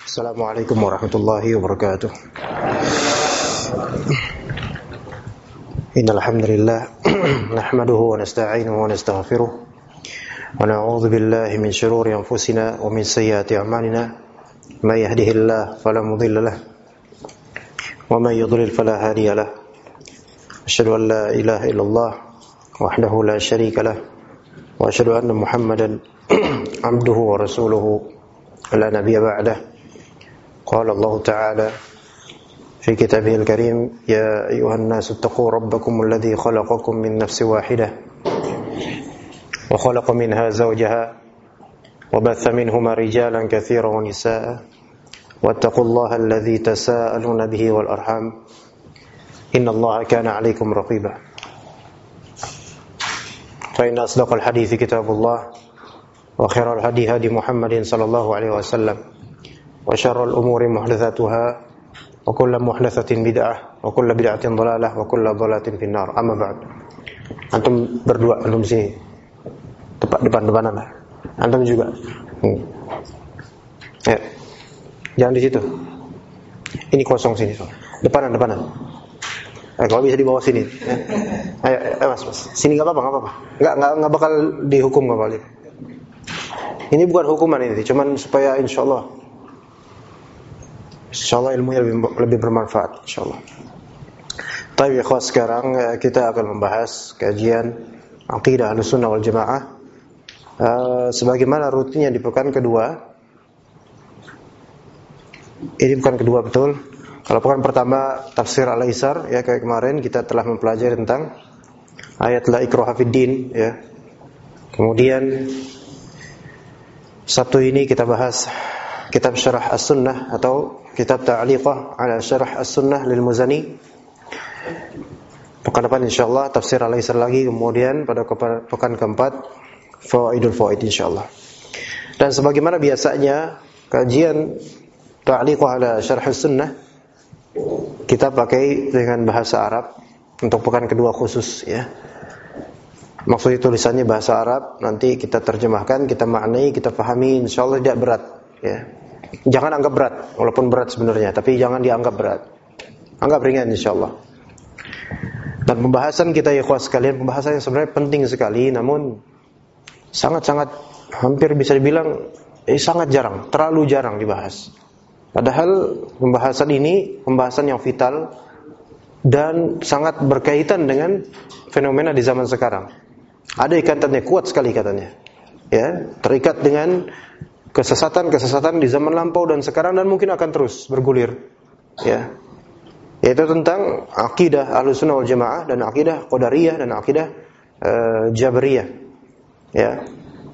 Assalamualaikum warahmatullahi wabarakatuh. Innal hamdalillah nahmaduhu wa nasta'inuhu wa nastaghfiruh wa na'udzu billahi min shururi anfusina wa min sayyiati a'malina may yahdihillahu fala mudilla lahu wa may yudlil fala hadiya lahu. Asyhadu an la ilaha illallah wahdahu la syarika lahu wa asyhadu anna Muhammadan abduhu wa rasuluhu la nabiyya ba'dahu. Qala Allah Ta'ala fi kitabihil karim, ya ayuhan nasu taqu rabbakum alladhi khalaqakum min nafsin wahidah wa khalaqa minha zawjaha wa batha minhuma rijalan katsiran wa nisaa wattaqullaha alladhi tasaaluna bihi wal arham innallaha kana 'alaykum raqiba. Fa inna asdaqal hadithi kitabullah wa khairal hadi hadi Muhammadin sallallahu alaihi wasallam wa syarrul umuri muhdatsatuha wa kullu muhdatsatin bid'ah wa kullu bid'atin dhalalah wa kullu dhalalatin finnar. Amma ba'd. Antum berdua antum sini. Tepat depan-depanan lah. Antum juga. Ya. Jangan di situ. Ini kosong sini, so. Depanan. Kalau bisa di bawah sini. Ya. Ayo mas. Sini enggak apa-apa. Enggak bakal dihukum enggak balik. Ini bukan hukuman ini, cuman supaya insyaallah ilmunya lebih bermanfaat insyaallah. Tapi ya khas sekarang kita akan membahas kajian akidah Ahlussunnah wal Jamaah sebagaimana rutinnya di pekan kedua. Ini pekan kedua betul. Kalau pekan pertama tafsir Al-Aisar ya, kayak kemarin kita telah mempelajari tentang ayat la ikraha fid din ya. Kemudian Sabtu ini kita bahas kitab Syarah As-Sunnah atau kitab Ta'liqah ala Syarah As-Sunnah lil Muzani. Pekan depan insyaallah tafsir Al-Aisar lagi, kemudian pada pekan keempat Fawaidul Fawaid insyaallah. Dan sebagaimana biasanya kajian Ta'liqah ala Syarah As-Sunnah kita pakai dengan bahasa Arab untuk pekan kedua khusus ya. Maksudnya tulisannya bahasa Arab, nanti kita terjemahkan, kita maknai, kita pahami, insyaallah tidak berat ya. Jangan anggap berat, walaupun berat sebenarnya, tapi jangan dianggap berat. Anggap ringan insyaallah. Dan pembahasan kita ya ikhwas sekalian, pembahasan yang sebenarnya penting sekali, namun sangat-sangat hampir bisa dibilang sangat jarang, terlalu jarang dibahas. Padahal pembahasan ini pembahasan yang vital dan sangat berkaitan dengan fenomena di zaman sekarang. Ada ikatannya, kuat sekali ikatannya. Ya, terikat dengan kesesatan di zaman lampau dan sekarang dan mungkin akan terus bergulir ya, yaitu tentang akidah Ahlussunnah wal Jamaah dan akidah Qadariyah dan akidah Jabriyah ya.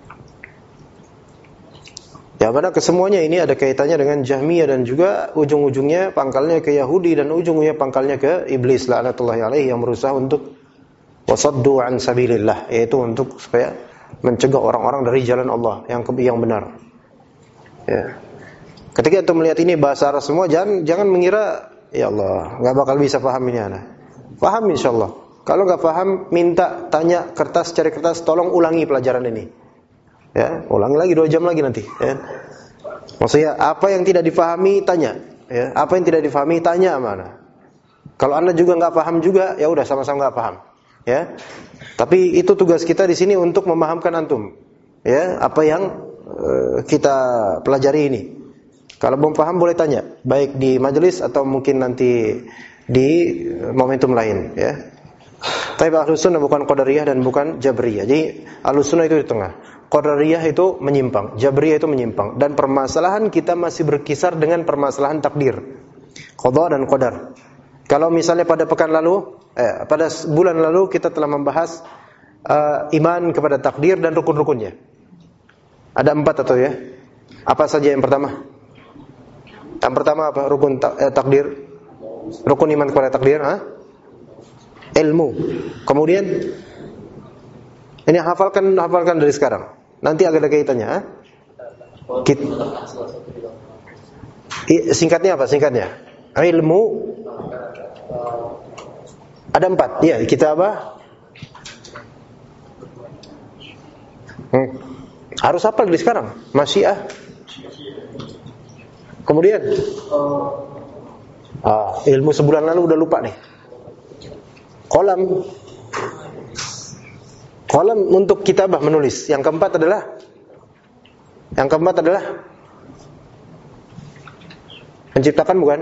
Ya, mana kesemuanya ini ada kaitannya dengan Jahmiyah dan juga ujung-ujungnya pangkalnya ke Yahudi dan ujung-ujungnya pangkalnya ke iblis laknatullahi alaihi yang berusaha untuk wasaddu an sabilillah, yaitu untuk supaya mencegah orang-orang dari jalan Allah yang benar. Ya. Ketika antum melihat ini bahasa Arab semua, jangan mengira ya Allah, enggak bakal bisa paham ini anak. Paham insyaallah. Kalau enggak paham, minta tanya cari kertas, tolong ulangi pelajaran ini. Ya, ulangi lagi 2 jam lagi nanti, ya. Maksudnya apa yang tidak difahami tanya, ya. Apa yang tidak difahami tanya mana. Kalau Anda juga enggak paham juga, ya udah sama-sama enggak paham, ya. Tapi itu tugas kita di sini untuk memahamkan antum, ya, apa yang kita pelajari ini. Kalau belum paham boleh tanya, baik di majelis atau mungkin nanti di momentum lain ya. Tapi Ahlussunnah bukan Qadariyah dan bukan Jabriyah. Jadi Ahlussunnah itu di tengah. Qadariyah itu menyimpang, Jabriyah itu menyimpang, dan permasalahan kita masih berkisar dengan permasalahan takdir, qada dan qadar. Kalau misalnya pada pekan lalu pada bulan lalu kita telah membahas iman kepada takdir dan rukun-rukunnya. Ada 4 atau ya? Apa saja yang pertama? Yang pertama apa? Rukun takdir. Rukun iman kepada takdir, ilmu. Kemudian ini hafalkan dari sekarang. Nanti agak ada kaitannya, Singkatnya apa? Ilmu. Ada 4. Ya, kita apa? Harus hafal dari sekarang. Masyiah. Kemudian ilmu sebulan lalu udah lupa nih. Kolam untuk kitabah, menulis. Yang keempat adalah menciptakan, bukan?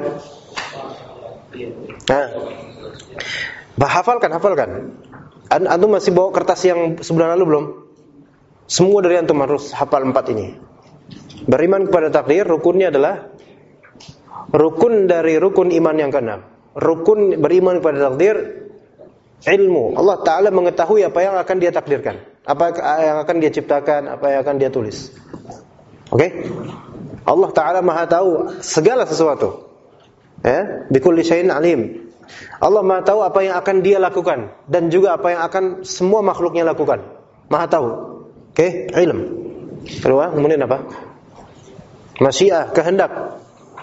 Nah, hafalkan. Antum masih bawa kertas yang sebulan lalu belum? Semua dari antum harus hafal 4 ini. Beriman kepada takdir, rukunnya adalah rukun dari rukun iman yang ke-6. Rukun beriman kepada takdir, ilmu. Allah Ta'ala mengetahui apa yang akan dia takdirkan, apa yang akan dia ciptakan, apa yang akan dia tulis. Oke? Allah Ta'ala Maha tahu segala sesuatu. Ya, bikulli syai'in alim. Allah Maha tahu apa yang akan dia lakukan dan juga apa yang akan semua makhluknya lakukan. Maha tahu. Oke, ilm. Kedua, kemudian apa? Masyiah, kehendak.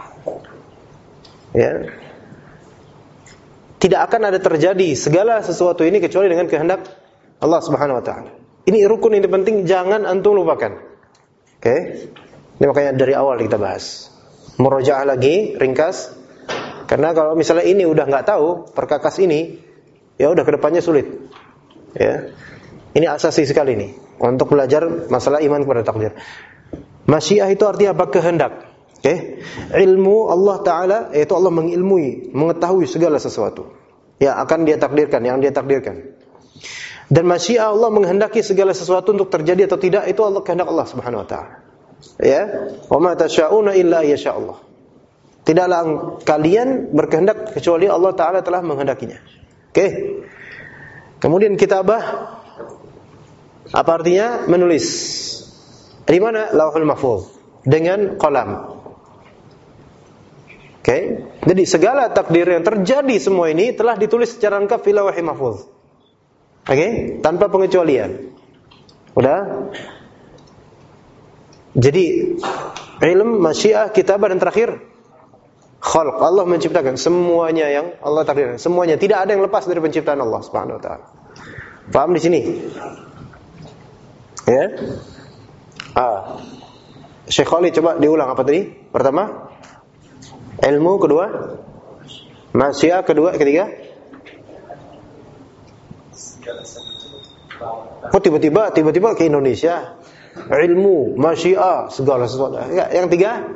Ya. Tidak akan ada terjadi segala sesuatu ini kecuali dengan kehendak Allah Subhanahu wa taala. Ini rukun ini penting, jangan antum lupakan. Oke? Ini makanya dari awal kita bahas. Murojaah lagi, ringkas. Karena kalau misalnya ini udah enggak tahu, perkakas ini, ya udah kedepannya sulit. Ya. Ini asasi sekali nih untuk belajar masalah iman kepada takdir. Masyiah itu artinya apa? Kehendak. Oke? Ilmu Allah Ta'ala, yaitu Allah mengilmui, mengetahui segala sesuatu yang akan dia takdirkan, yang dia takdirkan. Dan masyiah, Allah menghendaki segala sesuatu untuk terjadi atau tidak, itu Allah, kehendak Allah Subhanahu Wa Ta'ala. Ya, wa ma tasyauna illa yasha Allah. Tidaklah kalian berkehendak kecuali Allah Ta'ala telah menghendakinya. Oke? Kemudian kitabah, apa artinya? Menulis. Di mana? Lauhul Mahfuz. Dengan qalam. Oke? Jadi segala takdir yang terjadi semua ini telah ditulis secara lengkap fi Lauhul Mahfuz. Oke? Tanpa pengecualian. Udah? Jadi ilm, masyiah, kitabah, dan terakhir khalq. Allah menciptakan semuanya yang Allah takdirkan. Semuanya, tidak ada yang lepas dari penciptaan Allah Subhanahu wa taala. Paham di sini? Ya? Syekh Khalid coba diulang apa tadi? Pertama, ilmu, kedua, masyiah, kedua, ketiga. Oh, tiba-tiba ke Indonesia. Ilmu, masyiah, segala sesuatu. Ya, yang tiga,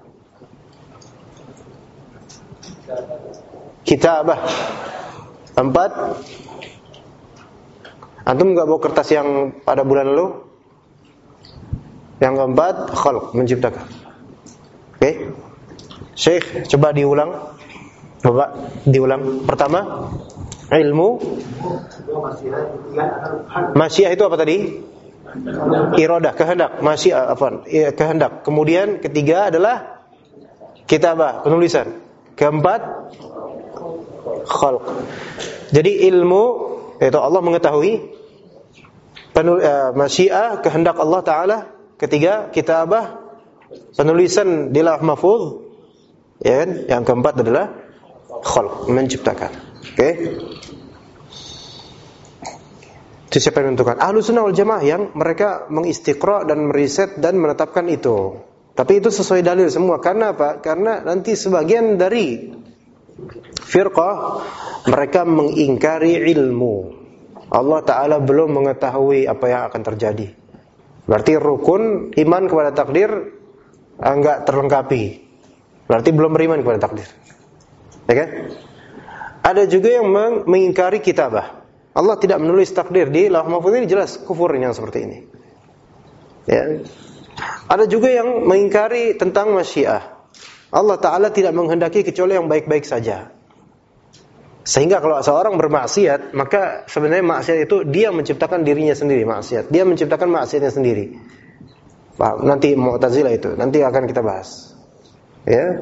kitabah. Empat, antum enggak bawa kertas yang pada bulan lalu? Yang keempat, khalq, menciptakan. Oke? Syekh, coba diulang. Coba diulang. Pertama, ilmu. Masyiah itu apa tadi? Iradah, kehendak. Masyiah, kehendak. Kemudian ketiga adalah kitabah, penulisan. Keempat, khalq. Jadi ilmu, yaitu Allah mengetahui. Masyiah, kehendak Allah Ta'ala. Ketiga, kitabah, penulisan di Lauh Mahfuz. Ya kan? Yang keempat adalah khalq, menciptakan. Oke? Itu siapa yang menentukan? Ahlus Sunnah wal Jamaah yang mereka mengistiqra dan meriset dan menetapkan itu. Tapi itu sesuai dalil semua. Karena apa? Karena nanti sebagian dari firqah mereka mengingkari ilmu. Allah Ta'ala belum mengetahui apa yang akan terjadi. Berarti rukun iman kepada takdir enggak terlengkapi. Berarti belum beriman kepada takdir. Ya kan? Ada juga yang mengingkari kitabah. Allah tidak menulis takdir di Lauh Mahfuz, ini jelas kufur yang seperti ini. Ya. Ada juga yang mengingkari tentang masyiah. Allah Ta'ala tidak menghendaki kecuali yang baik-baik saja. Sehingga kalau seorang bermaksiat, maka sebenarnya maksiat itu dia menciptakan dirinya sendiri, maksiat. Dia menciptakan maksiatnya sendiri. Paham? Nanti Mu'tazilah itu, nanti akan kita bahas. Ya.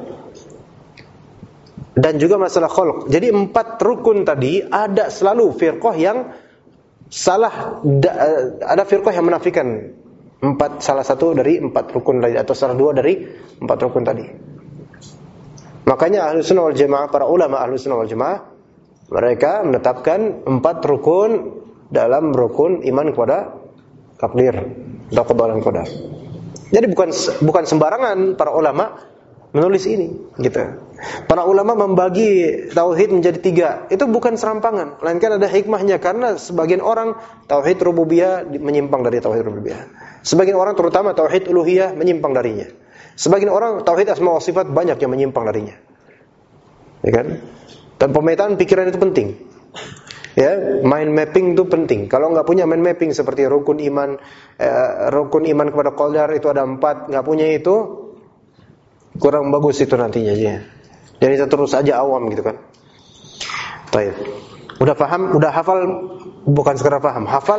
Dan juga masalah khalq. Jadi 4 rukun tadi ada selalu firqah yang salah, ada firqah yang menafikan salah satu dari 4 rukun tadi, atau salah 2 dari 4 rukun tadi. Makanya Ahlus Sunnah wal Jamaah, para ulama Ahlus Sunnah wal Jamaah, mereka menetapkan 4 rukun dalam rukun iman kepada takdir atau qada dan qadar. Jadi bukan sembarangan para ulama menulis ini, gitu. Para ulama membagi tauhid menjadi 3. Itu bukan serampangan, melainkan ada hikmahnya, karena sebagian orang tauhid rububiyah menyimpang dari tauhid rububiyah. Sebagian orang terutama tauhid uluhiyah menyimpang darinya. Sebagian orang tauhid asma wa sifat banyak yang menyimpang darinya. Ya kan? Dan pemetaan pikiran itu penting. Ya, mind mapping itu penting. Kalau nggak punya mind mapping seperti rukun iman kepada qadar itu ada 4, nggak punya itu kurang bagus itu nantinya aja. Jadi terus aja awam gitu kan. Baik. Udah paham? Udah hafal? Bukan sekedar paham, hafal.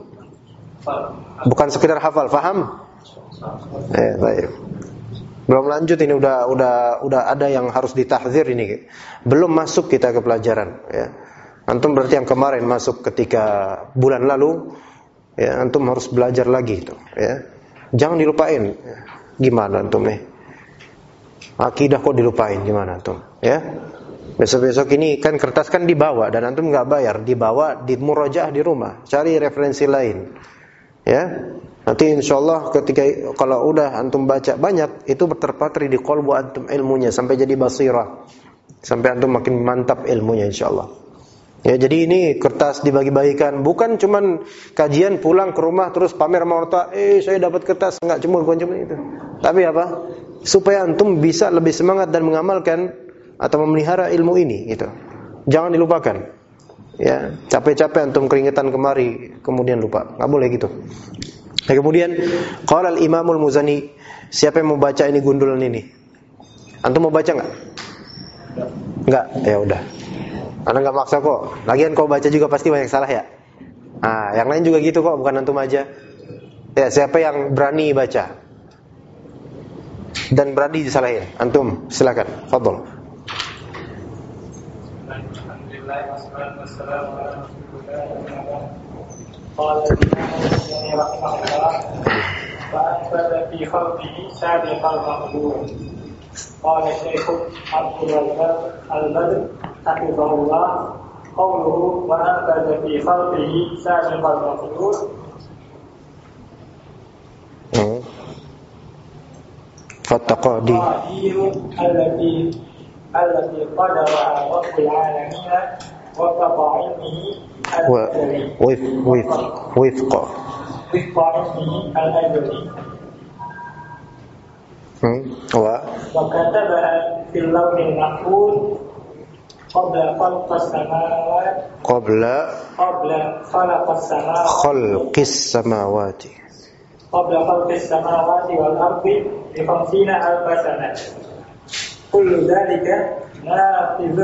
Bukan sekedar hafal, paham? Baik. Belum lanjut ini udah ada yang harus ditahdzir ini. Belum masuk kita ke pelajaran, ya. Antum berarti yang kemarin masuk ketika bulan lalu, ya, antum harus belajar lagi itu, ya. Jangan dilupain. Gimana antum nih? Akidah kok dilupain, gimana antum? Ya. Besok-besok ini kan kertas kan dibawa dan antum enggak bayar, dibawa di murajaah di rumah, cari referensi lain. Ya. Nanti insyaallah ketika kalau udah antum baca banyak, itu terpatri di qalbu antum ilmunya sampai jadi basirah. Sampai antum makin mantap ilmunya insyaallah. Ya, jadi ini kertas dibagi-bagikan, bukan cuman kajian pulang ke rumah terus pamer sama orta, saya dapat kertas, bukan cuma itu. Tapi apa? Supaya antum bisa lebih semangat dan mengamalkan atau memelihara ilmu ini gitu. Jangan dilupakan. Ya, capek-capek antum keringetan kemari kemudian lupa. Enggak boleh gitu. Nah, kemudian qala al-Imam al-Muzani, siapa yang mau baca ini gundulan ini? Antum mau baca enggak? Enggak, ya udah. Anda enggak maksa kok. Lagian kau baca juga pasti banyak salah ya. Nah, yang lain juga gitu kok, bukan antum aja. Ya, siapa yang berani baca dan berani disalahin? Antum, silakan. Fadhol. Alhamdulillah wassalatu wassalamu ala Rasulillah. Qala al-Imam rahimahullah wa anfada fi khalqihi sabiqal maqdur. Qala Syekh Abdul Razak Al-Badr hafizahullah qawluhu wa anfada fi khalqihi sabiqal maqdur. Fattaqadi التي قدرها رب العالمين وفق علمه وفق علمه الأزلي وكتبها في اللوح المحفوظ قبل خلق السماوات قبل خلق السماوات والأرض ب50,000 سنة. كل ذلك نافذ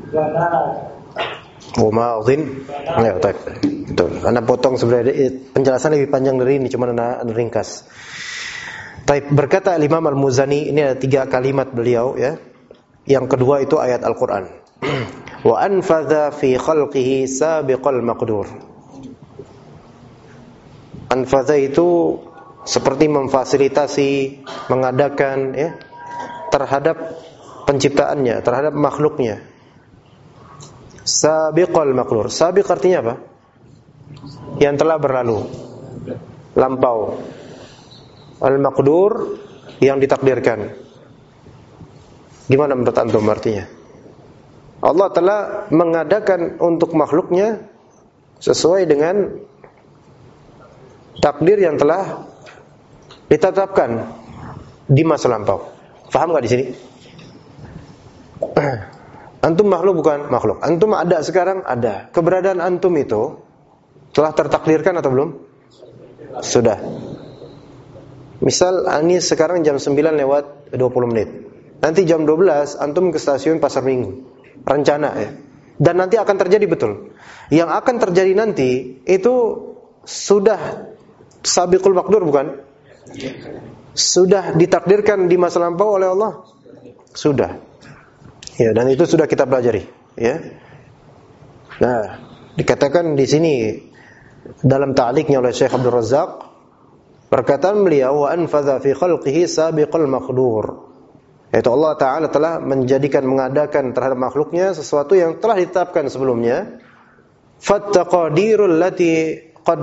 وماضٍ. Ya, baik. Betul. Anda potong sebenarnya penjelasan lebih panjang dari ini, cuma Anda ringkas. Baik, berkata Imam Al-Muzani, ini ada 3 kalimat beliau ya. Yang kedua itu ayat Al-Qur'an. Wa anfadha fi khalqihi sabiqal maqdur. Anfadha itu seperti memfasilitasi, mengadakan ya terhadap penciptaannya, terhadap makhluknya. Sabiqal maqdur. Sabiq artinya apa? Yang telah berlalu, lampau. Al-maqdur yang ditakdirkan. Gimana menurut antum artinya? Allah telah mengadakan untuk makhluknya sesuai dengan takdir yang telah ditetapkan di masa lampau. Faham enggak di sini? Antum makhluk bukan makhluk. Antum ada sekarang, ada. Keberadaan antum itu telah tertakdirkan atau belum? Sudah. Misal ini sekarang jam 9:20. Nanti jam 12 antum ke stasiun Pasar Minggu. Rencana ya. Dan nanti akan terjadi betul. Yang akan terjadi nanti itu sudah sabiqul maqdur bukan? Sudah ditakdirkan di masa lampau oleh Allah. Sudah. Ya, dan itu sudah kita pelajari, ya. Nah, dikatakan di sini dalam ta'liqnya oleh Syekh Abdul Razak, perkataan beliau wa anfadha fi khalqihi sabiqal maqdur. Yaitu Allah Ta'ala telah mengadakan terhadap makhluknya sesuatu yang telah ditetapkan sebelumnya. Fattaqadirul lati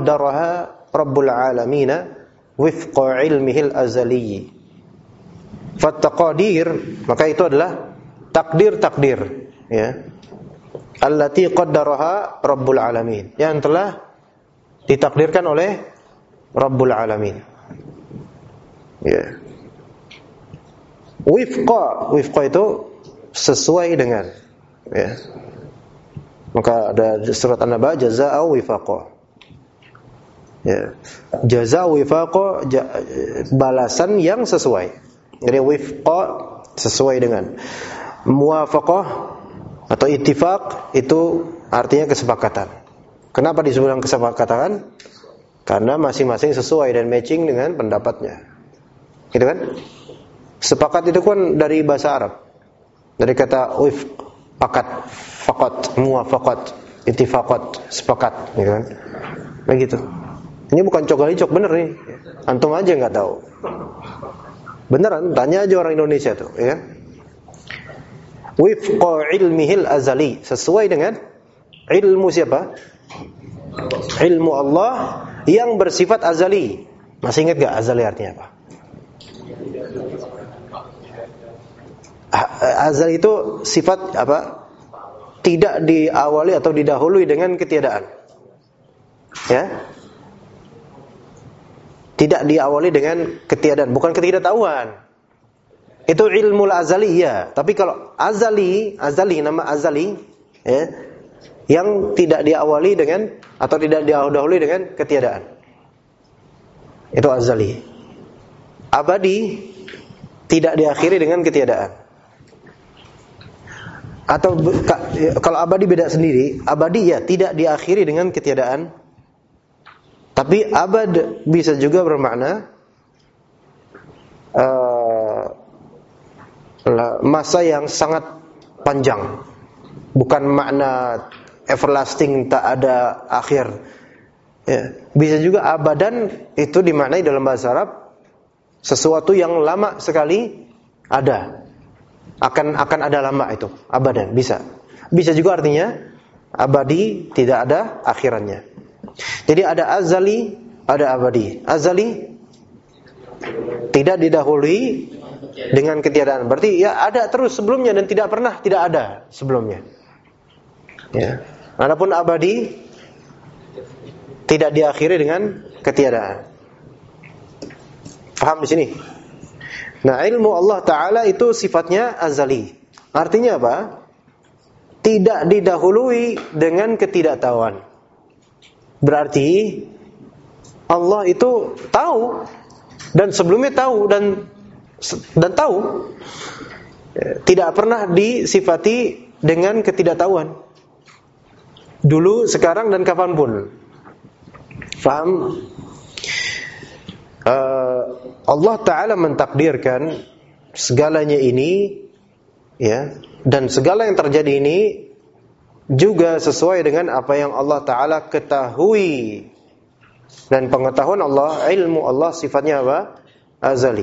qaddaraha Rabbul Alamin wifqa ilmihil azali. Fattaqadir, maka itu adalah takdir-takdir, ya. Allati qaddaraha Rabbul Alamin, yang telah ditakdirkan oleh Rabbul Alamin. Ya. Wifqa itu sesuai dengan, ya. Maka ada surat An-Naba, jazaa wifaqa. Ya. Jazaa wifaqa, balasan yang sesuai. Jadi wifqa sesuai dengan. Muwafaqah atau ittifaq itu artinya kesepakatan. Kenapa disebut kesepakatan? Karena masing-masing sesuai dan matching dengan pendapatnya. Gitu kan? Sepakat itu kan dari bahasa Arab. Dari kata wifq, pakat, faqat, muwafaqat, ittifaqat, sepakat, gitu kan? Begitu. Ini bukan cok-cok bener nih. Antum aja enggak tahu. Beneran, tanya aja orang Indonesia tuh, ya. Wifqa ilmihil azali, sesuai dengan ilmu siapa? Ilmu Allah yang bersifat azali. Masih ingat gak azali artinya apa? Azali itu sifat apa? Tidak diawali atau didahului dengan ketiadaan. Ya? Tidak diawali dengan ketiadaan, bukan ketidaktahuan. Itu ilmu azali, ya. Tapi kalau azali, nama azali, ya, yang tidak diawali dengan atau tidak didahului dengan ketiadaan, itu azali. Abadi tidak diakhiri dengan ketiadaan. Atau kalau abadi beda sendiri, abadi ya tidak diakhiri dengan ketiadaan. Tapi abad bisa juga bermakna masa yang sangat panjang, bukan makna everlasting, tak ada akhir, ya. Bisa juga abadan itu dimaknai dalam bahasa Arab sesuatu yang lama sekali ada, akan ada lama, itu abadan, bisa juga artinya abadi, tidak ada akhirannya. Jadi ada azali, ada abadi. Azali tidak didahului dengan ketiadaan, berarti ya ada terus sebelumnya dan tidak pernah tidak ada sebelumnya, ya. Adapun abadi tidak diakhiri dengan ketiadaan. Paham di sini? Nah, ilmu Allah Ta'ala itu sifatnya azali. Artinya apa? Tidak didahului dengan ketidaktahuan. Berarti Allah itu tahu, dan sebelumnya tahu, dan tahu, tidak pernah disifati dengan ketidaktahuan, dulu, sekarang, dan kapanpun. Faham? Allah Ta'ala mentakdirkan segalanya ini, ya, dan segala yang terjadi ini juga sesuai dengan apa yang Allah Ta'ala ketahui. Dan pengetahuan Allah, ilmu Allah sifatnya apa? Azali.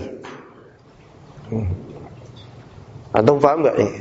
Antum paham gak nih?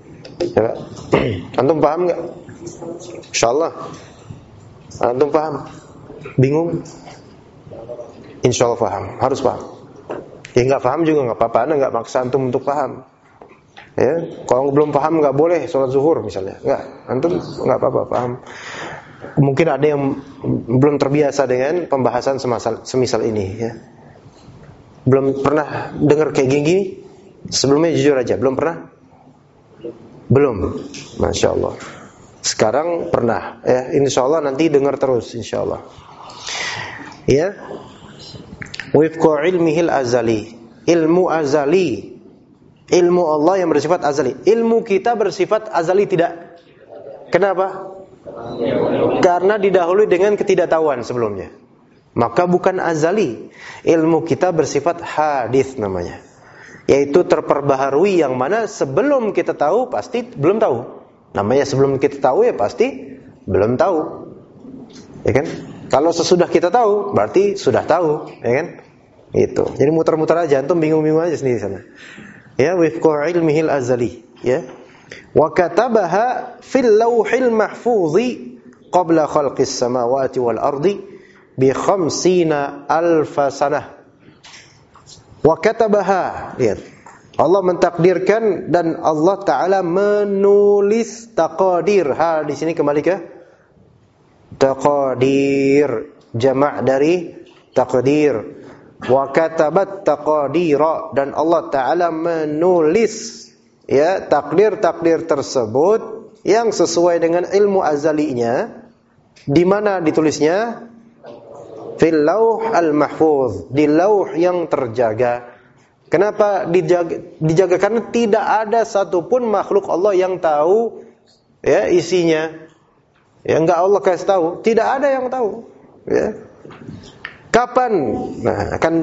Antum paham gak? InsyaAllah. Antum paham? Bingung? InsyaAllah paham. Harus paham. Ya gak paham juga gak apa-apa. Anda gak maksa antum untuk paham. Ya, kalau belum paham gak boleh sholat zuhur misalnya. Enggak, antum gak apa-apa paham. Mungkin ada yang belum terbiasa dengan pembahasan semisal ini, ya. Belum pernah dengar kayak gini. Sebelumnya jujur aja, belum pernah? Belum. Masya Allah. Sekarang pernah, ya. Insya Allah nanti dengar terus, insya Allah. Ya. Wifqa ilmihil azali. Ilmu azali. Ilmu Allah yang bersifat azali. Ilmu kita bersifat azali tidak. Kenapa? Karena didahului dengan ketidaktahuan sebelumnya. Maka bukan azali. Ilmu kita bersifat hadis namanya, yaitu terperbaharui, yang mana sebelum kita tahu pasti belum tahu. Namanya sebelum kita tahu ya pasti belum tahu, ya kan? Kalau sesudah kita tahu berarti sudah tahu, ya kan? Itu. Jadi muter-muter aja, antum bingung-bingung aja sendiri sana. Ya, wifqa ilmihil azali, ya. Wa katabaha fil lauhil mahfuzi qabla khalqis samawati wal ardi bi 50,000 sanah. Wa katabaha, lihat. Allah mentakdirkan dan Allah Ta'ala menulis taqadir. Ha, di sini kembali ke taqadir, jamak dari takdir. Wa katabat taqadira, dan Allah Ta'ala menulis ya takdir-takdir tersebut yang sesuai dengan ilmu azalinya. Di mana ditulisnya? Fil lauh al-mahfuz, di lauh yang terjaga. Kenapa dijaga? Karena tidak ada satupun makhluk Allah yang tahu ya isinya. Ya, enggak Allah kasih tahu, tidak ada yang tahu. Ya. Kapan? Nah, akan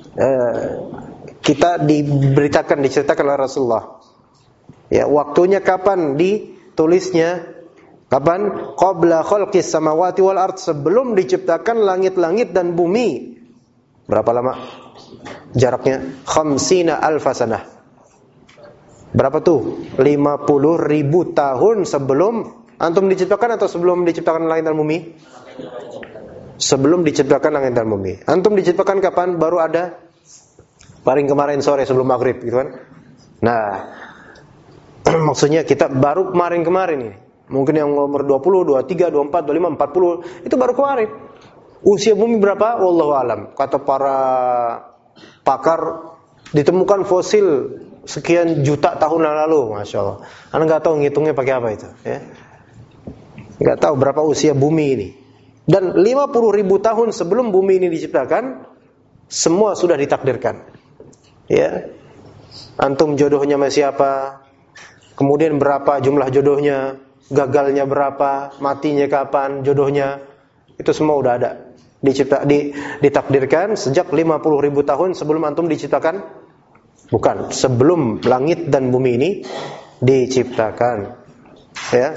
kita diceritakan oleh Rasulullah. Ya, waktunya kapan ditulisnya? Kapan? Qabla khalqis samawati wal ard, sebelum diciptakan langit-langit dan bumi. Berapa lama jaraknya? 50.000 sanah. Berapa tuh? 50.000 tahun sebelum antum diciptakan atau sebelum diciptakan langit dan bumi? Sebelum diciptakan langit dan bumi. Antum diciptakan kapan? Baru ada paling kemarin sore sebelum maghrib gitu kan. Nah, maksudnya kita baru kemarin-kemarin ini. Mungkin yang nomor 20, 23, 24, 25, 40 itu baru kemarin. Usia bumi berapa? Wallahu alam. Kata para pakar, ditemukan fosil sekian juta tahun lalu, Masya Allah. Anda nggak tahu ngitungnya pakai apa itu, ya? Nggak tahu berapa usia bumi ini. Dan 50.000 tahun sebelum bumi ini diciptakan, semua sudah ditakdirkan. Ya, antum jodohnya sama siapa? Kemudian berapa jumlah jodohnya? Gagalnya berapa? Matinya kapan? Jodohnya? Itu semua udah ada. Ditakdirkan sejak 50.000 tahun sebelum antum diciptakan. Bukan, sebelum langit dan bumi ini diciptakan. Ya.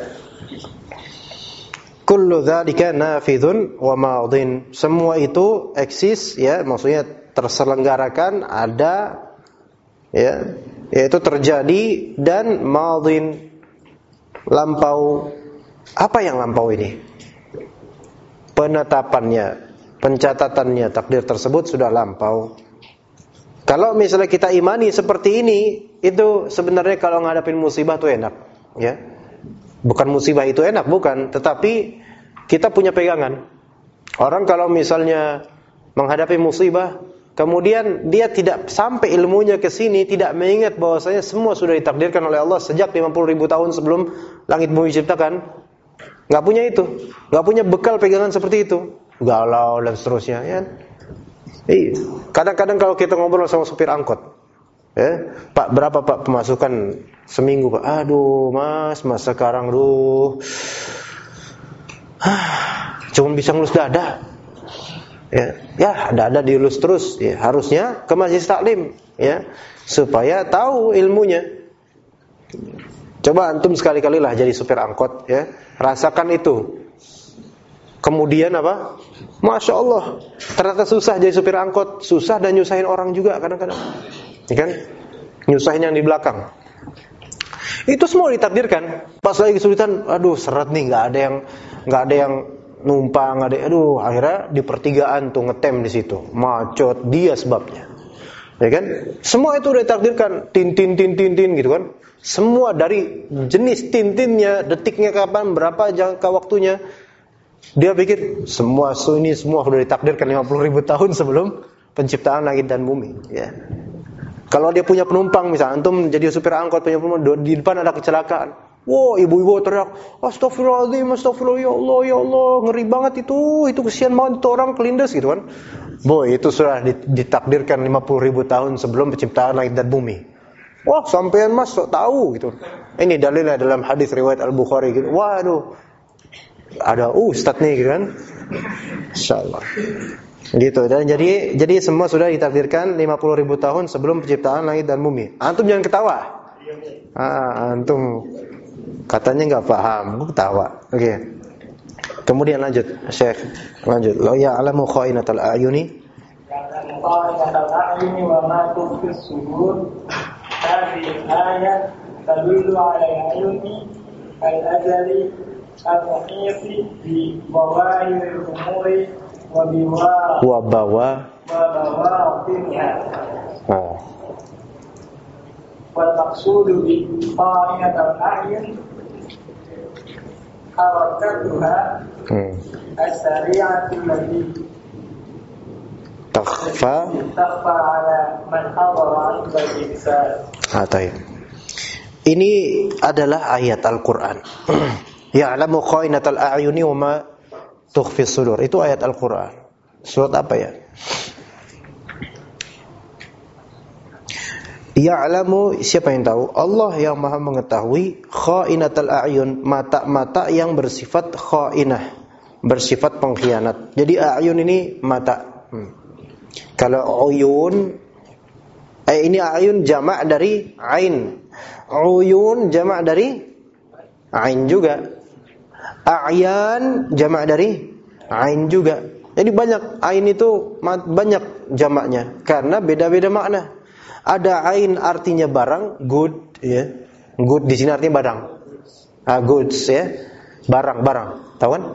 Kullu dzalika nafidhun wa madin. Semua itu eksis, ya, maksudnya terselenggarakan, ada, ya, yaitu terjadi, dan madin, lampau. Apa yang lampau ini? Penetapannya, pencatatannya, takdir tersebut sudah lampau. Kalau misalnya kita imani seperti ini, itu sebenarnya kalau ngadapin musibah tuh enak, ya. Bukan musibah itu enak, bukan, tetapi kita punya pegangan. Orang kalau misalnya menghadapi musibah, kemudian dia tidak sampai ilmunya ke sini, tidak mengingat bahwasanya semua sudah ditakdirkan oleh Allah sejak 50.000 tahun sebelum langit bumi diciptakan. Enggak punya itu, enggak punya bekal pegangan seperti itu. Galau dan seterusnya, ya. Kadang-kadang kalau kita ngobrol sama supir angkot, ya, Pak, berapa Pak pemasukan seminggu Pak? Aduh mas sekarang cuma bisa ngelus dada. Ya, dada dielus terus, ya, harusnya ke majelis taklim, ya, supaya tahu ilmunya. Coba antum sekali-kalilah jadi supir angkot, ya, rasakan itu. Kemudian apa? Masya Allah, ternyata susah jadi supir angkot, susah dan nyusahin orang juga kadang-kadang, ya kan? Nyusahin yang di belakang. Itu semua ditakdirkan. Pas lagi kesulitan, aduh seret nih, nggak ada yang numpang, aduh, akhirnya di pertigaan tuh ngetem di situ, macet, dia sebabnya, ya kan? Semua itu udah ditakdirkan, tin gitu kan? Semua dari jenis tintinnya, detiknya kapan, berapa jangka waktunya. Dia pikir semua sudah ditakdirkan 50.000 tahun sebelum penciptaan langit dan bumi, ya. Kalau dia punya penumpang, misalnya antum jadi supir angkot punya penumpang, di depan ada kecelakaan. Wow, ibu-ibu teriak, astagfirullahaladzim, astagfirullah, ya Allah, ngeri banget itu kesian banget itu orang kelindes gitu kan. Boy, itu sudah ditakdirkan 50.000 tahun sebelum penciptaan langit dan bumi. Wah, sampean mas sok tahu gitu. Ini dalilnya dalam hadis riwayat Al-Bukhari gitu. Waduh, ada ustaz nih gitu kan. Insyaallah. Gitu, dan jadi semua sudah ditakdirkan 50.000 tahun sebelum penciptaan langit dan bumi. Antum jangan ketawa. Antum katanya nggak paham, ketawa. Oke. Kemudian lanjut, Syekh. Lanjut. La ya'lamu kha'inatal a'yuni. Kha'inatal a'yuni wa ma tukhfi as-sudur. Hadhihi ayat tadullu 'ala al-'ilmi al-azali al-muhiti bi bawahir al-umuri wa bawa. maqsudu bi qa'inatul a'yun harakatuha as-sari'atu allati takhfa ala man hadara 'inda al-insan. Ini adalah ayat Al-Qur'an. Ya'lamu kha'inatal a'yuni wa ma tukhfi as-sudur. Itu ayat Al-Qur'an. Surat apa ya? Ya'lamu, siapa yang tahu? Allah yang Maha mengetahui kha'inatal a'yun, mata-mata yang bersifat kha'inah, bersifat pengkhianat. Jadi a'yun ini mata. Kalau uyun, ini a'yun jamak dari ain. Uyun jamak dari ain juga. A'yan jamak dari ain juga. Jadi banyak, ain itu banyak jamaknya karena beda-beda makna. Ada ain artinya barang, good, ya. Good di sini artinya barang. Goods, ya. Barang, tahu kan?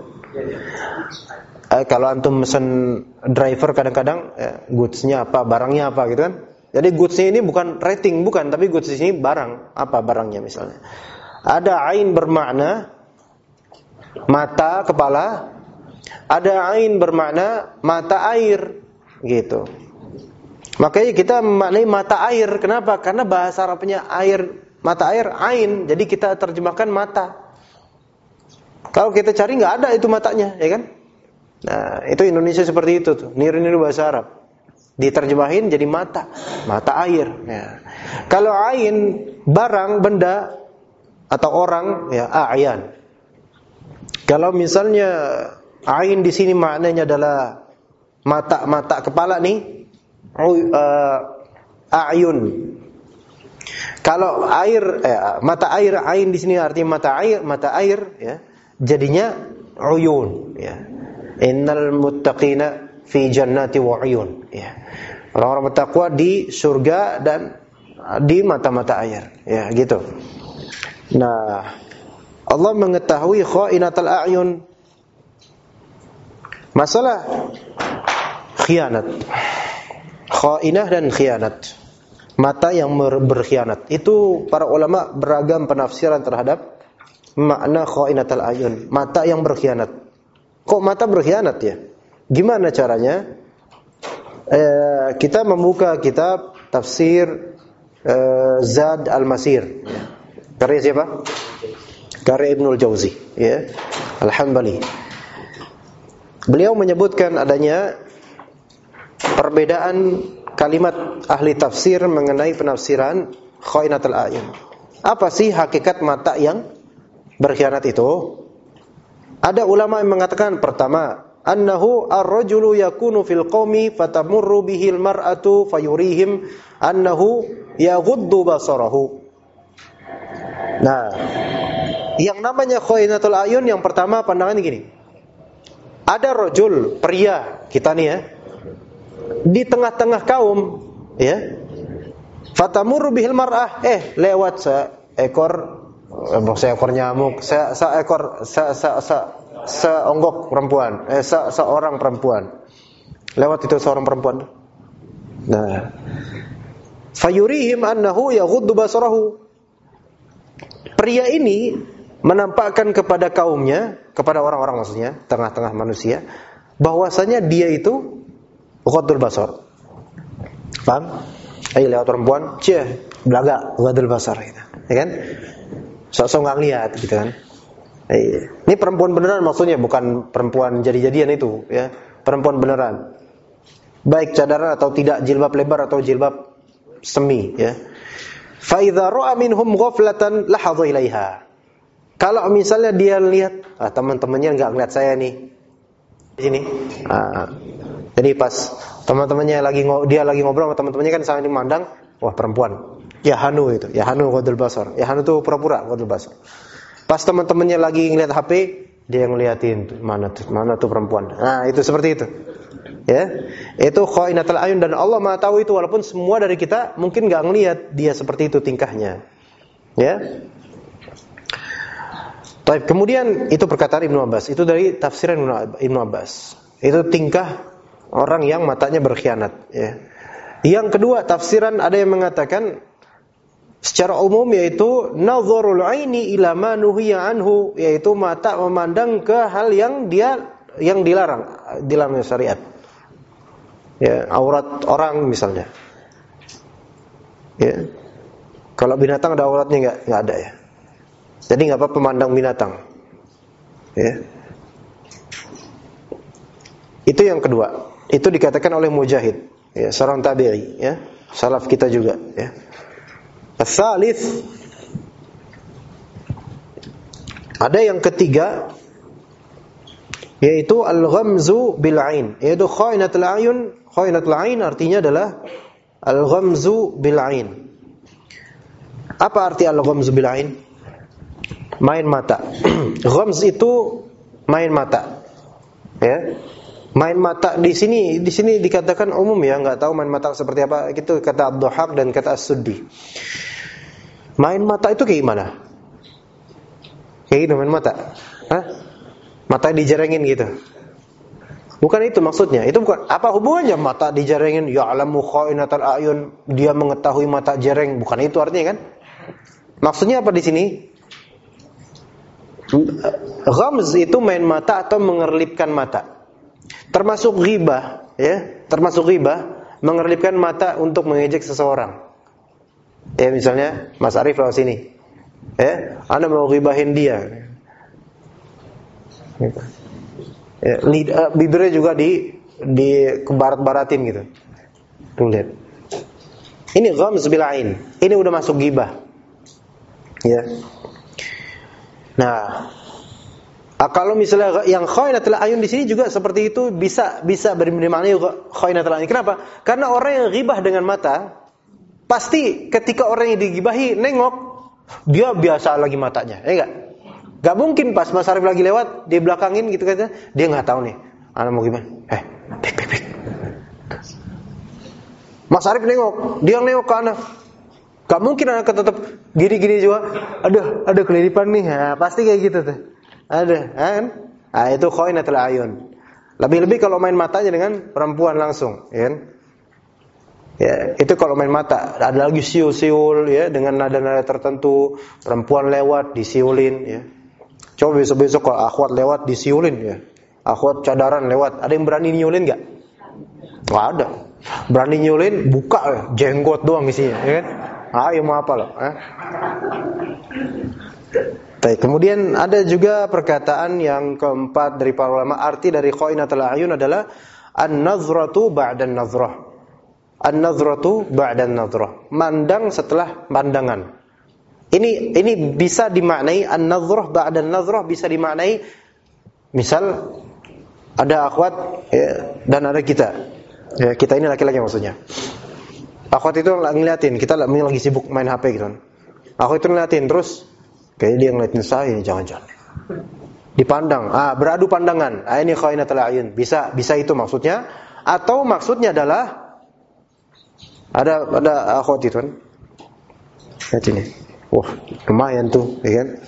Kalau antum mesen driver kadang-kadang goodsnya apa, barangnya apa gitu kan? Jadi goodsnya ini bukan rating, bukan, tapi goods di sini barang, apa barangnya misalnya. Ada ain bermakna mata, kepala. Ada ain bermakna mata air, gitu. Makanya kita memaknai mata air. Kenapa? Karena bahasa Arabnya air, mata air, ain. Jadi kita terjemahkan mata. Kalau kita cari nggak ada itu matanya, ya kan? Nah, itu Indonesia seperti itu tuh. Niru-niru bahasa Arab. Diterjemahin jadi mata, mata air. Ya. Kalau ain, barang, benda atau orang, ya a'yan. Kalau misalnya ain di sini maknanya adalah mata kepala nih. A'yun. Kalau air, mata air, ain di sini artinya mata air, ya. Jadinya uyun, ya. Innal muttaqina fi jannati wa uyun, ya. Orang-orang bertakwa di surga dan di mata-mata air, ya, gitu. Nah, Allah mengetahui kha'inatul a'yun. Masalah khianat. Kha'inah dan khianat, mata yang berkhianat. Itu para ulama beragam penafsiran terhadap makna kha'inatul a'yun, mata yang berkhianat. Kok mata berkhianat ya? Gimana caranya? Kita membuka kitab tafsir Zad al-Masir. Karya siapa? Karya Ibnul Jauzi, ya. Al-Hanbali. Beliau menyebutkan adanya perbedaan kalimat ahli tafsir mengenai penafsiran kha'inatul a'yun. Apa sih hakikat mata yang berkhianat itu? Ada ulama yang mengatakan, pertama, annahu ar-rajulu yakunu fil qaumi fatamurru bihil mar'atu fayurihim annahu yaghuddu basarahu. Nah, yang namanya kha'inatul a'yun yang pertama pandangan gini. Ada rajul, pria kita nih ya, di tengah-tengah kaum, ya. Fatamurru bihil mar'ah, lewat seekor nyamuk, seonggok perempuan, seorang perempuan. Lewat itu seorang perempuan. Nah, fayurihim annahu yaghuddu basarahu. Pria ini menampakkan kepada kaumnya, kepada orang-orang maksudnya, tengah-tengah manusia, bahwasanya dia itu ghaddul basar. Paham? Ayo lewat perempuan, belaga ghaddul basar gitu. Ya kan? Sok-sok enggak lihat gitu kan. Ini perempuan beneran maksudnya, bukan perempuan jadi-jadian itu, ya. Perempuan beneran. Baik cadaran atau tidak, jilbab lebar atau jilbab semi, ya. Fa idza ra'a minhum ghaflatan lahadha ilaiha. Kalau misalnya dia lihat, teman-temannya enggak ngeliat saya nih. Di sini. Jadi pas teman-temannya dia lagi ngobrol sama teman-temannya kan sambil memandang, wah perempuan. Ya Hanu itu, ya Hanu ghaddul basar. Ya Hanu tuh pura-pura ghaddul basar. Pas teman-temannya lagi ngeliat HP, dia ngeliatin mana tuh perempuan. Nah, itu seperti itu. Ya. Itu kha'inatul a'yun dan Allah Maha tahu itu walaupun semua dari kita mungkin enggak ngelihat dia seperti itu tingkahnya. Ya. Baik, kemudian itu perkataan Ibnu Abbas, itu dari tafsiran Ibnu Abbas. Itu tingkah orang yang matanya berkhianat, ya. Yang kedua, tafsiran ada yang mengatakan secara umum yaitu nazarul aini ila ma nuhiya anhu, yaitu mata memandang ke hal yang dilarang dalam syariat. Ya, aurat orang misalnya. Ya. Kalau binatang ada auratnya enggak ada ya. Jadi enggak apa-apa memandang binatang. Ya. Itu yang kedua. Itu dikatakan oleh Mujahid, ya, seorang tabi'i, ya, salaf kita juga, ya. As-salits, ada yang ketiga, yaitu al-ghamzu bil ain, yaitu khainatul ayun. Khainatul ain artinya adalah al-ghamzu bil ain. Apa arti al-ghamzu bil ain? Main mata. Ghamz itu main mata. Ya. Main mata di sini dikatakan umum ya, enggak tahu main mata seperti apa. Itu kata Ad-Dhahhak dan kata As-Suddi. Main mata itu kayak gimana? Kayak gitu main mata. Hah? Mata dijerengin gitu. Bukan itu maksudnya. Itu bukan. Apa hubungannya mata dijerengin? Ya'lamu kha'inatal a'yun, dia mengetahui mata jereng. Bukan itu artinya kan? Maksudnya apa di sini? Ghamz itu main mata atau mengerlipkan mata. Termasuk ghibah, ya. Termasuk ghibah, mengerlipkan mata untuk mengejek seseorang. Ya, misalnya Mas Arif lewat sini. Ya, Anda mau ghibahin dia. Ya, bibirnya juga di kebarat-baratin gitu. Tuh lihat. Ini ghamz bil ain. Ini udah masuk ghibah. Ya. Nah, kalau misalnya yang khainatul ayun di sini juga seperti itu bisa bermakna khainatul ayun. Kenapa? Karena orang yang ghibah dengan mata, pasti ketika orang yang digibahi nengok, dia biasa lagi matanya, ya enggak? Enggak mungkin pas Mas Arif lagi lewat di belakangin gitu kan, dia enggak tahu nih, ana mau gimana? Pik. Mas Arif nengok, dia nengok ke anak. Enggak mungkin anak tetap gini-gini juga. Ada kelilipan nih. Nah, pasti kayak gitu tuh. Ada, kan? Nah, itu khainatul ayun. Lebih-lebih kalau main matanya dengan perempuan langsung, ya kan? Ya, itu kalau main mata. Ada lagi siul-siul, ya, dengan nada-nada tertentu, perempuan lewat disiulin, ya. Coba besok-besok kalau akhwat lewat disiulin, ya. Akhwat cadaran lewat, ada yang berani nyulin enggak? Enggak ada. Berani nyulin, buka ya, jenggot doang isinya, ya kan? Ayo mau apa loh, Baik, kemudian ada juga perkataan yang keempat dari para ulama, arti dari khainatul ayun adalah an-nazratu ba'dan nazrah. An-nazratu ba'dan nazrah. Mandang setelah pandangan. Ini bisa dimaknai an-nazrah ba'dan nazrah, bisa dimaknai misal ada akhwat, ya, dan ada kita. Ya, kita ini laki-laki maksudnya. Akhwat itu ngeliatin, kita lagi sibuk main HP gitu kan. Akhwat itu ngeliatin terus, kayaknya dia ngeliatin saya, jangan-jangan. Dipandang, beradu pandangan. Ini khainatul ayun. Bisa itu maksudnya. Atau maksudnya adalah ada akhwat itu kan. Lihat ini. Wah, lumayan tuh, ya kan?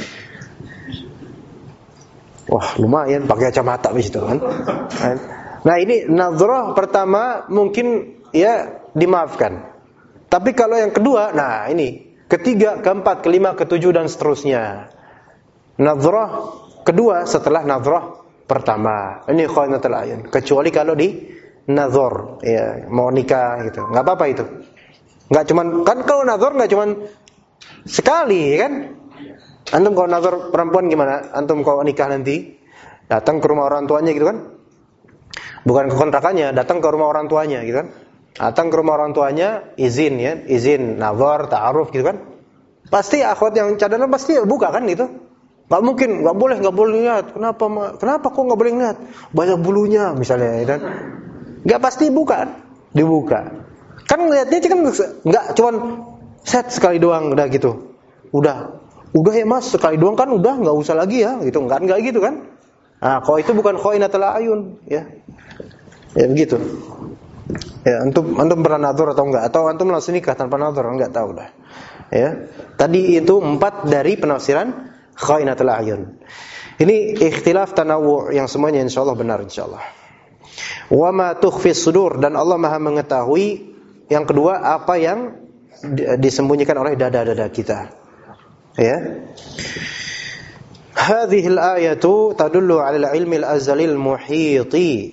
Wah, lumayan pakai kacamata di situ kan. Nah, ini nazrah pertama mungkin ya dimaafkan. Tapi kalau yang kedua, nah ini ketiga, keempat, kelima, ketujuh dan seterusnya. Nazrah kedua setelah nazrah pertama. Ini khainatul ayun. Kecuali kalau di nazar, ya, mau nikah gitu. Enggak apa-apa itu. Enggak cuman kan kalau nazar enggak cuman sekali, kan? Antum kalau nazar perempuan gimana? Antum kalau nikah nanti datang ke rumah orang tuanya gitu kan? Bukan ke kontrakannya, datang ke rumah orang tuanya gitu kan? Datang ke rumah orang tuanya, izin nazar, ta'aruf gitu kan. Pasti akhwat yang cadana pasti buka kan gitu. Enggak mungkin, enggak boleh lihat. Kenapa kok enggak boleh lihat? Banyak bulunya misalnya ya kan. Enggak pasti buka, dibuka. Kan ngelihatnya kan enggak cuman set sekali doang udah gitu. Udah ya Mas, sekali doang kan udah, enggak usah lagi ya gitu. Enggak gitu kan. Nah, kalau itu bukan khainatul ayun ya. Ya begitu. Ya, antum pernah nazar atau enggak? Atau antum langsung nikah tanpa nazar? Enggak tahu dah. Ya. Tadi itu 4 dari penafsiran khainatul ayun. Ini ikhtilaf tanawu' yang semuanya insyaallah benar insyaallah. Wa ma tukhfis sudur, dan Allah Maha mengetahui yang kedua apa yang disembunyikan oleh dada-dada kita. Ya. Hadhihi al-ayatu tadullu 'ala al-'ilmi al-azali al-muhiti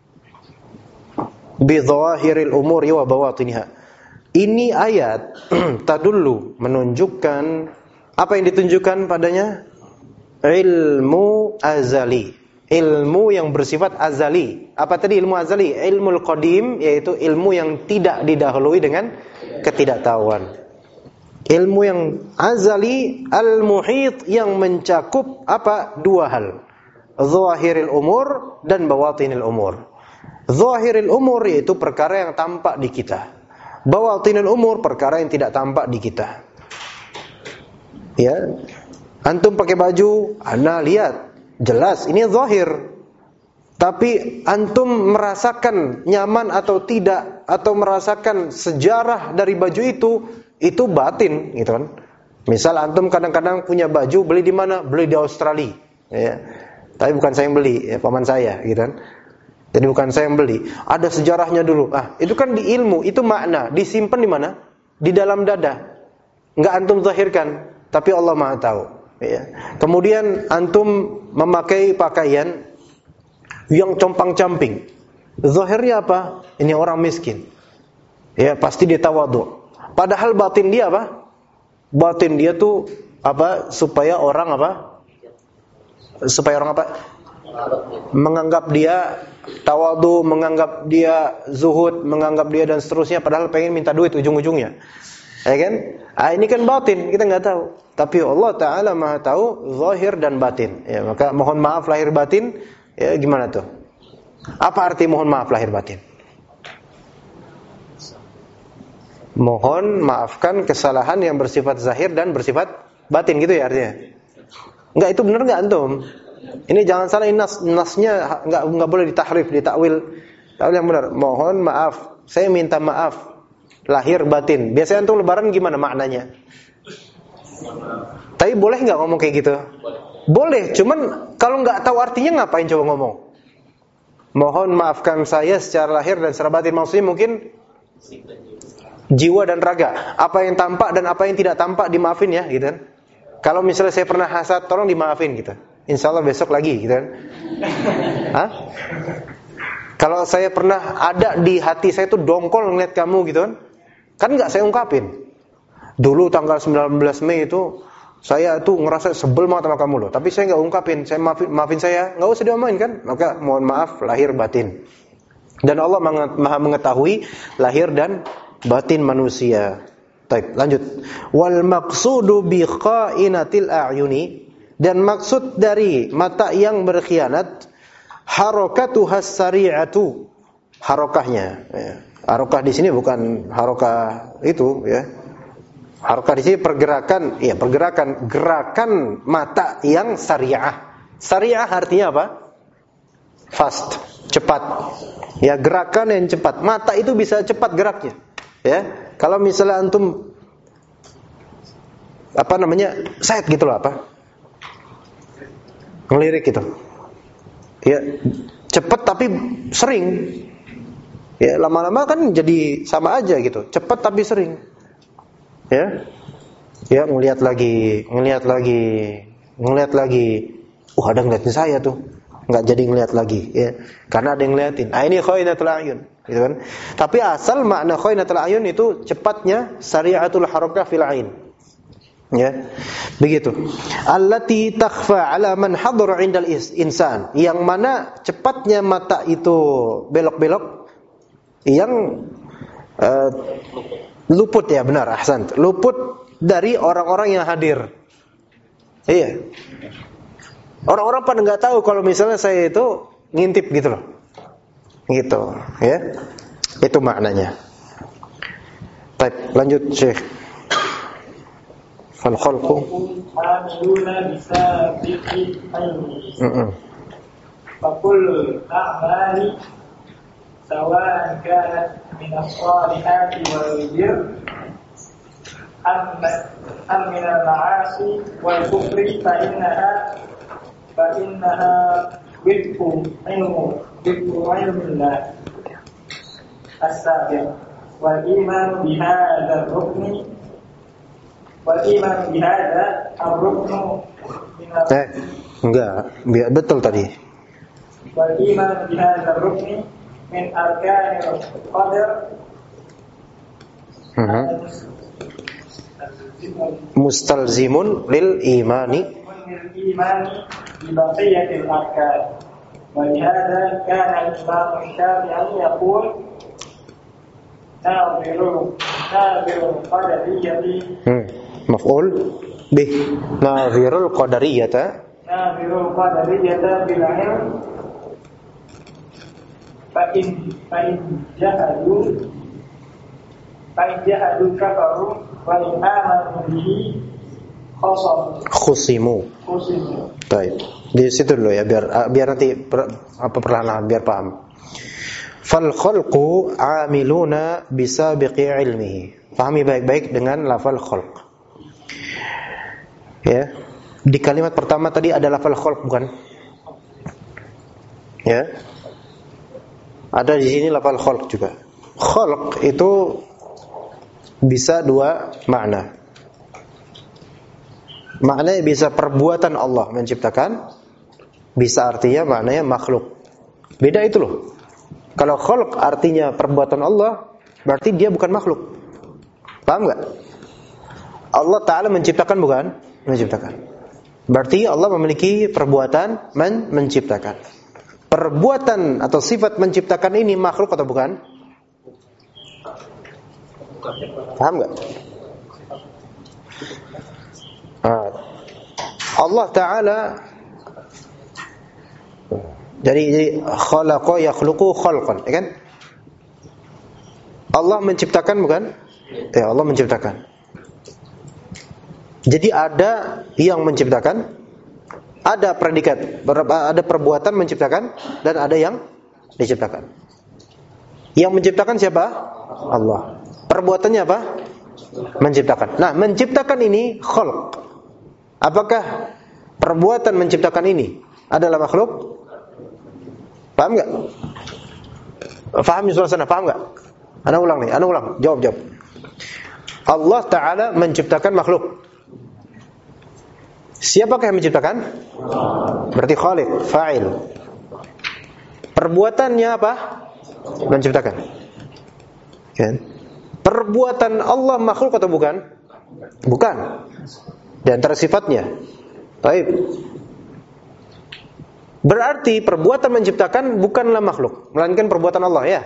bi dhawahiril umuri wa bawatiniha. Ini ayat tadullu menunjukkan apa yang ditunjukkan padanya? Ilmu azali, ilmu yang bersifat azali. Apa tadi ilmu azali? Ilmul qadim, yaitu ilmu yang tidak didahului dengan ketidaktahuan. Ilmu yang azali, al-muhit, yang mencakup apa? Dua hal. Zahiril umur dan bawatinil umur. Zahiril umur yaitu perkara yang tampak di kita. Bawatinil umur perkara yang tidak tampak di kita. Ya. Antum pakai baju, ana lihat, jelas ini zahir. Tapi antum merasakan nyaman atau tidak, atau merasakan sejarah dari baju itu batin, gitu kan. Misal antum kadang-kadang punya baju, beli di mana? Beli di Australia, ya. Tapi bukan saya yang beli, ya, paman saya, gitu kan. Jadi bukan saya yang beli. Ada sejarahnya dulu. Itu kan di ilmu, itu makna, disimpan di mana? Di dalam dada. Enggak antum zahirkan, tapi Allah Maha tahu. Ya. Kemudian antum memakai pakaian yang compang-camping. Zahirnya apa? Ini orang miskin. Ya, pasti dia tawadhu. Padahal batin dia apa? Batin dia tuh apa? Supaya orang apa? Supaya orang apa? Menganggap dia tawadhu, menganggap dia zuhud, menganggap dia dan seterusnya, padahal pengen minta duit ujung-ujungnya. Ya kan? Ini kan batin, kita enggak tahu. Tapi Allah Ta'ala Maha tahu zahir dan batin. Ya, maka mohon maaf lahir batin. Ya, gimana tuh? Apa arti mohon maaf lahir batin? Mohon maafkan kesalahan yang bersifat zahir dan bersifat batin, gitu ya artinya? Enggak, itu benar enggak antum? Ini jangan salah, ini nasnya enggak boleh ditahrif, ditakwil. Takwil yang benar. Mohon maaf, saya minta maaf lahir batin. Biasanya antum lebaran gimana maknanya? Tapi boleh nggak ngomong kayak gitu? Boleh, cuman kalau nggak tahu artinya ngapain coba ngomong? Mohon maafkan saya secara lahir dan secara batin, maksudnya mungkin jiwa dan raga. Apa yang tampak dan apa yang tidak tampak dimaafin ya, gitu kan? Kalau misalnya saya pernah hasad, tolong dimaafin gitu. Insya Allah besok lagi, gitu kan? Kalau saya pernah ada di hati saya tuh dongkol ngeliat kamu, gitu kan? Kan nggak saya ungkapin. Dulu tanggal 19 Mei itu saya tuh ngerasa sebel banget sama kamu loh, tapi saya nggak ungkapin. Saya maafin saya, nggak usah diomongin kan? Maka mohon maaf lahir batin. Dan Allah Maha mengetahui lahir dan batin manusia. Baik, lanjut. Wal maqsudu bi kha'inatil a'yuni, dan maksud dari mata yang berkhianat, harakatuhas sari'atu, harokahnya. Ya. Harokah di sini bukan harokah itu, ya. Harokah di sini pergerakan, ya gerakan mata yang sari'ah. Sari'ah artinya apa? Fast, cepat. Ya, gerakan yang cepat. Mata itu bisa cepat geraknya. Ya, kalau misalnya antum set gitu loh apa? Ngelirik gitu. Ya, cepat tapi sering. Ya, lama-lama kan jadi sama aja gitu. Cepat tapi sering. Ya, ngelihat lagi. Ada ngeliatin saya tuh, nggak jadi ngelihat lagi, ya, karena ada yang ngeliatin. Ini khainatul ayun, gitu kan? Tapi asal makna khainatul ayun itu cepatnya sari'atul harakah fil ain. Ya, begitu. Allati takhfa ala man hadara 'indal insan, yang mana cepatnya mata itu belok-belok, yang luput, ya benar, ahsan. Luput dari orang-orang yang hadir. Iya. Orang-orang pada nggak tahu kalau misalnya saya itu ngintip gitu loh. Gitu, ya. Itu maknanya. Baik, lanjut Syekh. Fal khalqu hamiluna bisa bihi ayni. Faqul a'mali sawa'an kanat min as-salihati wal bir am min al-ma'asi wal kufri fa innaha wifqu ilmu as-sabiq. والإيمان بهذا الركن Enggak, betul tadi. والإيمان بهذا الركن من أركان القدر mustalzimun lil imani ببقية الأركان ولهذا كان الإمام الشافعي يقول ناظر القدرية مفعول به ناظر القدرية بالعلم فإن جحدوا كفروا وإن آمنوا به khusimu. Baik. Di situ dulu ya biar nanti perlahan-lahan biar paham. Fal khalqu amiluna bisabiqi ilmihi. Pahami baik-baik dengan lafal khalq. Ya. Di kalimat pertama tadi ada lafal khalq bukan? Ya. Ada di sini lafal khalq juga. Khalq itu bisa dua makna. Maknanya bisa perbuatan Allah menciptakan, bisa artinya maknanya makhluk. Beda itu loh. Kalau khalq artinya perbuatan Allah, berarti dia bukan makhluk. Paham enggak? Allah Ta'ala menciptakan bukan? Menciptakan. Berarti Allah memiliki perbuatan menciptakan. Perbuatan atau sifat menciptakan ini makhluk atau bukan? Paham enggak? Allah Ta'ala jadi khalaqa yakhluqu khalqan, ya kan? Allah menciptakan bukan? Ya, Allah menciptakan. Jadi ada yang menciptakan, ada predikat, ada perbuatan menciptakan dan ada yang diciptakan. Yang menciptakan siapa? Allah. Perbuatannya apa? Menciptakan. Nah, menciptakan ini khalq. Apakah perbuatan menciptakan ini adalah makhluk? Paham enggak? Paham suasana, paham enggak? Ana ulang. Jawab. Allah Ta'ala menciptakan makhluk. Siapakah yang menciptakan? Berarti khaliq, fa'il. Perbuatannya apa? Menciptakan. Kan? Perbuatan Allah makhluk atau bukan? Bukan. Di antara sifatnya. Baik. Berarti perbuatan menciptakan bukanlah makhluk, melainkan perbuatan Allah ya.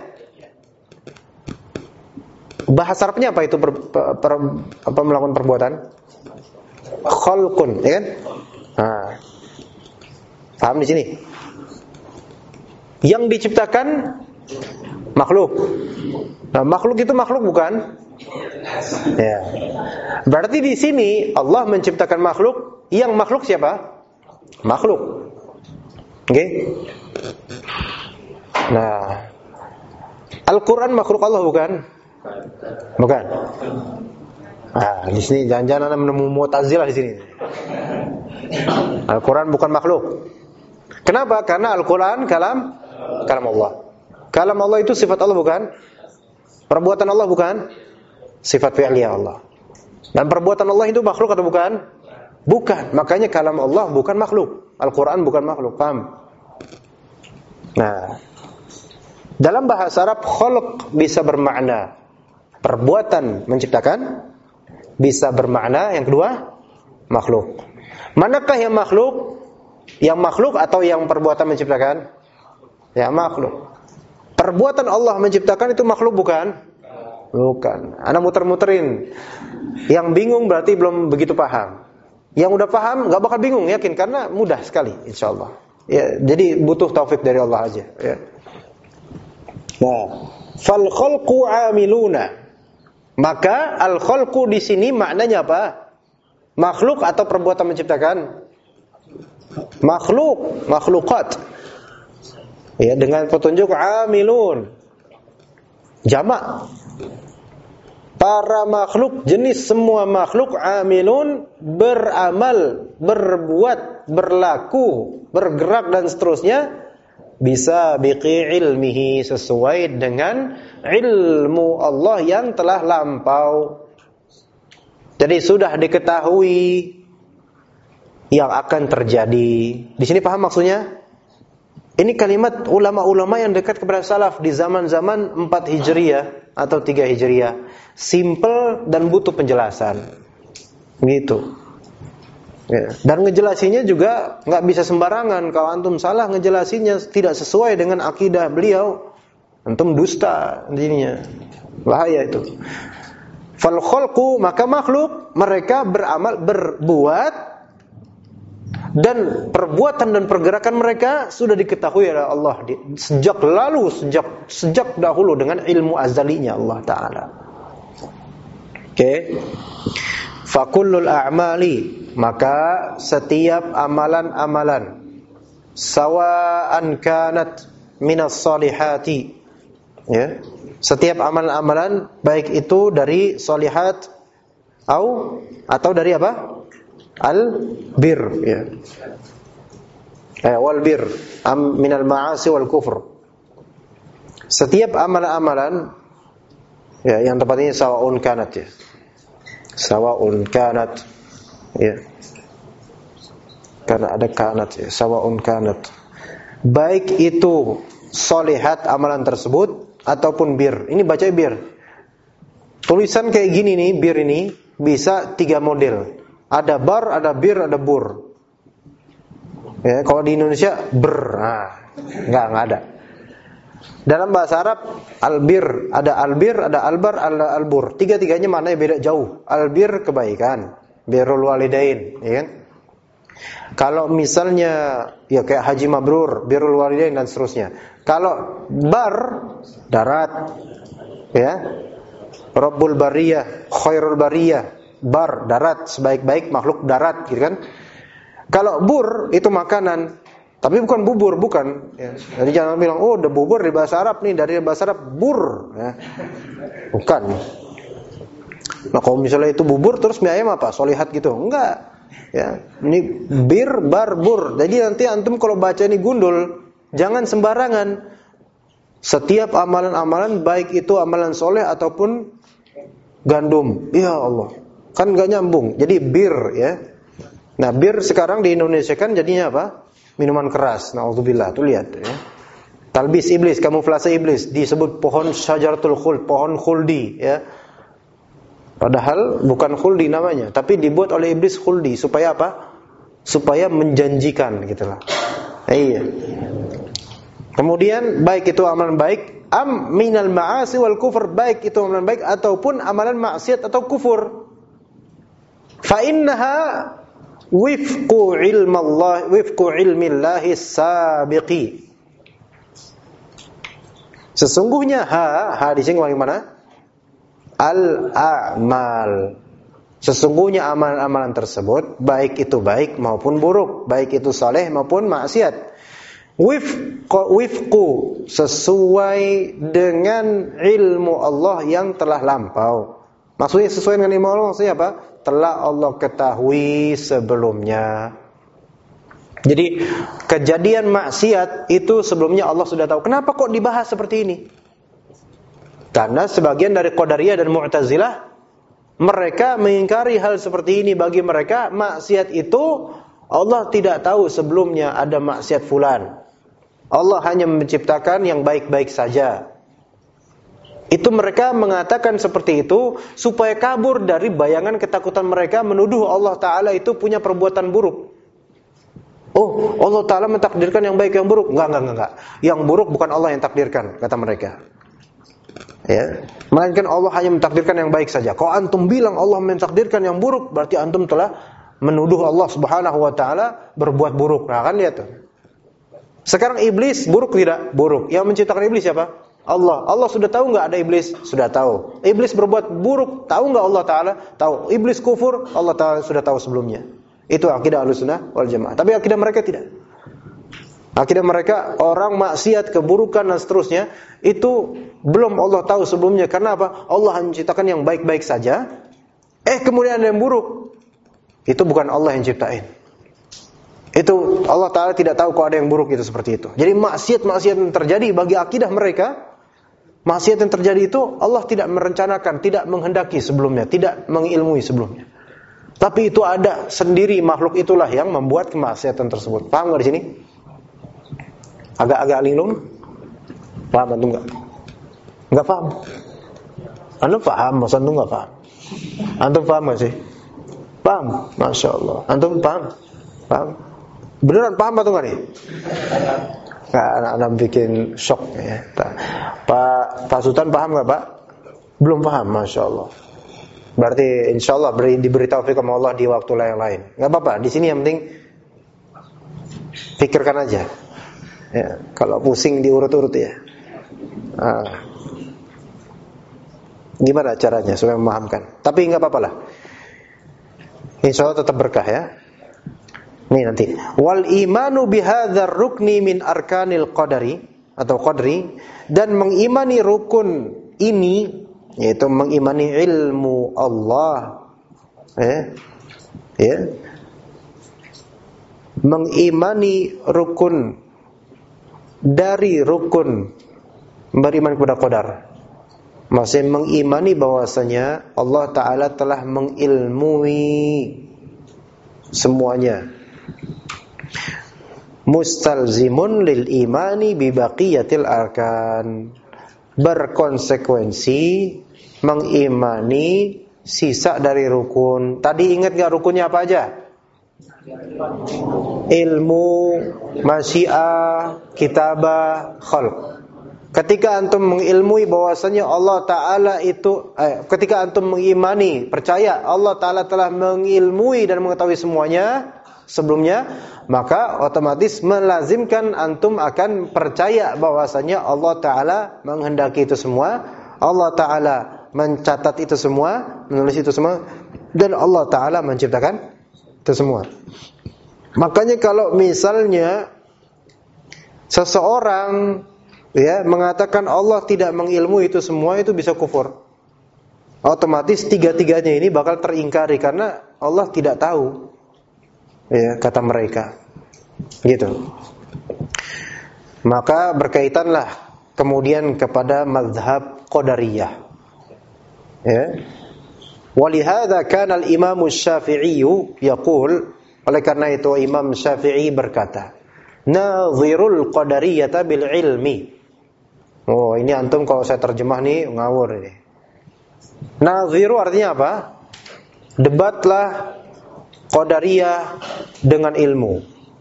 Bahasa Arabnya apa itu apa melakukan perbuatan? Khalqun, ya kan? Nah. Paham di sini? Yang diciptakan makhluk. Nah, makhluk itu makhluk bukan? Ya. Berarti di sini Allah menciptakan makhluk, yang makhluk siapa? Makhluk. Oke? Nah, Al-Qur'an makhluk Allah bukan? Bukan. Ah, di sini jangan-jangan Anda menemu Mu'tazilah di sini. Al-Qur'an bukan makhluk. Kenapa? Karena Al-Qur'an kalam Allah. Kalam Allah itu sifat Allah bukan? Perbuatan Allah bukan? Sifat fi'liyah Allah. Dan perbuatan Allah itu makhluk atau bukan? Bukan. Makanya kalam Allah bukan makhluk. Al-Qur'an bukan makhluk. Paham? Nah, dalam bahasa Arab khalq bisa bermakna perbuatan menciptakan, bisa bermakna yang kedua makhluk. Manakah yang makhluk? Yang makhluk atau yang perbuatan menciptakan? Ya, makhluk. Perbuatan Allah menciptakan itu makhluk bukan? Bukan. Anda muter-muterin. Yang bingung berarti belum begitu paham. Yang udah paham enggak bakal bingung, yakin, karena mudah sekali insyaallah. Ya, jadi butuh taufik dari Allah aja, ya. Nah, fal khalqu amiluna. Maka al khalqu di sini maknanya apa? Makhluk atau perbuatan menciptakan? Makhluk, makhluqat. Ya, dengan petunjuk amilun. Jamak. Para makhluk, jenis semua makhluk amilun, beramal, berbuat, berlaku, bergerak dan seterusnya bisabiqi ilmihi, sesuai dengan ilmu Allah yang telah lampau. Jadi sudah diketahui yang akan terjadi. Di sini paham maksudnya? Ini kalimat ulama-ulama yang dekat kepada salaf di zaman-zaman 4 Hijriah atau 3 Hijriah. Simple dan butuh penjelasan. Gitu. Ya. Dan ngejelasinnya juga nggak bisa sembarangan. Kalau antum salah ngejelasinnya tidak sesuai dengan akidah beliau, antum dusta intinya. Bahaya itu. Fal khalqu, maka makhluk mereka beramal, berbuat, dan perbuatan dan pergerakan mereka sudah diketahui oleh Allah sejak dahulu dengan ilmu azalinya Allah Ta'ala. Oke. Fakullul a'mali, maka setiap amalan-amalan, sawa'an kanat minas salihati, ya, setiap amalan-amalan baik itu dari salihat atau dari apa? Al-bir, ya. Wal bir minal ma'asi wal kufur. Setiap amalan-amalan, ya, yang tepatnya sawa'un kanat, ya. Sawa'un kanat, ya. Karena ada kanat, ya. Sawa'un kanat. Baik itu solihat amalan tersebut ataupun bir. Ini baca bir. Tulisan kayak gini nih, bir ini bisa 3 model. Ada bar, ada bir, ada bur. Ya, kalau di Indonesia ber, enggak ada. Dalam bahasa Arab albir, ada albir, ada albar, ada albur. Tiga-tiganya maknanya beda jauh. Albir kebaikan, birrul walidain, ya kan? Kalau misalnya ya kayak haji mabrur, birrul walidain dan seterusnya. Kalau bar, darat, ya. Rabbul bariyah, khairul bariyah. Bar, darat, sebaik-baik makhluk darat, gitu kan? Kalau bur itu makanan, tapi bukan bubur, bukan. Ya. Jadi jangan bilang, oh, ada bubur di bahasa Arab nih, dari bahasa Arab bur, ya. Bukan. Nah, kalau misalnya itu bubur, terus mie ayam apa? Solihat gitu? Enggak. Ya, ini bir, bar, bur. Jadi nanti antum kalau baca ini gundul, jangan sembarangan. Setiap amalan-amalan, baik itu amalan soleh ataupun gandum. Ya Allah. Kan gak nyambung. Jadi bir, ya. Nah, bir sekarang di Indonesia kan jadinya apa? Minuman keras. Na'udzubillah. Tuh lihat, ya. Talbis iblis, kamuflase iblis, disebut pohon syajaratul khuld, pohon khuldi, ya. Padahal bukan khuldi namanya, tapi dibuat oleh iblis khuldi supaya apa? Supaya menjanjikan, gitulah. Iya. Kemudian baik itu amalan baik, minal ma'asi wal kufur, baik itu amalan baik ataupun amalan maksiat atau kufur. Fa innaha wifqu ilmillahi sabiqi. Sesungguhnya di sini bagaimana? Al-a'mal. Sesungguhnya amalan-amalan tersebut baik itu baik maupun buruk, baik itu saleh maupun maksiat. Wifqu sesuai dengan ilmu Allah yang telah lampau. Maksudnya sesuai dengan ilmu Allah maksudnya apa? Telah Allah ketahui sebelumnya. Jadi kejadian maksiat itu sebelumnya Allah sudah tahu. Kenapa kok dibahas seperti ini? Karena sebagian dari Qadariyah dan Mu'tazilah mereka mengingkari hal seperti ini. Bagi mereka maksiat itu Allah tidak tahu sebelumnya ada maksiat fulan. Allah hanya menciptakan yang baik-baik saja. Itu mereka mengatakan seperti itu supaya kabur dari bayangan ketakutan mereka menuduh Allah Ta'ala itu punya perbuatan buruk. Oh, Allah Ta'ala mentakdirkan yang baik yang buruk. Enggak. Yang buruk bukan Allah yang takdirkan, kata mereka. Ya, melainkan Allah hanya mentakdirkan yang baik saja. Kalau antum bilang Allah mentakdirkan yang buruk, berarti antum telah menuduh Allah Subhanahu wa Ta'ala berbuat buruk. Nah, kan lihat tuh. Sekarang iblis buruk tidak? Buruk. Yang menciptakan iblis siapa? Allah. Allah sudah tahu enggak ada iblis? Sudah tahu. Iblis berbuat buruk, tahu enggak Allah Ta'ala? Tahu. Iblis kufur, Allah Ta'ala sudah tahu sebelumnya. Itu akidah Ahlussunnah wal Jamaah. Tapi akidah mereka tidak. Akidah mereka orang maksiat, keburukan dan seterusnya itu belum Allah tahu sebelumnya. Karena apa? Allah hanya menciptakan yang baik-baik saja. Kemudian ada yang buruk. Itu bukan Allah yang ciptain. Itu Allah Ta'ala tidak tahu kalau ada yang buruk itu seperti itu. Jadi maksiat-maksiat yang terjadi bagi akidah mereka, maksiat yang terjadi itu Allah tidak merencanakan, tidak menghendaki sebelumnya, tidak mengilmui sebelumnya. Tapi itu ada sendiri, makhluk itulah yang membuat kemaksiatan tersebut. Paham nggak di sini? Agak-agak linglung? Paham atau enggak? Enggak paham? Anda paham, masa antum enggak paham? Antum paham enggak sih? Paham? Masya Allah. Antum paham? Paham? Beneran paham atau enggak nih? Enggak, anak-anak bikin shock ya. Pak Sultan paham enggak, Pak? Belum paham, Masya Allah. Berarti insya Allah diberi taufik sama Allah di waktu yang lain. Enggak apa-apa, di sini yang penting pikirkan aja. Ya, kalau pusing diurut-urut ya. Gimana caranya supaya memahamkan? Tapi enggak apa-apa lah. Insya Allah tetap berkah ya. Nih nanti. Wal imanu bihadzal rukni min arkanil qadari atau qadri, dan mengimani rukun ini, yaitu mengimani ilmu Allah, mengimani rukun dari rukun beriman kepada qadar. Maksudnya mengimani bahwasanya Allah Ta'ala telah mengilmui semuanya. Mustalzimun lil imani bi baqiyatil arkan, berkonsekuensi mengimani sisa dari rukun. Tadi ingat gak rukunnya apa aja? Ilmu, masyiah, kitabah, khalq. Ketika antum mengilmui bahwasanya Allah Ta'ala itu ketika antum mengimani, percaya Allah Ta'ala telah mengilmui dan mengetahui semuanya sebelumnya, maka otomatis melazimkan antum akan percaya bahwasanya Allah Ta'ala menghendaki itu semua, Allah Ta'ala mencatat itu semua, menulis itu semua, dan Allah Ta'ala menciptakan itu semua. Makanya kalau misalnya seseorang mengatakan Allah tidak mengilmui itu semua, itu bisa kufur. Otomatis tiga-tiganya ini bakal teringkari karena Allah tidak tahu. Kata mereka. Gitu. Maka berkaitanlah kemudian kepada mazhab Qadariyah. Walihada kana al-Imam Syafi'i yaqul, oleh karena itu Imam Syafi'i berkata, nadhirul qadariyata bil ilmi. Oh, ini antum kalau saya terjemah nih ngawur ini. Nadhiru artinya apa? Debatlah Qadariyah dengan ilmu.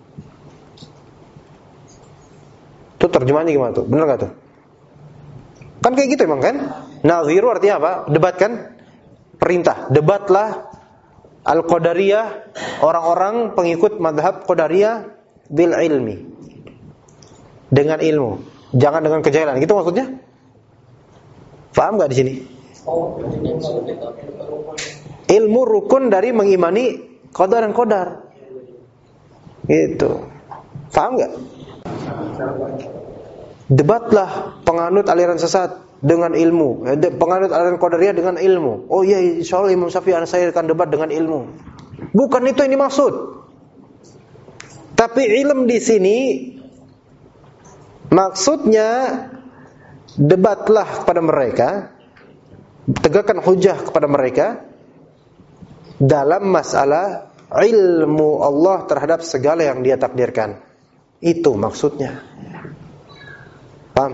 Itu terjemahannya gimana tuh? Benar gak tuh? Kan kayak gitu emang kan? Nadhiru artinya apa? Debat kan? Perintah. Debatlah Al-Qadariyah, orang-orang pengikut madhab Qadariyah bil ilmi, dengan ilmu, jangan dengan kejahilan. Gitu maksudnya? Paham gak di sini? Ilmu rukun dari mengimani qadar dan qadar. Gitu. Paham gak? Debatlah penganut aliran sesat dengan ilmu, penganut aliran Qadariyah dengan ilmu. Oh iya, insyaallah Imam Syafi'i saya akan debat dengan ilmu. Bukan itu yang dimaksud. Tapi ilm di sini maksudnya debatlah kepada mereka, tegakkan hujah kepada mereka dalam masalah ilmu Allah terhadap segala yang Dia takdirkan. Itu maksudnya. Paham?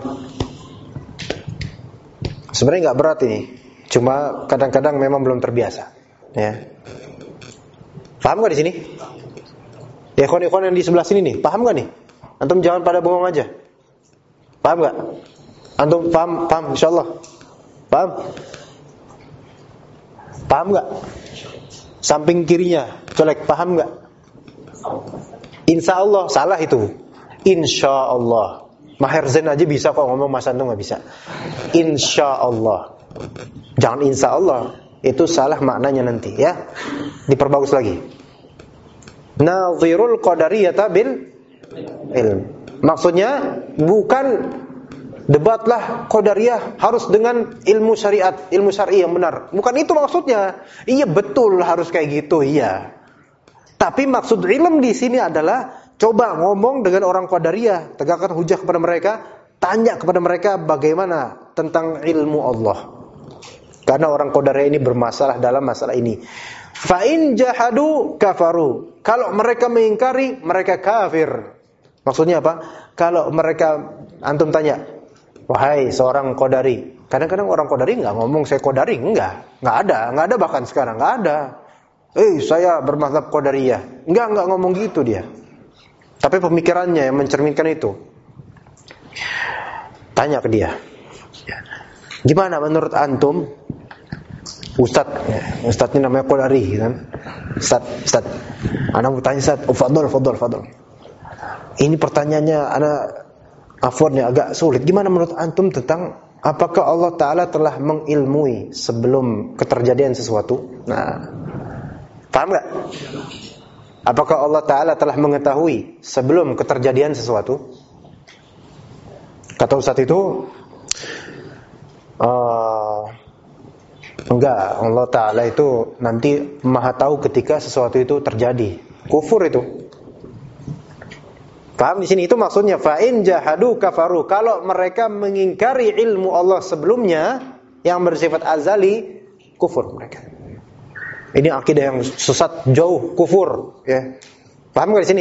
Sebenarnya nggak berat ini, cuma kadang-kadang memang belum terbiasa. Ya. Paham nggak di sini? Ya, ikhwan-ikhwan yang di sebelah sini nih, paham nggak nih? Antum jangan pada bengong aja. Paham nggak? Antum paham, insyaallah. Paham? Paham nggak? Samping kirinya, colek, paham nggak? Insya Allah, salah itu. Insya Allah. Maher Zain aja bisa kok ngomong, Mas Antum nggak bisa. Insya Allah. Jangan insya Allah, itu salah maknanya nanti ya. Diperbagus lagi. Nadhirul qadariyata bil ilm. Maksudnya bukan debatlah Qadariyah harus dengan ilmu syariat, ilmu syar'i yang benar. Bukan itu maksudnya. Iya betul harus kayak gitu, iya. Tapi maksud ilm di sini adalah coba ngomong dengan orang Qadariyah, tegakkan hujah kepada mereka, tanya kepada mereka bagaimana tentang ilmu Allah. Karena orang Qadariyah ini bermasalah dalam masalah ini. Fa in jahadu kafaru. Kalau mereka mengingkari, mereka kafir. Maksudnya apa? Kalau mereka antum tanya, wahai seorang Qadari. Kadang-kadang orang Qadari enggak ngomong saya Qadari, enggak ada bahkan sekarang enggak ada. Saya bermazhab Qadariyah. Enggak ngomong gitu dia. Tapi pemikirannya yang mencerminkan itu. Tanya ke dia. Gimana menurut antum? Ustaz ini namanya Qadari kan? Ustaz. Ana mau tanya Ustaz. Fadhol. Ini pertanyaannya ana afwannya agak sulit. Gimana menurut antum tentang apakah Allah Ta'ala telah mengilmui sebelum keterjadian sesuatu? Nah, paham gak? Apakah Allah Ta'ala telah mengetahui sebelum keterjadian sesuatu? Kata Ustaz itu, enggak, Allah Ta'ala itu nanti maha tahu ketika sesuatu itu terjadi. Kufur itu. Paham di sini itu maksudnya fa in jahadu kafaru. Kalau mereka mengingkari ilmu Allah sebelumnya yang bersifat azali, kufur mereka. Ini akidah yang sesat, jauh kufur, ya. Paham enggak di sini?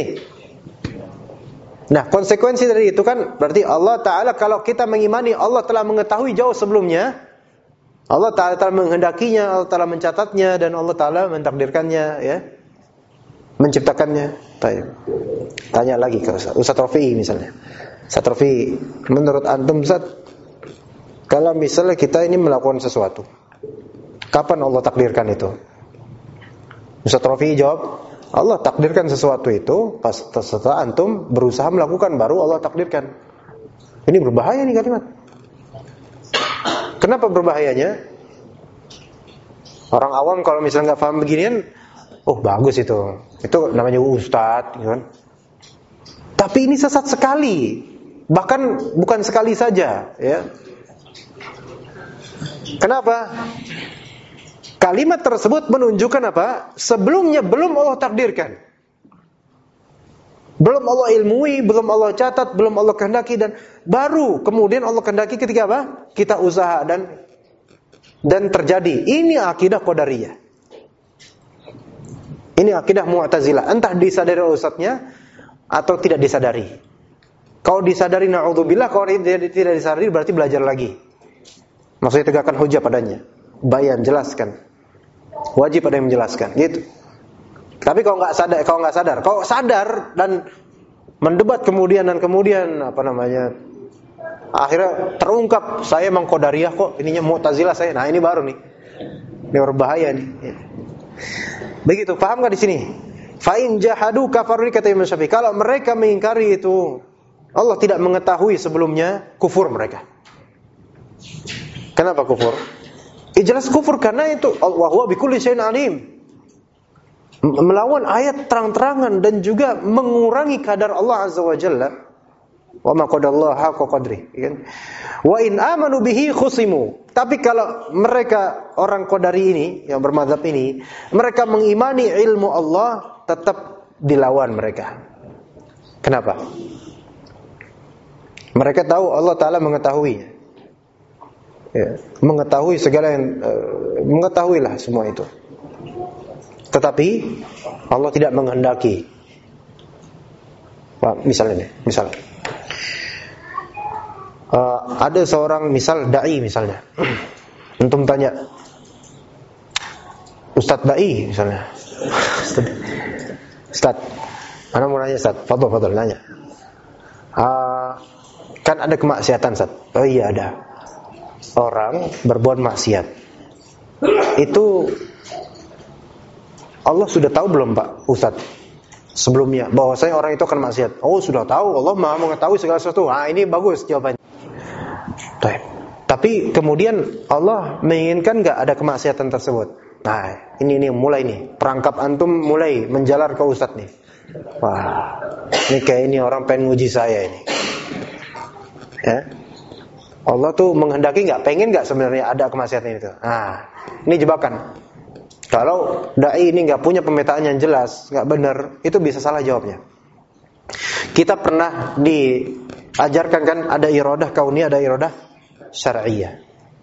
Nah, konsekuensi dari itu kan berarti Allah Ta'ala kalau kita mengimani Allah telah mengetahui jauh sebelumnya, Allah Ta'ala telah menghendakinya, Allah Ta'ala mencatatnya, dan Allah Ta'ala mentakdirkannya, ya, menciptakannya. Tanya lagi ke Ustaz Rafi'i misalnya. Ustaz Rafi'i, menurut antum Ustaz, kalau misalnya kita ini melakukan sesuatu, kapan Allah takdirkan itu? Ustaz Rafi'i jawab, Allah takdirkan sesuatu itu pas setelah antum berusaha melakukan, baru Allah takdirkan. Ini berbahaya nih kalimat. Kenapa berbahayanya? Orang awam kalau misalnya nggak paham beginian, bagus itu namanya ustadz, gitu kan? Tapi ini sesat sekali, bahkan bukan sekali saja, ya. Kenapa? Kalimat tersebut menunjukkan apa? Sebelumnya belum Allah takdirkan, belum Allah ilmui, belum Allah catat, belum Allah kehendaki, dan baru kemudian Allah kehendaki ketika apa? Kita usaha dan terjadi. Ini akidah Qadariyah. Ini akidah Mu'tazilah. Entah disadari oleh ustadznya atau tidak disadari. Kalau disadari na'udzubillah, kalau tidak disadari berarti belajar lagi. Maksudnya tegakkan hujah padanya. Bayan, jelaskan. Wajib ada yang menjelaskan, gitu. Tapi kalau nggak sadar, kalau sadar dan mendebat kemudian akhirnya terungkap saya emang Qadariyah kok, ininya Mu'tazilah saya. Nah, ini baru nih. Ini berbahaya nih. Begitu, paham enggak di sini? Fa in jahadu kafaru, kata Imam Syafi'i. Kalau mereka mengingkari itu, Allah tidak mengetahui sebelumnya, kufur mereka. Kenapa kufur? Jelas kufur karena itu wa huwa bikulli syai'in alim. Melawan ayat terang-terangan dan juga mengurangi kadar Allah Azza wa Jalla. Wa ma qadallaha haqqa qadri, kan? Wa in amanu bihi khusimu. Tapi kalau mereka orang Qadari ini yang bermadzhab ini, mereka mengimani ilmu Allah, tetap dilawan mereka. Kenapa? Mereka tahu Allah Ta'ala mengetahuinya, ya, mengetahui segala yang mengetahuilah semua itu. Tetapi Allah tidak menghendaki. Misalnya ada seorang dai misalnya. Antum tanya, Ustadz dai misalnya. Ustadz, ana mau nanya Ustadz, fadhol nanya. Kan ada kemaksiatan Ustadz. Oh iya ada. Orang berbuat maksiat. Itu Allah sudah tahu belum Pak Ustadz sebelumnya bahwasanya orang itu akan maksiat? Oh sudah tahu, Allah Maha mengetahui segala sesuatu. Ini bagus jawabannya. Tapi kemudian Allah menginginkan enggak ada kemaksiatan tersebut? Nah, ini mulai nih, perangkap antum mulai menjalar ke ustadz nih. Wah, ini kayak ini orang pengen nguji saya ini. Ya. Allah tuh menghendaki enggak, pengen enggak sebenarnya ada kemaksiatan itu? Nah, ini jebakan. Kalau dai ini nggak punya pemetaan yang jelas, nggak benar, itu bisa salah jawabnya. Kita pernah diajarkan kan ada iradah kauniyah, ada iradah syar'iyah.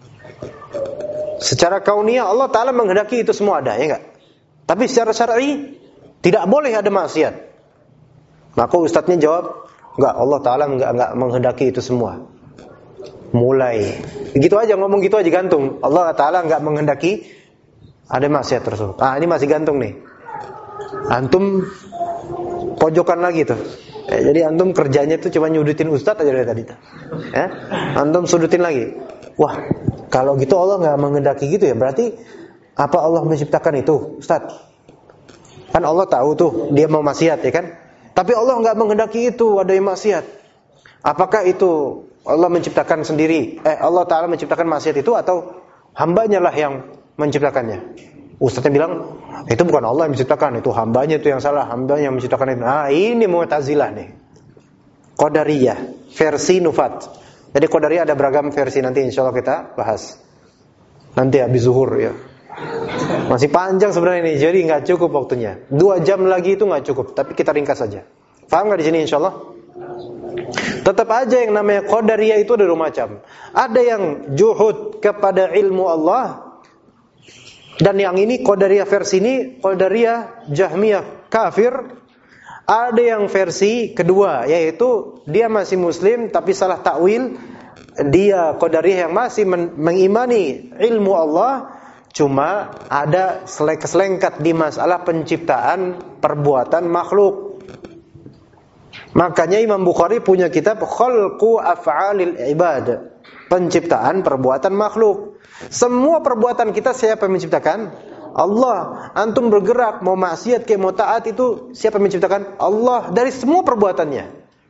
Secara kauniyah Allah Ta'ala menghendaki itu semua ada, ya enggak? Tapi secara syar'i tidak boleh ada maksiat. Maka ustadznya jawab, enggak, Allah Ta'ala enggak menghendaki itu semua. Mulai begitu aja, ngomong gitu aja gantung. Allah Ta'ala enggak menghendaki ada maksiat tersebut. Ini masih gantung nih. Antum pojokan lagi tuh. Jadi antum kerjanya tuh cuma nyudutin ustadz aja dari tadi tuh. Antum sudutin lagi. Wah, kalau gitu Allah nggak menghendaki gitu ya, berarti apa Allah menciptakan itu, Ustaz? Kan Allah tahu tuh dia mau maksiat, ya kan? Tapi Allah nggak menghendaki itu ada yang maksiat. Apakah itu Allah menciptakan sendiri? Allah Ta'ala menciptakan maksiat itu atau hambanya lah yang menciptakannya? Ustaznya bilang itu bukan Allah yang menciptakan, itu hambanya itu yang salah, hambanya yang menciptakan itu. Ini Mu'tazilah nih, Qadariyah versi Nufat. Jadi Qadariyah ada beragam versi, nanti insya Allah kita bahas nanti habis zuhur ya. Masih panjang sebenarnya ini, jadi nggak cukup waktunya. 2 jam lagi itu nggak cukup, tapi kita ringkas saja. Paham nggak di sini insya Allah? Tetap aja yang namanya Qadariyah itu ada 2 macam. Ada yang juhud kepada ilmu Allah, dan yang ini Qadariyah versi ini Qadariyah Jahmiyah kafir. Ada yang versi kedua, yaitu dia masih muslim tapi salah takwil. Dia Qadariyah yang masih mengimani ilmu Allah, cuma ada keselengkat di masalah penciptaan perbuatan makhluk. Makanya Imam Bukhari punya kitab Khalqu Af'alil Ibad, penciptaan perbuatan makhluk. Semua perbuatan kita siapa yang menciptakan? Allah. Antum bergerak mau maksiat ke mau taat, itu siapa yang menciptakan? Allah, dari semua perbuatannya.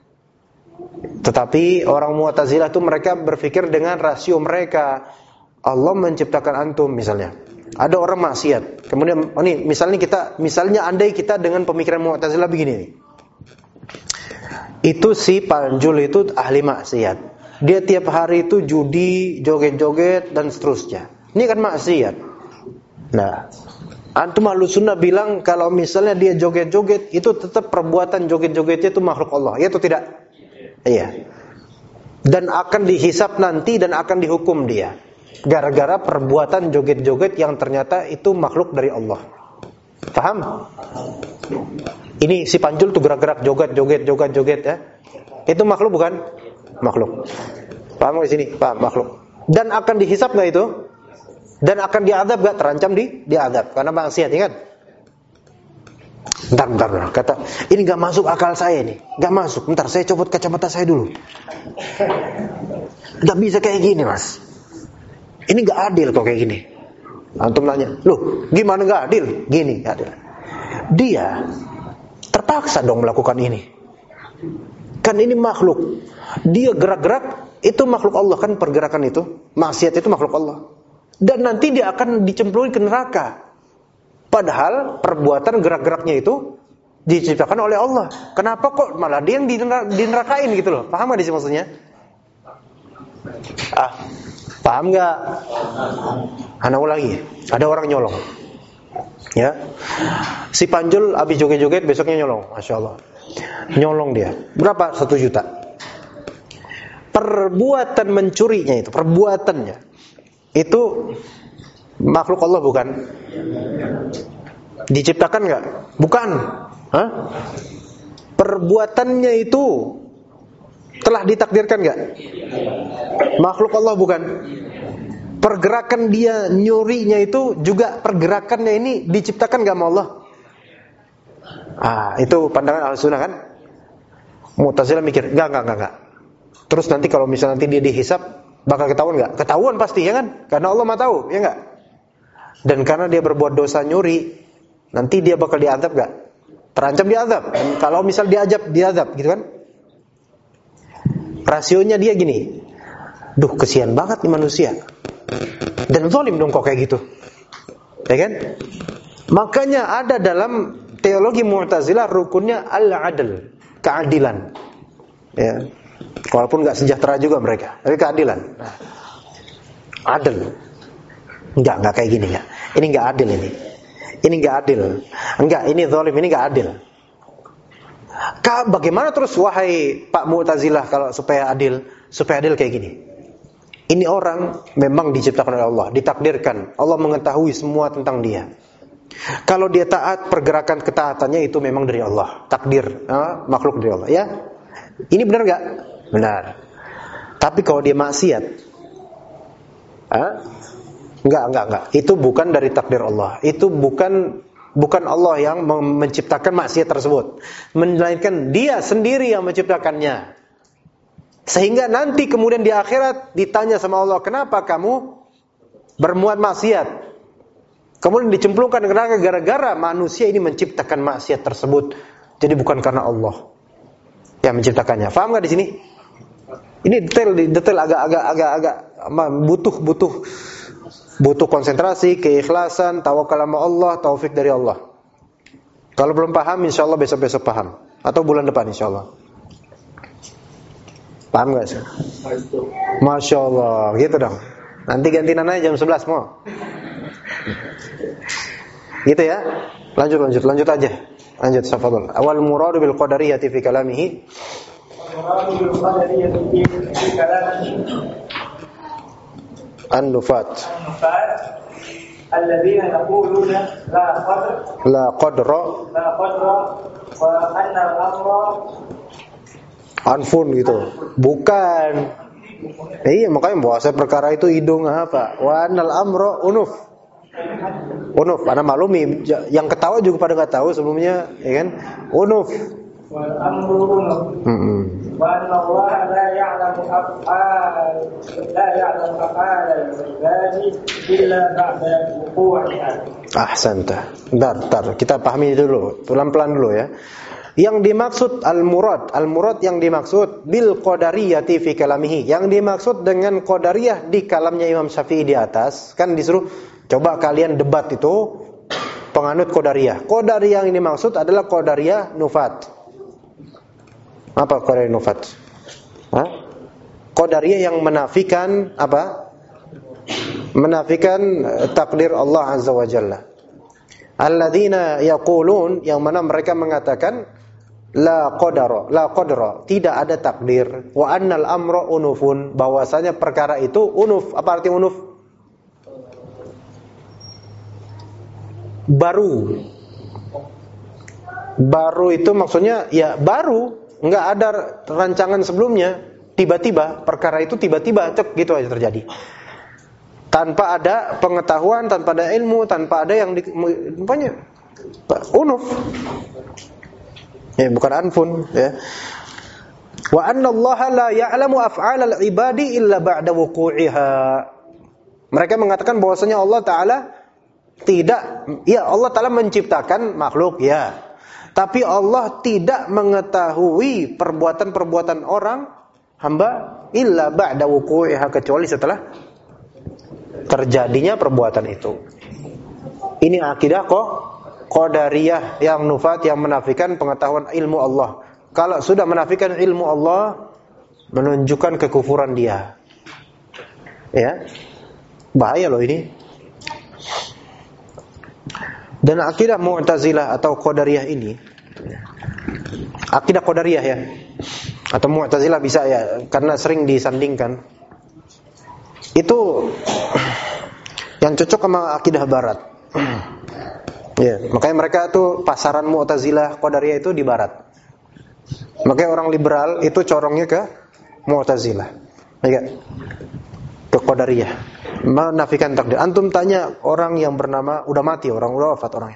Tetapi orang Mu'tazilah itu mereka berpikir dengan rasio mereka. Allah menciptakan antum misalnya. Ada orang maksiat. Kemudian misalnya andai kita dengan pemikiran Mu'tazilah begini nih. Itu si Panjul itu ahli maksiat. Dia tiap hari itu judi, joget-joget dan seterusnya. Ini kan maksiat. Nah, antum Ahlus Sunnah bilang kalau misalnya dia joget-joget itu tetap perbuatan joget-jogetnya itu makhluk Allah, ya atau tidak? Iya. Dan akan dihisap nanti dan akan dihukum dia gara-gara perbuatan joget-joget yang ternyata itu makhluk dari Allah. Paham? Ini si Panjul tuh gerak-gerak joget ya. Itu makhluk bukan? Makhluk. Paham di sini? Paham, makhluk. Dan akan dihisap enggak itu? Dan akan diadab gak? Terancam diadab karena maksiat, ya kan? Bentar, kata ini gak masuk akal saya nih, gak masuk. Bentar, saya copot kacamata saya dulu. Gak bisa kayak gini, Mas. Ini gak adil kok kayak gini. Antum nanya, loh gimana gak adil? Gini, gak adil. Dia terpaksa dong melakukan ini. Kan ini makhluk. Dia gerak-gerak, itu makhluk Allah kan, pergerakan itu. Maksiat itu makhluk Allah. Dan nanti dia akan dicemplungin ke neraka. Padahal perbuatan gerak-geraknya itu diciptakan oleh Allah. Kenapa kok malah dia yang dinerakain gitu loh? Paham gak di sini maksudnya? Paham gak? Ana ulangi. Ada orang nyolong. Ya. Si Panjul habis joget-joget besoknya nyolong. Masya Allah. Nyolong dia. Berapa? 1 juta. Perbuatan mencurinya itu, perbuatannya itu makhluk Allah bukan? Diciptakan enggak? Bukan. Perbuatannya itu telah ditakdirkan enggak? Makhluk Allah bukan? Pergerakan dia nyurinya itu juga pergerakannya ini diciptakan enggak sama Allah? Itu pandangan Ahlussunnah kan? Mu'tazilah mikir, enggak. Terus nanti kalau misalnya nanti dia dihisap bakal ketahuan nggak? Ketahuan pasti, ya kan? Karena Allah Maha tahu, ya nggak? Dan karena dia berbuat dosa nyuri, nanti dia bakal diazab nggak? Terancam diazab. Dan kalau misal diazab, gitu kan? Rasionya dia gini, duh kesian banget nih manusia. Dan zalim dong kok kayak gitu, ya kan? Makanya ada dalam teologi Mu'tazilah rukunnya al-adl, keadilan, ya. Walaupun gak sejahtera juga mereka, tapi keadilan. Adil. Enggak kayak gini ya. Ini gak adil ini. Ini nggak adil. Enggak, ini zalim, ini nggak adil. Bagaimana terus wahai Pak Mu'tazilah kalau supaya adil kayak gini? Ini orang memang diciptakan oleh Allah, ditakdirkan. Allah mengetahui semua tentang dia. Kalau dia taat, pergerakan ketaatannya itu memang dari Allah, takdir, makhluk dari Allah. Ya, ini benar nggak? Benar. Tapi kalau dia maksiat, enggak. Itu bukan dari takdir Allah. Itu bukan Allah yang menciptakan maksiat tersebut, melainkan dia sendiri yang menciptakannya. Sehingga nanti kemudian di akhirat ditanya sama Allah, kenapa kamu berbuat maksiat? Kemudian dicemplungkan ke neraka gara-gara manusia ini menciptakan maksiat tersebut. Jadi bukan karena Allah yang menciptakannya. Paham nggak di sini? Ini detail agak butuh konsentrasi, keikhlasan, tawakal sama Allah, taufik dari Allah. Kalau belum paham, insya Allah besok paham, atau bulan depan insya Allah. Paham gak sih? Masya Allah, gitu dong. Nanti ganti nanya jam 11 mau. Gitu ya. Lanjut aja. Lanjut, safadul. Awal muradu bil qadariyati fi kalamihi. An-nufat. Alladzina yaquluna la qadra wa anna al-amra anfun gitu. Bukan. Iya, makanya bahasa perkara itu hidung apa? Wa annal amra unuf. Ana maklumi, yang ketawa juga pada enggak tahu sebelumnya, ya kan? Unuf. Wal amru unuf. Wa anna Allah la ya'lamu af'al al-ibadi illa ba'da wuqu'iha. Ahsanta. Bentar, kita pahami dulu, pelan-pelan dulu ya. Yang dimaksud al-murad yang dimaksud bil qadariyati fi kalamihi. Yang dimaksud dengan qadariyah di kalamnya Imam Syafi'i di atas, kan disuruh coba kalian debat itu penganut qadariyah. Qadariyah yang dimaksud adalah qadariyah nufat. Apa qadariyah nufat? Qadariyah yang menafikan apa? Menafikan takdir Allah Azza wa Jalla. Alladzina yaqulun, yang mana mereka mengatakan la qadra, tidak ada takdir. Wa annal amra unufun, bahwasanya perkara itu unuf. Apa arti unuf? Baru itu maksudnya ya baru, enggak ada rancangan sebelumnya. Tiba-tiba perkara itu tiba-tiba cek gitu aja terjadi. Tanpa ada pengetahuan, tanpa ada ilmu, tanpa ada yang umpamanya unuf. Ya, bukan anfun, ya. Wa anna Allah la ya'lamu af'al al-ibadi illa ba'da wuqu'iha. Mereka mengatakan bahwasanya Allah Ta'ala tidak, ya Allah Ta'ala menciptakan makhluk, ya. Tapi Allah tidak mengetahui perbuatan-perbuatan orang hamba illa ba'da wuqu'iha, kecuali setelah terjadinya perbuatan itu. Ini akidah qadariyah yang nufat, yang menafikan pengetahuan ilmu Allah. Kalau sudah menafikan ilmu Allah, menunjukkan kekufuran dia. Ya. Bahaya loh ini. Dan akidah Mu'tazilah atau qadariyah ini, akidah qadariyah ya, atau Mu'tazilah bisa ya, karena sering disandingkan. Itu yang cocok sama akidah barat. Ya, makanya mereka tuh pasaran Mu'tazilah, Qadariyah itu di barat. Makanya orang liberal itu corongnya ke Mu'tazilah. Ya. Ke Qadariyah. Menafikan takdir. Antum tanya orang yang bernama, udah mati, udah wafat orangnya,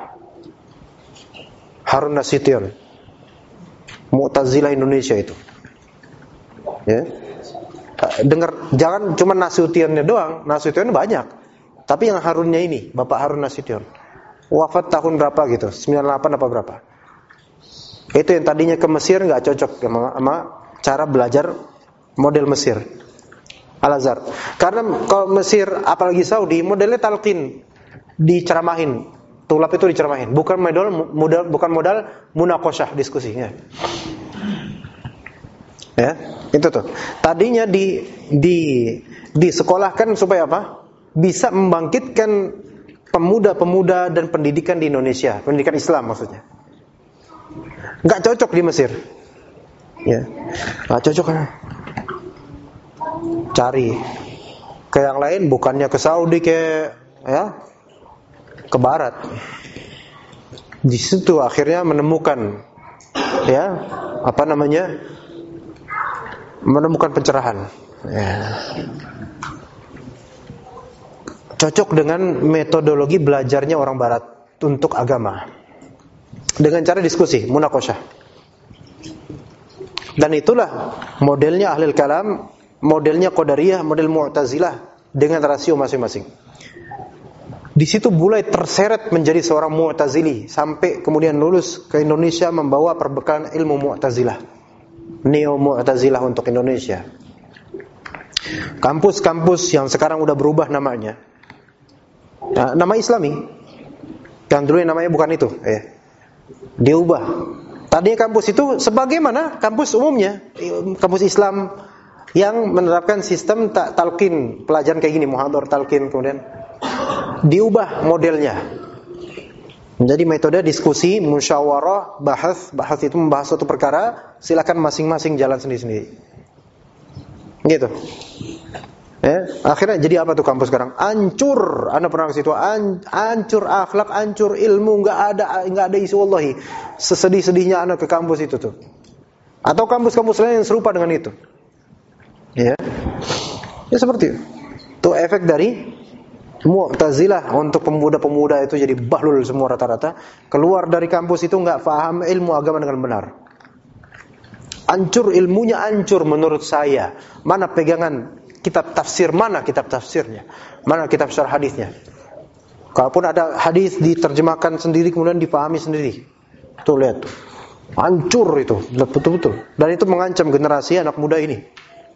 Harun Nasution, Mu'tazilah Indonesia itu. Ya. Dengar, jangan cuma Nasutionnya doang. Nasutionnya banyak. Tapi yang Harunnya ini, Bapak Harun Nasution, wafat tahun berapa gitu? 98 apa berapa? Itu yang tadinya ke Mesir nggak cocok sama cara belajar model Mesir, Al-Azhar. Karena kalau Mesir apalagi Saudi modelnya talqin, diceramahin, tulap itu diceramahin, bukan modal munaqasyah, diskusinya. Ya, itu tuh. Tadinya disekolahkan supaya apa? Bisa membangkitkan pemuda-pemuda dan pendidikan di Indonesia, pendidikan Islam maksudnya. Nggak cocok di Mesir. Ya, nggak cocok kan? Cari ke yang lain, bukannya ke Saudi, ke barat. Di situ akhirnya menemukan menemukan pencerahan. Ya. Cocok dengan metodologi belajarnya orang barat untuk agama. Dengan cara diskusi, munaqasyah. Dan itulah modelnya Ahlul Kalam, modelnya Qadariyah, model Mu'tazilah dengan rasio masing-masing. Di situ mulai terseret menjadi seorang Mu'tazili sampai kemudian lulus ke Indonesia membawa perbekalan ilmu Mu'tazilah. Neo Mu'tazilah untuk Indonesia. Kampus-kampus yang sekarang udah berubah namanya. Nah, nama Islami. Yang dulu namanya bukan itu, diubah. Tadinya kampus itu sebagaimana kampus umumnya, kampus Islam yang menerapkan sistem talqin, pelajaran kayak gini, muhadhar talqin, kemudian diubah modelnya menjadi metode diskusi, musyawarah, bahas itu membahas suatu perkara, silakan masing-masing jalan sendiri-sendiri. Gitu. Akhirnya jadi apa tuh kampus sekarang? Hancur. Anda pernah ke situ? Hancur akhlak, hancur ilmu, enggak ada isu wallahi. Sesedih-sedihnya Anda ke kampus itu tuh. Atau kampus-kampus lain yang serupa dengan itu. Ya seperti itu. Itu efek dari Mu'tazilah untuk pemuda-pemuda itu jadi bahlul semua rata-rata. Keluar dari kampus itu enggak paham ilmu agama dengan benar. Hancur ilmunya, hancur menurut saya. Mana pegangan kitab tafsir, mana kitab tafsirnya, mana kitab syarah hadisnya. Kalaupun ada hadis diterjemahkan sendiri kemudian dipahami sendiri. Tuh lihat tuh. Hancur itu, betul-betul. Dan itu mengancam generasi anak muda ini.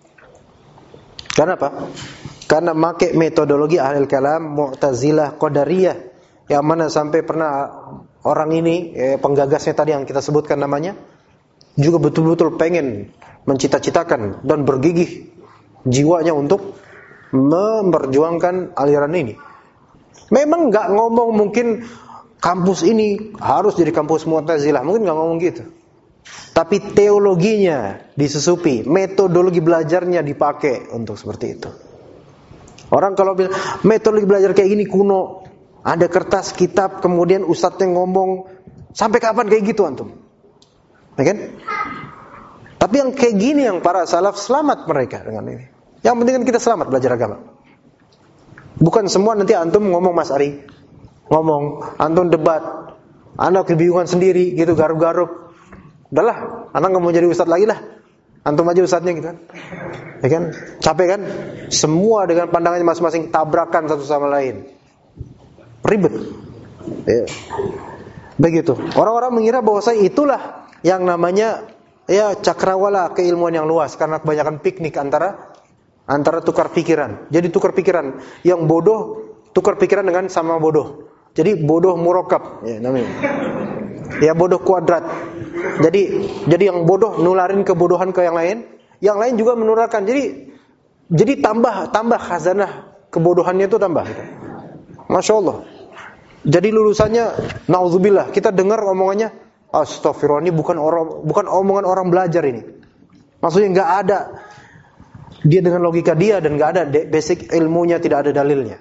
Karena apa? Karena pakai metodologi Ahlul Kalam, Mu'tazilah, Qadariyah, yang mana sampai pernah orang ini, penggagasnya tadi yang kita sebutkan namanya, juga betul-betul pengen mencita-citakan dan bergigih jiwanya untuk memperjuangkan aliran ini. Memang nggak ngomong mungkin kampus ini harus jadi kampus Mu'tazilah, mungkin nggak ngomong gitu. Tapi teologinya disusupi, metodologi belajarnya dipakai untuk seperti itu. Orang kalau bilang metodologi belajar kayak gini kuno, ada kertas kitab kemudian ustadznya ngomong, sampai kapan kayak gitu antum? Ya kan? Tapi yang kayak gini yang para salaf selamat mereka dengan ini. Yang penting kan kita selamat belajar agama. Bukan semua nanti antum ngomong Mas Ari, ngomong antum debat, anda kebingungan sendiri gitu, garuk-garuk. Udahlah, anak nggak mau jadi ustadz lagi lah. Antum aja ustadznya gitu kan. Ya kan? Capek kan? Semua dengan pandangannya masing-masing, tabrakan satu sama lain. Ribet. Ya. Begitu. Orang-orang mengira bahwasanya itulah yang namanya cakrawala keilmuan yang luas, karena kebanyakan piknik antara tukar pikiran. Jadi tukar pikiran, yang bodoh tukar pikiran dengan sama bodoh. Jadi bodoh murakkab ya namanya. Ya bodoh kuadrat. Jadi yang bodoh nularin kebodohan ke yang lain juga menularkan. Jadi tambah khazanah kebodohannya itu tambah. Masya Allah. Jadi lulusannya naudzubillah, kita dengar omongannya astagfirullah, ini bukan omongan orang belajar ini. Maksudnya nggak ada dia dengan logika dia dan nggak ada basic ilmunya, tidak ada dalilnya.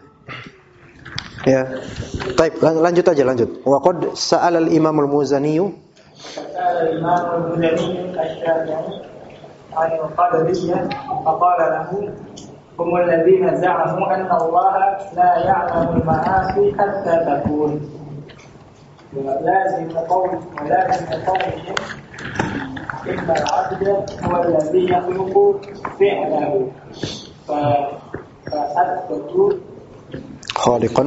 Ya, baik, lanjut. Wa qad sa'ala al-Imam al-Muzani هم الذين زعموا أن الله لا يعلم المعاصي حتى تكون ولازم قولهم إن العبد هو الذي يخلق فعله فأثبتوا خالقا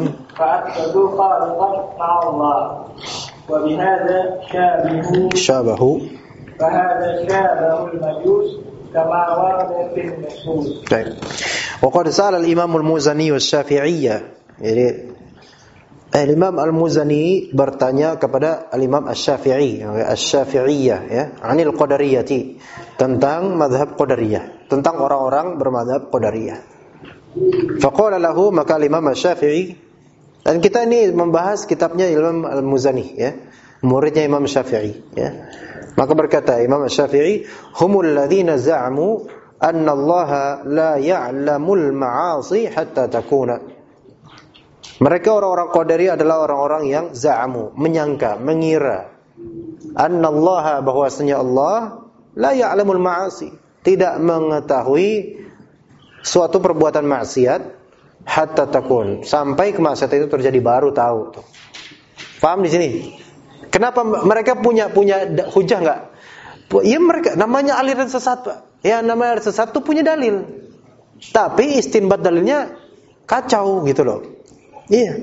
مع الله وبهذا شابهوا فهذا شابه المجوس كما ورد في النصوص. وقد سأل الإمام المuzani والشافعية. Jadi Imam Al-Muzani bertanya kepada Al-Imam Asy-Syafi'i, Asy-Syafi'iyah ya, anil qadariyati, tentang mazhab qadariyah, tentang orang-orang bermazhab qadariyah. Faqala lahu, maka Imam Asy-Syafi'i Dan kita ini membahas kitabnya Imam Al-Muzani, ya, muridnya Imam Syafi'i, ya. Maka berkata Imam Syafi'i, humul ladzina za'amu anna Allah la ya'lamul ma'asi hatta takuna. Mereka orang-orang Qadariyah adalah orang-orang yang za'amu, menyangka, mengira, anna Allah, bahwasanya Allah la ya'lamul ma'asi, tidak mengetahui suatu perbuatan maksiat hatta takun, sampai kemaksiatan itu terjadi baru tahu. Paham di sini? Kenapa mereka punya hujah enggak? Ya mereka namanya aliran sesat, Pak. Ya namanya aliran sesat itu punya dalil. Tapi istinbat dalilnya kacau gitu loh. Iya.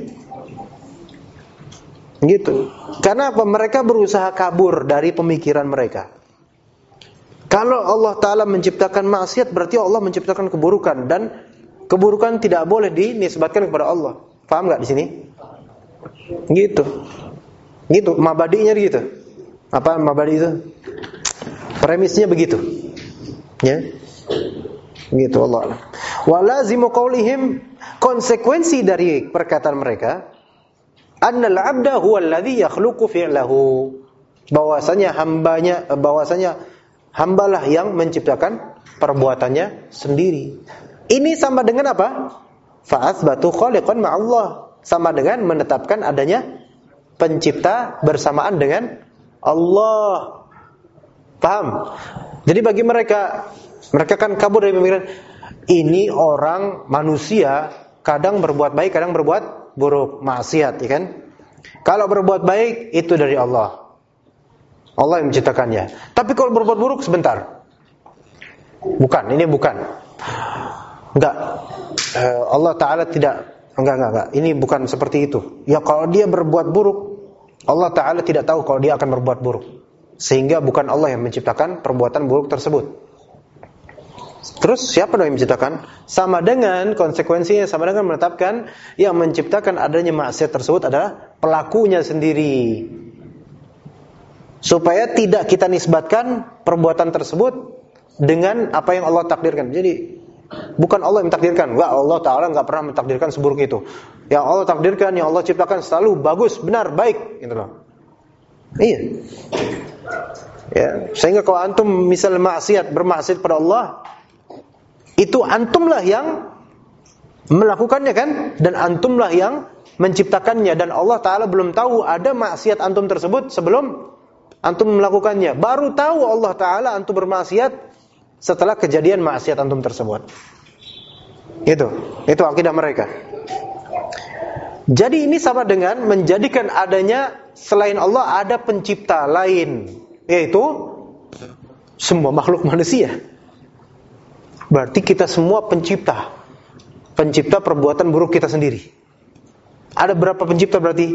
Gitu. Karena apa? Mereka berusaha kabur dari pemikiran mereka. Kalau Allah Ta'ala menciptakan maksiat, berarti Allah menciptakan keburukan, dan keburukan tidak boleh dinisbatkan kepada Allah. Paham enggak di sini? Gitu. Gitu, mabadinya gitu. Apa mabadi itu? Premisnya begitu. Ya. Gitu Allah. Wa lazimu qaulihim, konsekuensi dari perkataan mereka, annal 'abda huwa alladhi yakhluqu fi'lahu. Bahwasanya hambalah yang menciptakan perbuatannya sendiri. Ini sama dengan apa? Fa'atsbatu khaliqan ma'allah. Sama dengan menetapkan adanya pencipta bersamaan dengan Allah. Paham? Jadi bagi mereka kan kabur dari pemikiran ini orang manusia kadang berbuat baik, kadang berbuat buruk, maksiat, ya kan? Kalau berbuat baik itu dari Allah. Allah yang menciptakannya. Tapi kalau berbuat buruk sebentar. Bukan, ini bukan. Enggak. Allah Ta'ala tidak. Enggak. Ini bukan seperti itu. Ya kalau dia berbuat buruk, Allah Ta'ala tidak tahu kalau dia akan berbuat buruk. Sehingga bukan Allah yang menciptakan perbuatan buruk tersebut. Terus siapa dong yang menciptakan? Sama dengan konsekuensinya, sama dengan menetapkan yang menciptakan adanya maksiat tersebut adalah pelakunya sendiri. Supaya tidak kita nisbatkan perbuatan tersebut dengan apa yang Allah takdirkan. Jadi bukan Allah yang mentakdirkan. Enggak, Allah Ta'ala enggak pernah mentakdirkan seburuk itu. Yang Allah takdirkan, yang Allah ciptakan selalu bagus, benar, baik, gitu loh. Iya. Ya, sehingga kalau antum misal bermaksiat pada Allah, itu antumlah yang melakukannya kan, dan antumlah yang menciptakannya, dan Allah Ta'ala belum tahu ada maksiat antum tersebut sebelum antum melakukannya. Baru tahu Allah Ta'ala antum bermaksiat setelah kejadian maksiat antum tersebut. Itu akidah mereka. Jadi ini sama dengan menjadikan adanya selain Allah ada pencipta lain, yaitu semua makhluk manusia. Berarti kita semua pencipta perbuatan buruk kita sendiri. Ada berapa pencipta berarti?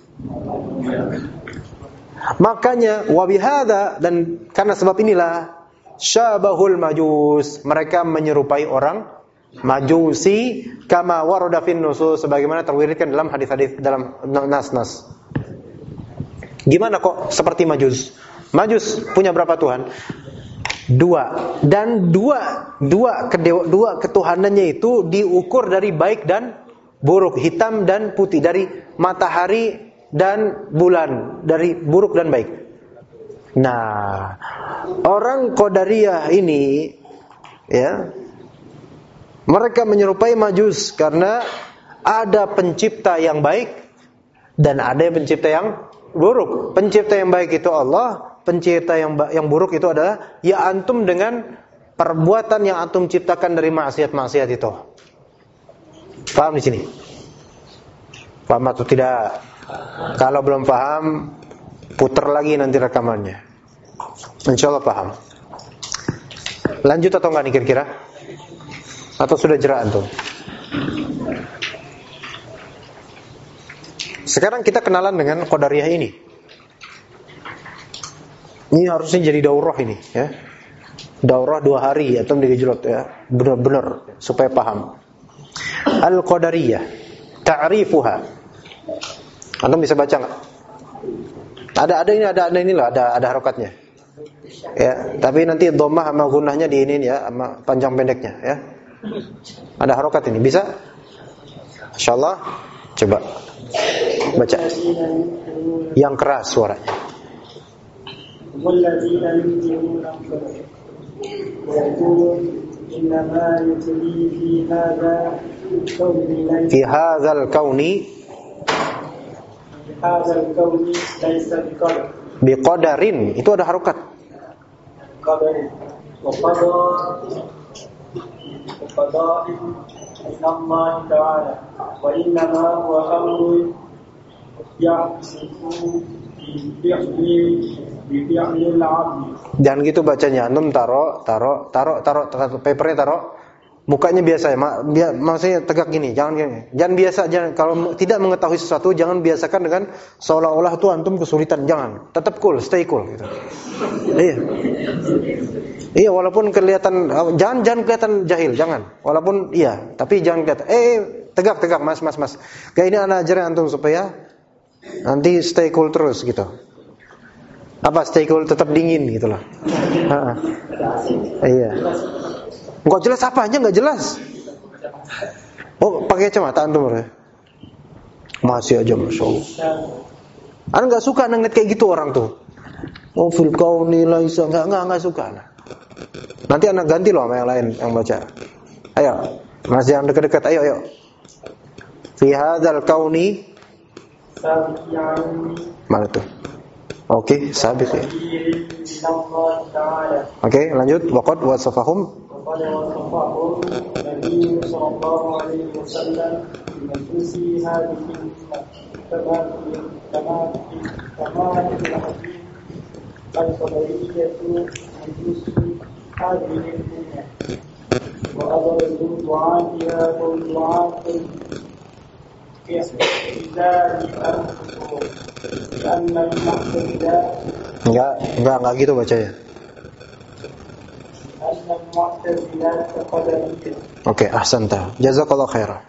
Makanya wabihada, dan karena sebab inilah syabahul majus, mereka menyerupai orang Majusi, kama warada fin nusus, sebagaimana terwiridkan dalam hadis-hadis, dalam nas-nas. Gimana kok seperti Majus? Majus punya berapa Tuhan? 2. Dan dua ketuhanannya itu diukur dari baik dan buruk, hitam dan putih, dari matahari dan bulan, dari buruk dan baik. Nah, orang Qadariyah ini, ya, mereka menyerupai Majus karena ada pencipta yang baik dan ada pencipta yang buruk. Pencipta yang baik itu Allah, pencipta yang buruk itu adalah ya antum dengan perbuatan yang antum ciptakan dari maksiat-maksiat itu. Paham di sini? Paham atau tidak? Kalau belum paham, putar lagi nanti rekamannya. Insyaallah paham. Lanjut atau enggak nih kira-kira? Atau sudah jerah antum? Sekarang kita kenalan dengan Qadariyah ini. Ini harusnya jadi daurah ini, ya. Daurah 2 hari antum digejlot, ya. Benar-benar supaya paham. Al-Qadariyah, ta'rifuha. Antum bisa baca enggak? Ada inilah, ada harokatnya. Ya, tapi nanti dhammah sama gunnahnya di ini ya, sama panjang pendeknya, ya. Ada harokat ini, bisa? Insyaallah, coba. Baca. Yang keras suaranya. Walladzina yunziluna yaqulun innama yujri fi hadzal kauni laisa biqadarin. Itu ada harokat. qadarin wa qadarin Allah Ta'ala wa innama huwa amrun yahsisu bifi'lil 'abdi. Jangan gitu bacanya. Antum taruh papernya taruh. Mukanya biasa ya. Maksudnya tegak gini, jangan gini. Jangan biasa, kalau tidak mengetahui sesuatu jangan biasakan dengan seolah-olah itu antum kesulitan, jangan. Tetap cool, stay cool gitu. Iya. Iya, walaupun kelihatan jangan kelihatan jahil, jangan. Walaupun iya, tapi jangan kelihatan tegak, Mas. Kayak ini anak ajarin antum supaya nanti stay cool terus gitu. Apa stay cool, tetap dingin gitu loh. Iya. Enggak jelas apanya, enggak jelas. Oh, pakai kacamata antum ya? Masih aja masyaallah. Anda enggak suka ngeliat kayak gitu orang tuh. Oh, fil kauni laisa, enggak suka. Nanti anak ganti loh sama yang lain yang baca. Ayo, Mas yang dekat-dekat, ayo. Fi hadzal kauni mana tuh? Oke, sabiq ya. Oke, lanjut. Waqad wasafahum وقال وصفه النبي صلى الله عليه وسلم بنفوس هذه كما في الحديث القدرية نفوس هذه الأمة وأضرب دعاتها والدعاة ذلك لأن المعتزلة enggak gitu bacanya. Oke, ahsanta. Jazakallahu khairan.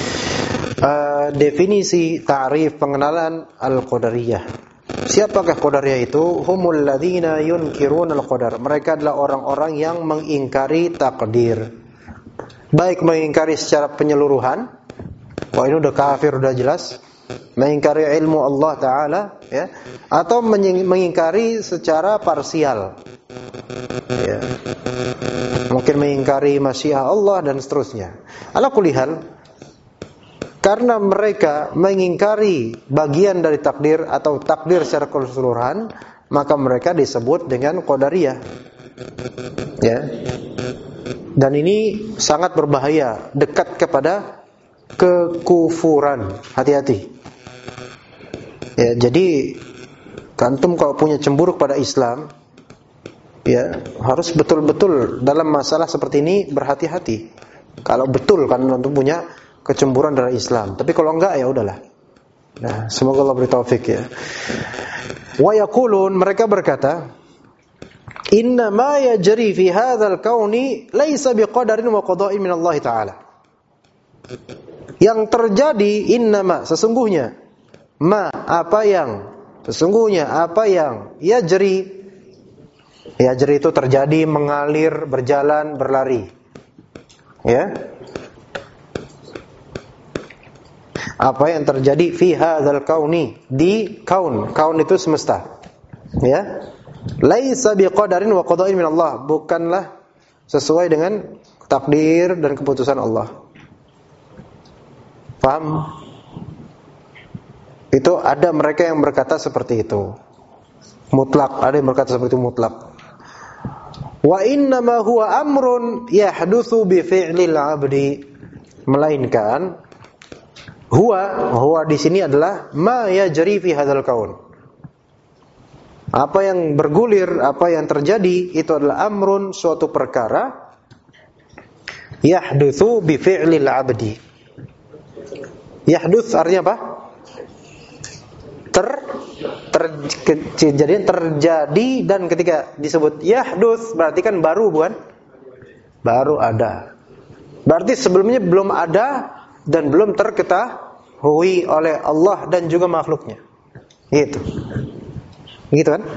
Definisi ta'rif pengenalan al-qadariyah. Siapakah qadariyah itu? Humul ladzina yunkiruna al-qadar. Mereka adalah orang-orang yang mengingkari takdir. Baik mengingkari secara penyeluruhan. Wah, ini udah kafir, udah jelas. Mengingkari ilmu Allah Ta'ala ya, atau mengingkari secara parsial ya. Mungkin mengingkari masyiah Allah dan seterusnya. Ala kulli hal, karena mereka mengingkari bagian dari takdir atau takdir secara keseluruhan, maka mereka disebut dengan qadariyah ya. Dan ini sangat berbahaya, dekat kepada kekufuran. Hati-hati. Ya, jadi antum kalau punya cemburu pada Islam, ya harus betul-betul dalam masalah seperti ini berhati-hati. Kalau betul kan antum punya kecemburuan dari Islam, tapi kalau enggak ya udahlah. Nah, semoga Allah beri taufik ya. Wa yaqulun, mereka berkata, inna ma yajri fi hadzal kauni laisa biqadarin wa qada'in min Allah Ta'ala. Yang terjadi innama, sesungguhnya, sesungguhnya apa yang yajri itu terjadi, mengalir, berjalan, berlari ya. Apa yang terjadi fi hadzal kauni, di kaun itu semesta ya. Laisa biqadarin wa qada'in min Allah, bukanlah sesuai dengan takdir dan keputusan Allah. Paham? Itu ada mereka yang berkata seperti itu. Mutlak, ada yang berkata seperti itu mutlak. Wa innama huwa amrun yahdutsu bi fi'lil 'abdi. Melainkan huwa di sini adalah ma yajri fi hadzal kaun. Apa yang bergulir, apa yang terjadi itu adalah amrun, suatu perkara, yahdutsu bi fi'lil 'abdi. Yahduts artinya apa? Kejadian terjadi, dan ketika disebut yahduts berarti kan baru, bukan? Baru ada. Berarti sebelumnya belum ada dan belum terketahui oleh Allah dan juga makhluknya. Gitu. Gitu kan?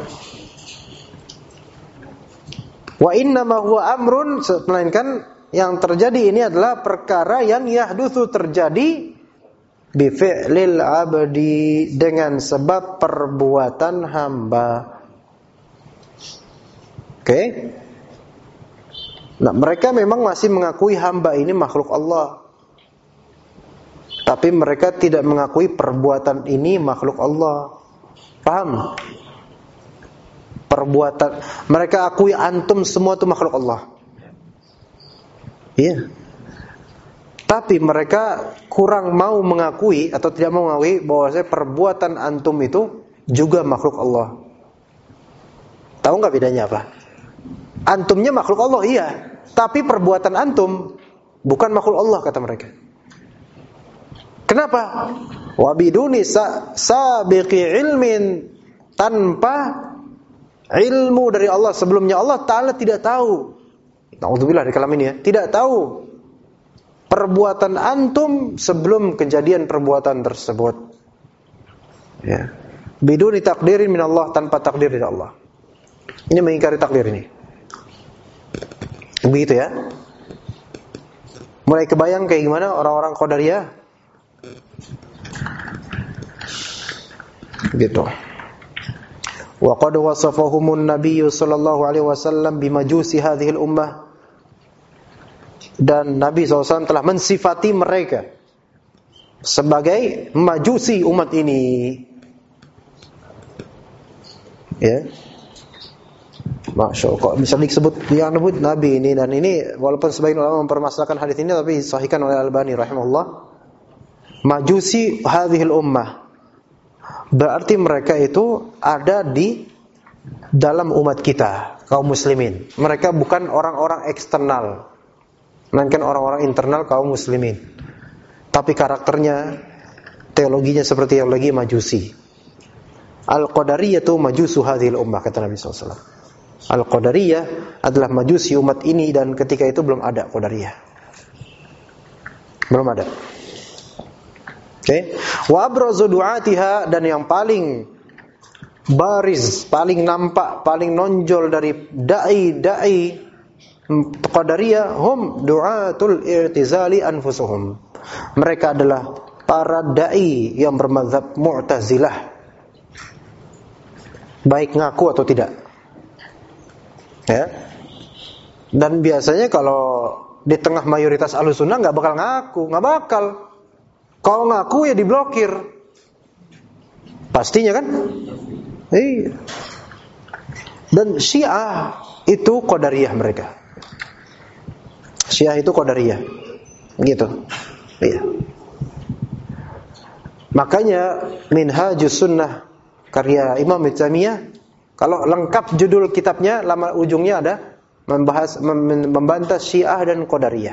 Wa innama huwa amrun, melainkan yang terjadi ini adalah perkara yang yahdutsu terjadi bi fi'lil 'abdi, dengan sebab perbuatan hamba. Oke? Nah, mereka memang masih mengakui hamba ini makhluk Allah. Tapi mereka tidak mengakui perbuatan ini makhluk Allah. Paham? Perbuatan, mereka akui antum semua itu makhluk Allah. Iya. Tapi mereka kurang mau mengakui atau tidak mau mengakui bahwasanya perbuatan antum itu juga makhluk Allah. Tahu nggak bedanya apa? Antumnya makhluk Allah, iya. Tapi perbuatan antum bukan makhluk Allah, kata mereka. Kenapa? Wa biduni sabiqi ilmin, tanpa ilmu dari Allah sebelumnya. Allah Ta'ala tidak tahu. Na'udzubillah dari kalam ini ya. Tidak tahu perbuatan antum sebelum kejadian perbuatan tersebut. Ya. Biduni takdirin min Allah, tanpa takdir dari Allah. Ini mengingkari takdir ini. Begitu ya. Mulai kebayang kayak gimana orang-orang Qadariyah? Gitu. Wa qad wasafahumun nabiyyu sallallahu alaihi wasallam bimajusi hadhil ummah. Dan Nabi SAW telah mensifati mereka sebagai majusi umat ini. Ya. Masya Allah, kok bisa disebut yang disebut Nabi ini, dan ini walaupun sebagian ulama mempermasalahkan hadis ini, tapi disahihkan oleh Al-Albani rahimahullah. Majusi hadhil ummah, berarti mereka itu ada di dalam umat kita, kaum muslimin. Mereka bukan orang-orang eksternal, melainkan orang-orang internal kaum muslimin. Tapi karakternya, teologinya seperti teologi majusi. Al-Qadariyah itu majusu hadhil ummah, kata Nabi SAW. Al-Qadariyah adalah majusi umat ini, dan ketika itu belum ada Qadariyah. Belum ada. Oke. Wa abrazu du'atiha, dan yang paling baris, paling nampak, paling nonjol dari dai Qadariyah hum du'atul i'tizali anfusuhum. Mereka adalah para dai yang bermadzhab Mu'tazilah, baik ngaku atau tidak. Ya. Dan biasanya kalau di tengah mayoritas Ahlussunnah nggak bakal ngaku, nggak bakal. Kalau ngaku ya diblokir. Pastinya kan? Iya. Dan Syiah itu Qadariyah mereka. Syiah itu Qadariyah. Gitu. Iya. Makanya Minhajus Sunnah karya Imam Ibnu Taimiyah, kalau lengkap judul kitabnya, lama ujungnya ada membantah Syiah dan Qadariyah.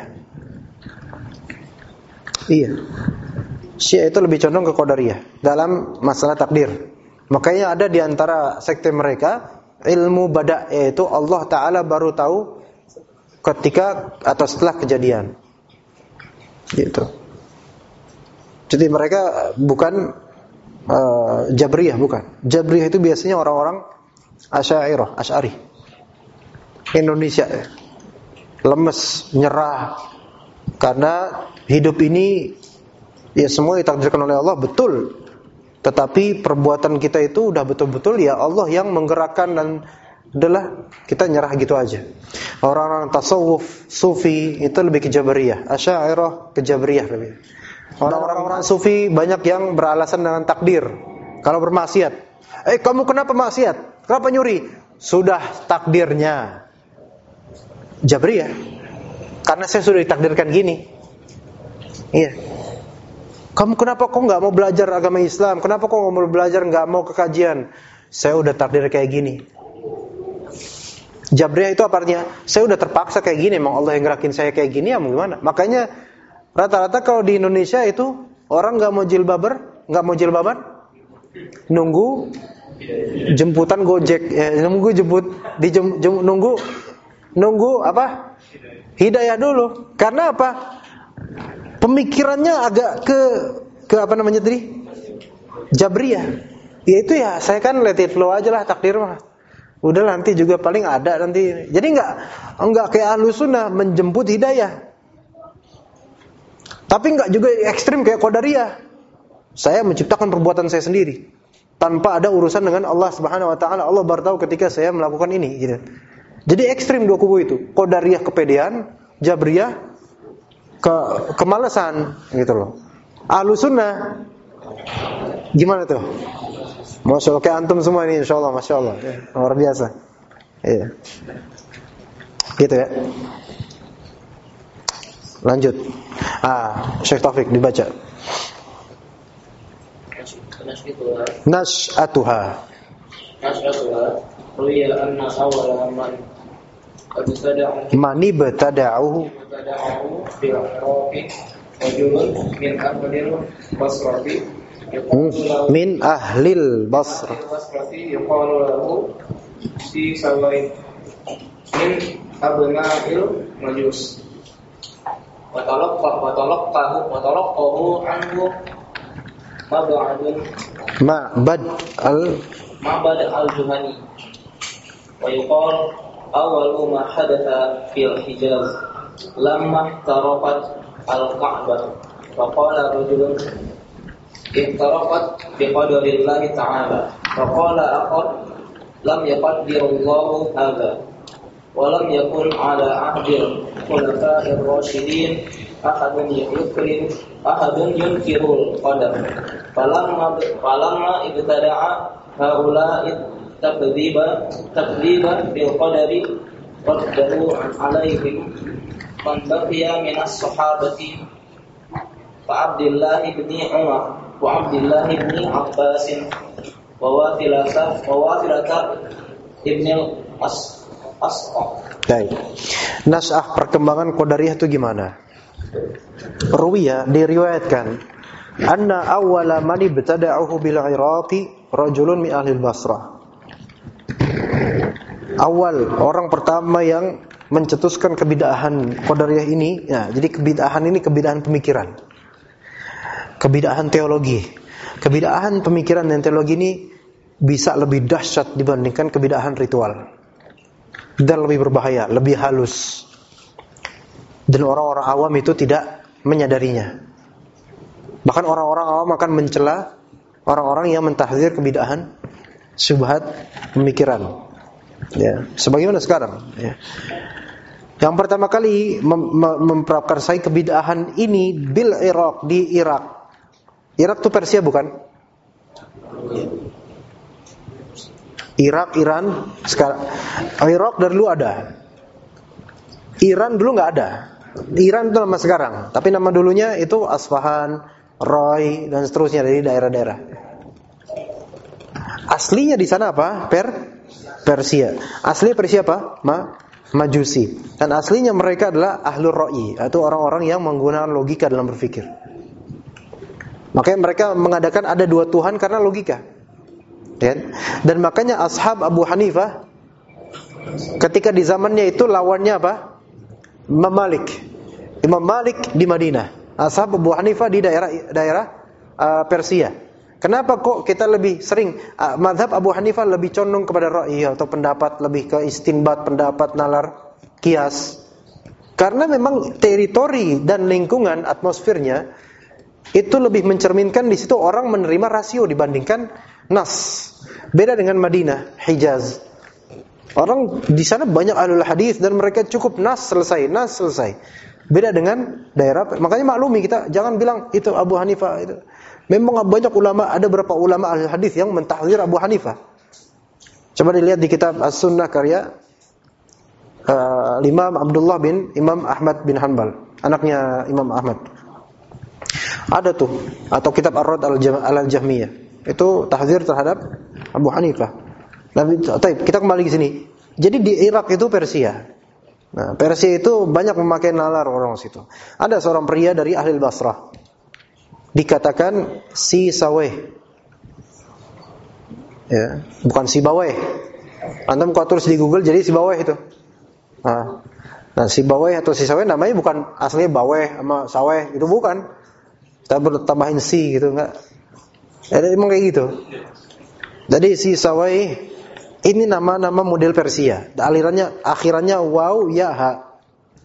Iya. Syiah itu lebih condong ke Qadariyah dalam masalah takdir. Makanya ada di antara sekte mereka ilmu bada', yaitu Allah Ta'ala baru tahu ketika atau setelah kejadian. Gitu. Jadi mereka bukan Jabriyah, bukan. Jabriyah itu biasanya orang-orang Asy'ari. Indonesia lemes, nyerah, karena hidup ini ya semua ditakdirkan oleh Allah, betul. Tetapi perbuatan kita itu udah betul-betul ya Allah yang menggerakkan, dan adalah kita nyerah gitu aja. Orang-orang tasawuf, sufi itu lebih ke Jabriyah, Asy'ariyah ke Jabriyah lebih. Orang-orang sufi banyak yang beralasan dengan takdir. Kalau bermaksiat, kamu kenapa maksiat? Kenapa nyuri? Sudah takdirnya. Jabriyah, karena saya sudah ditakdirkan gini. Iya. Kamu kenapa kok nggak mau belajar agama Islam? Kenapa kok nggak mau belajar, nggak mau ke kajian? Saya udah takdir kayak gini. Jabriyah itu apa artinya? Saya udah terpaksa kayak gini, emang Allah yang gerakin saya kayak gini, ya mau gimana? Makanya rata-rata kalau di Indonesia itu orang nggak mau jilbaban, nunggu jemputan Gojek, nunggu apa? Hidayah dulu. Karena apa? Pemikirannya agak ke apa namanya tadi? Jabriyah. Yaitu ya saya kan let it flow aja lah, takdir mah. Udah nanti juga paling ada nanti. Jadi enggak kayak Ahlussunnah menjemput hidayah. Tapi enggak juga ekstrim kayak Qadariyah. Saya menciptakan perbuatan saya sendiri tanpa ada urusan dengan Allah Subhanahu wa taala. Allah baru tahu ketika saya melakukan ini gitu. Jadi ekstrim dua kubu itu. Qadariyah kepedean, Jabriyah kemalasan gitu loh. Ahlus sunnah gimana tuh? Masya Allah, kayak antum semua ini insyaallah, Masya Allah ya, luar biasa. Iya. Gitu ya. Lanjut. Syekh Taufik dibaca. Nas'atuha. Ruya anna awwala man mani betada'uhu bil Iraqi rajulun min ahlil Basrati min ahlil Basrati yuqalu lahu si sawai min abna'il majus wa talaqahu anhu Ma'bad al-Juhani wa yuqal awwalu ma hadatha fil Hijaz lamma tarafat al-Ka'bah wa qala rajulun ihtarafat biqadarillahi ta'ala wa qala akhar lam yaqdirullahu hadha wa lam yakun ala ahdil khulafa'ir rasyidin ahadun yunkirul qadar falamma ibtada'a haula'i takdziba bil qadari raddahu alaihim man baqiya minas sahabati fa Abdullah ibn Umar wa Abdullah ibn Abbas wa Wasilata ibn Asqa. Baik. Nas'ah perkembangan Qadariyah itu gimana? Ruwiya diriwayatkan anna awwala man ibtada'uhu bil Iraqi rajulun min ahli Basrah. Awal orang pertama yang mencetuskan kebid'ahan Qadariyah ini, ya, jadi kebid'ahan ini kebid'ahan pemikiran. Kebid'ahan teologi. Kebid'ahan pemikiran dan teologi ini bisa lebih dahsyat dibandingkan kebid'ahan ritual. Dan lebih berbahaya, lebih halus. Dan orang-orang awam itu tidak menyadarinya. Bahkan orang-orang awam akan mencela orang-orang yang mentahdzir kebid'ahan syubhat pemikiran. Ya, sebagaimana sekarang. Ya. Yang pertama kali memprakarsai kebid'ahan ini bil Iraq, di Irak. Irak itu Persia bukan? Irak, Iran, sekarang Irak dari dulu ada. Iran dulu nggak ada. Iran itu nama sekarang, tapi nama dulunya itu Asfahan, Roy dan seterusnya dari daerah-daerah. Aslinya di sana apa? Persia. Asli Persia apa? Majusi. Dan aslinya mereka adalah ahlur ra'i, atau orang-orang yang menggunakan logika dalam berpikir. Makanya mereka mengadakan ada dua Tuhan karena logika. Dan makanya ashab Abu Hanifah ketika di zamannya itu lawannya apa? Imam Malik di Madinah. Ashab Abu Hanifah di daerah Persia. Kenapa kok kita lebih sering mazhab Abu Hanifah lebih condong kepada ra'i atau pendapat, lebih ke istinbat, pendapat nalar, kias? Karena memang teritori dan lingkungan atmosfernya itu lebih mencerminkan di situ orang menerima rasio dibandingkan nas. Beda dengan Madinah, Hijaz. Orang di sana banyak ahlul hadis dan mereka cukup nas selesai. Beda dengan daerah, makanya maklumi kita jangan bilang itu Abu Hanifah itu. Memang banyak ulama, ada beberapa ulama ahli hadis yang mentahdzir Abu Hanifah. Coba dilihat di kitab As-Sunnah karya Imam Abdullah bin Imam Ahmad bin Hanbal, anaknya Imam Ahmad. Ada tuh, atau kitab Ar-Rad al-Jahmiyah. Itu tahdzir terhadap Abu Hanifah. Kita kembali ke sini. Jadi di Irak itu Persia. Nah, Persia itu banyak memakai nalar orang situ. Ada seorang pria dari ahli Basrah. Dikatakan si Saweh. Ya, bukan si Baweh. Antum kalau tulis di Google jadi si Baweh itu. Nah, si Baweh atau si Saweh namanya bukan aslinya Baweh sama Saweh, itu bukan. Kita tambahin si gitu enggak. Emang kayak gitu. Jadi si Saweh ini nama-nama model Persia. Alirannya akhirannya waw ya ha.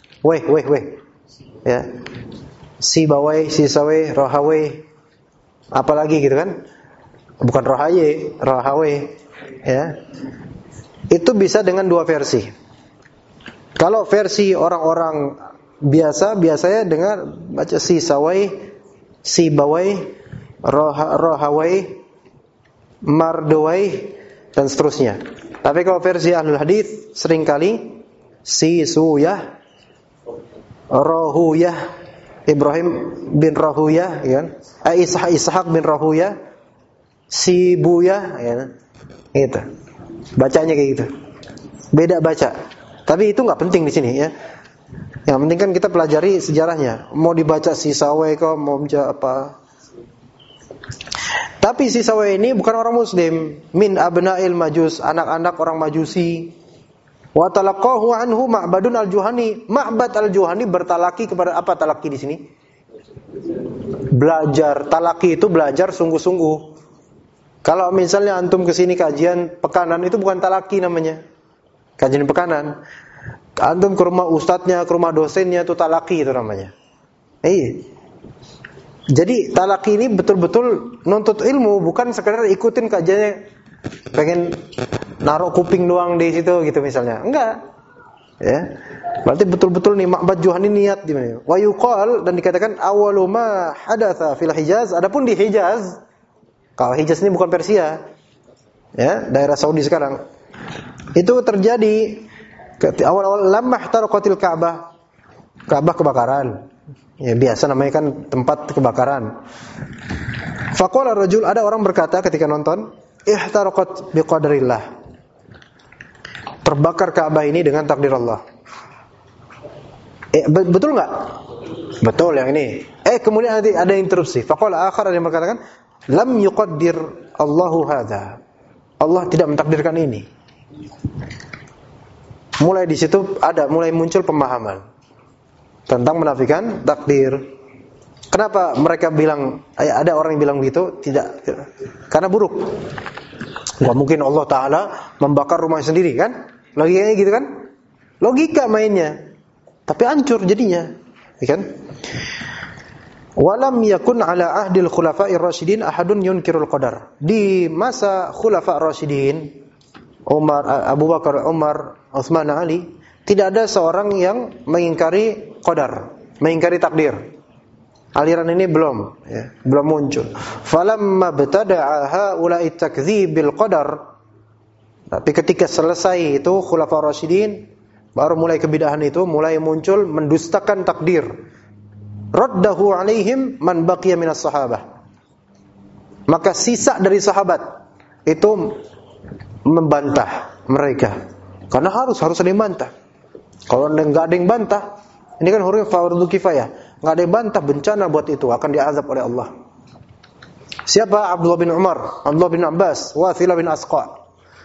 Weh. Ya. Si Bawai, si Sawai, Rohawai. apalagi gitu kan, bukan rohawe, ya. Itu bisa dengan dua versi. Kalau versi orang-orang biasanya dengar baca si sawai, si bawai, rohawai, mardawai, dan seterusnya. Tapi kalau versi ahlul hadis seringkali si suyah, rohuyah, Ibrahim bin Rohuyah, kan? Ishaq bin Rohuyah, si buyah, ya. Gitu. Bacanya kayak gitu. Beda baca. Tapi itu nggak penting di sini, ya. Yang penting kan kita pelajari sejarahnya. Mau dibaca si sawe kok, mau baca apa? Tapi si sawe ini bukan orang Muslim, min abna'il majus, anak-anak orang Majusi. Wa talaqahu anhu Ma'badun al-Juhani. Ma'bad al-Juhani bertalaki kepada apa talaki di sini? Belajar. Talaki itu belajar sungguh-sungguh. Kalau misalnya antum kesini kajian pekanan itu bukan talaki namanya. Kajian pekanan. Antum ke rumah ustadznya, ke rumah dosennya itu talaki itu namanya. Jadi talaki ini betul-betul nuntut ilmu, bukan sekedar ikutin kajiannya. Pengen naruh kuping doang di situ gitu misalnya. Enggak. Ya. Berarti betul-betul nih Ma'bad Juhani niat di mana. Wa yuqal, dan dikatakan awwalu ma hadatsa fil Hijaz, adapun di Hijaz. Kalau Hijaz ini bukan Persia. Ya, daerah Saudi sekarang. Itu terjadi awal-awal lamah taraqatil Ka'bah. Ka'bah kebakaran. Ya biasa namanya kan tempat kebakaran. Faqala rajul, ada orang berkata ketika nonton, ihtaraqat biqadrillah. Terbakar Ka'bah ini dengan takdir Allah. Betul enggak? Betul yang ini. Kemudian ada interupsi. Faqala akhar, ada yang mengatakan, lam yuqaddir Allahu hadza. Allah tidak mentakdirkan ini. Mulai di situ mulai muncul pemahaman tentang menafikan takdir. Kenapa mereka bilang, ada orang yang bilang gitu? Tidak. Karena buruk. Gak mungkin Allah Ta'ala membakar rumah sendiri kan? Logikanya gitu kan? Logika mainnya. Tapi hancur jadinya. Ya kan? Walam yakun ala ahdil khulafa'ir rasyidin ahadun yunkirul qadar. Di masa khulafa' rasyidin, Abu Bakar, Umar, Utsman, Ali, tidak ada seorang yang mengingkari qadar, mengingkari takdir. Aliran ini belum muncul. Falamma btada'a haula'i takdzibil qadar. Tapi ketika selesai itu khulafa rasyidin, baru mulai kebidahan itu mulai muncul mendustakan takdir. Raddahu alaihim man baqiya minas sahabah. Maka sisa dari sahabat itu membantah mereka. Karena harus ada yang bantah. Kalau enggak ada yang bantah, ini kan hukum fardhu kifayah. Enggak ada yang bantah, bencana buat itu, akan diazab oleh Allah. Siapa? Abdullah bin Umar, Abdullah bin Abbas, Wathilah bin Asqa.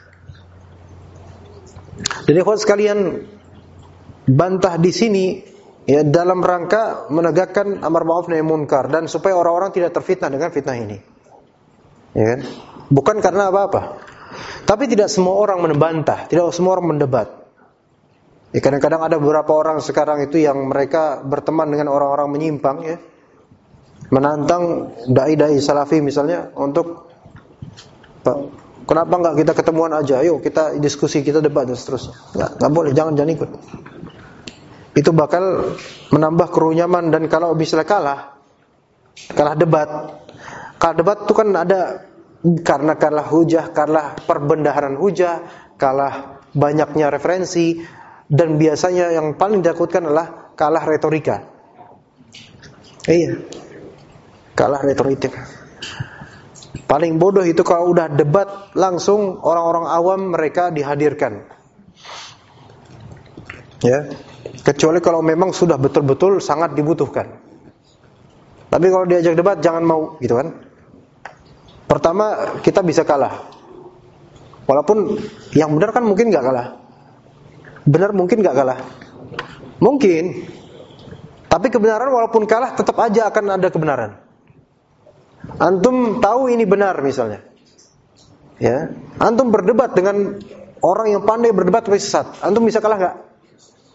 Jadi ikhwan sekalian, bantah di sini ya dalam rangka menegakkan amar ma'ruf nahi munkar dan supaya orang-orang tidak terfitnah dengan fitnah ini. Ya kan? Bukan karena apa-apa. Tapi tidak semua orang membantah, tidak semua orang mendebat. Ya, kadang-kadang ada beberapa orang sekarang itu yang mereka berteman dengan orang-orang menyimpang, ya, menantang dai-dai salafi misalnya untuk, kenapa enggak kita ketemuan aja, yuk kita diskusi, kita debat dan seterusnya. Enggak boleh, jangan ikut. Itu bakal menambah kerunyaman, dan kalau misalnya kalah debat itu kan ada karena kalah hujah, kalah perbendaharaan hujah, kalah banyaknya referensi, dan biasanya yang paling ditakutkan adalah kalah retorika. Iya, kalah retorika. Paling bodoh itu kalau udah debat langsung orang-orang awam mereka dihadirkan. Ya, kecuali kalau memang sudah betul-betul sangat dibutuhkan. Tapi kalau diajak debat jangan mau, gitu kan? Pertama, kita bisa kalah. Walaupun yang benar kan mungkin gak kalah. Benar mungkin gak kalah. Mungkin. Tapi kebenaran walaupun kalah tetap aja akan ada kebenaran. Antum tahu ini benar misalnya. Ya. Antum berdebat dengan orang yang pandai berdebat tapi sesat. Antum bisa kalah gak?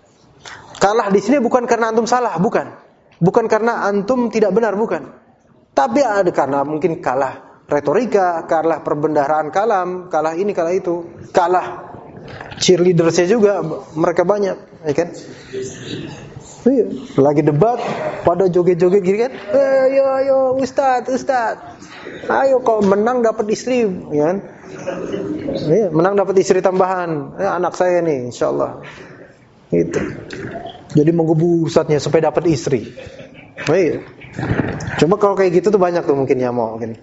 Kalah di sini bukan karena antum salah, bukan. Bukan karena antum tidak benar, bukan. Tapi ada karena mungkin kalah retorika, kalah perbendaharaan kalam, kalah ini, kalah itu, kalah cheerleadersnya juga mereka banyak, ya kan? Iya, lagi debat pada joget-joget gini kan? Ayo, Ustaz. Ayo kau menang dapat istri, ya kan? Iya, menang dapat istri tambahan. Anak saya nih, insyaallah. Gitu. Jadi menggebu Ustaznya supaya dapat istri. Iya. Cuma kalau kayak gitu tuh banyak tuh mungkin ya mau mungkin.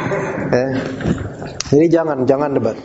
Jadi jangan debat.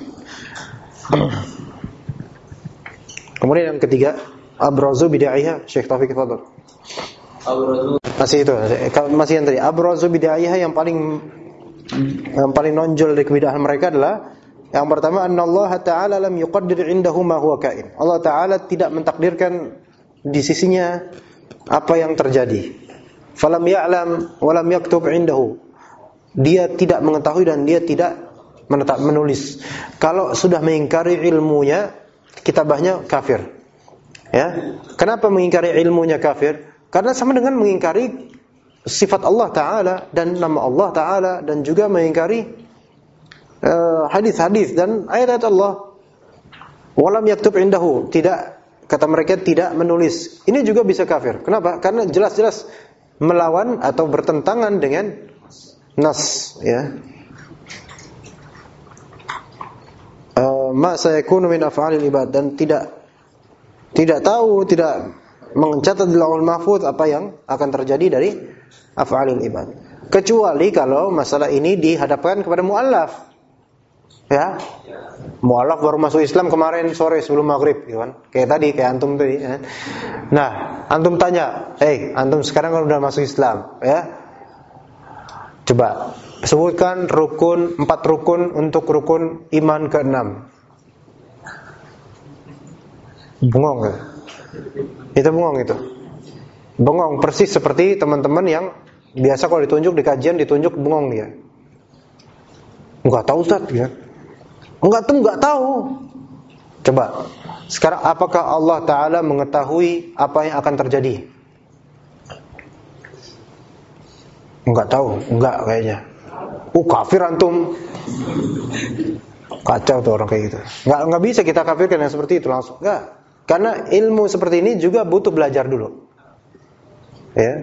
Kemudian yang ketiga, abrazu bid'ahha, Syekh Taufik Fadl. Masih yang tadi. Abrazu bid'ahha yang paling nonjol dari kebid'ahan mereka adalah yang pertama, annallaha ta'ala lam yuqaddir 'indahu ma huwa kain. Allah Ta'ala tidak mentakdirkan di sisinya apa yang terjadi. Falam ya'lam wa lam yaktub 'indahu. Dia tidak mengetahui dan dia tidak menulis. Kalau sudah mengingkari ilmunya, kitabahnya kafir. Ya. Kenapa mengingkari ilmunya kafir? Karena sama dengan mengingkari sifat Allah Ta'ala dan nama Allah Ta'ala, dan juga mengingkari hadis-hadis dan ayat-ayat Allah. Walam yaktub indahu, tidak, kata mereka tidak menulis. Ini juga bisa kafir. Kenapa? Karena jelas-jelas melawan atau bertentangan dengan nas, ya. Ma sayakunu min af'alil ibad, dan tidak mencatat di Lauhul Mahfuz apa yang akan terjadi dari af'alil ibad. Kecuali kalau masalah ini dihadapkan kepada mu'allaf. Ya. Mu'allaf baru masuk Islam kemarin sore sebelum maghrib, gitu kan. Kayak tadi, kayak antum tadi, ya. Nah, antum tanya, antum sekarang kan udah masuk Islam, ya. Coba sebutkan 4 rukun untuk rukun iman ke-6. Bengong kan? Itu bengong itu. Bengong persis seperti teman-teman yang biasa kalau ditunjuk di kajian ditunjuk bengong dia. Enggak tahu Ustaz, ya. Enggak tahu. Coba. Sekarang apakah Allah Ta'ala mengetahui apa yang akan terjadi? Enggak tahu, enggak kayaknya. Kafir antum. Kacau tuh orang kayak gitu. Enggak bisa kita kafirkan yang seperti itu langsung. Enggak. Karena ilmu seperti ini juga butuh belajar dulu. Ya.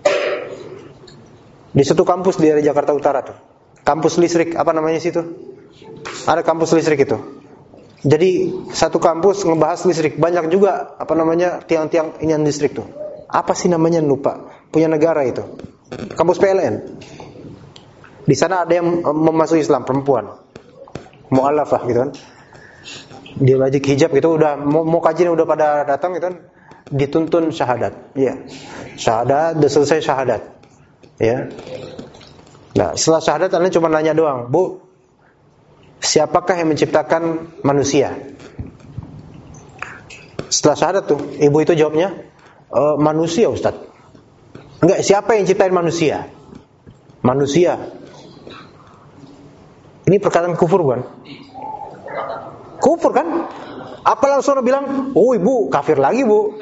Di satu kampus di daerah Jakarta Utara tuh. Kampus listrik, apa namanya situ? Ada kampus listrik itu. Jadi satu kampus ngebahas listrik, banyak juga apa namanya tiang-tiang inian listrik tuh. Apa sih namanya lupa? Punya negara itu. Kampus PLN. Di sana ada yang memasuki Islam, perempuan. Mu'allafah gitu kan. Dia wajib hijab gitu, udah mau kajian udah pada datang gitu kan. Dituntun syahadat. Iya. Syahadat, udah selesai syahadat. Ya. Nah, setelah syahadat Anda cuma nanya doang, Bu, siapakah yang menciptakan manusia? Setelah syahadat tuh, ibu itu jawabnya, manusia Ustaz. Enggak, siapa yang ciptain manusia? Manusia. Ini perkataan kufur bukan? Kufur kan? Apa langsung orang bilang, oh ibu kafir lagi bu?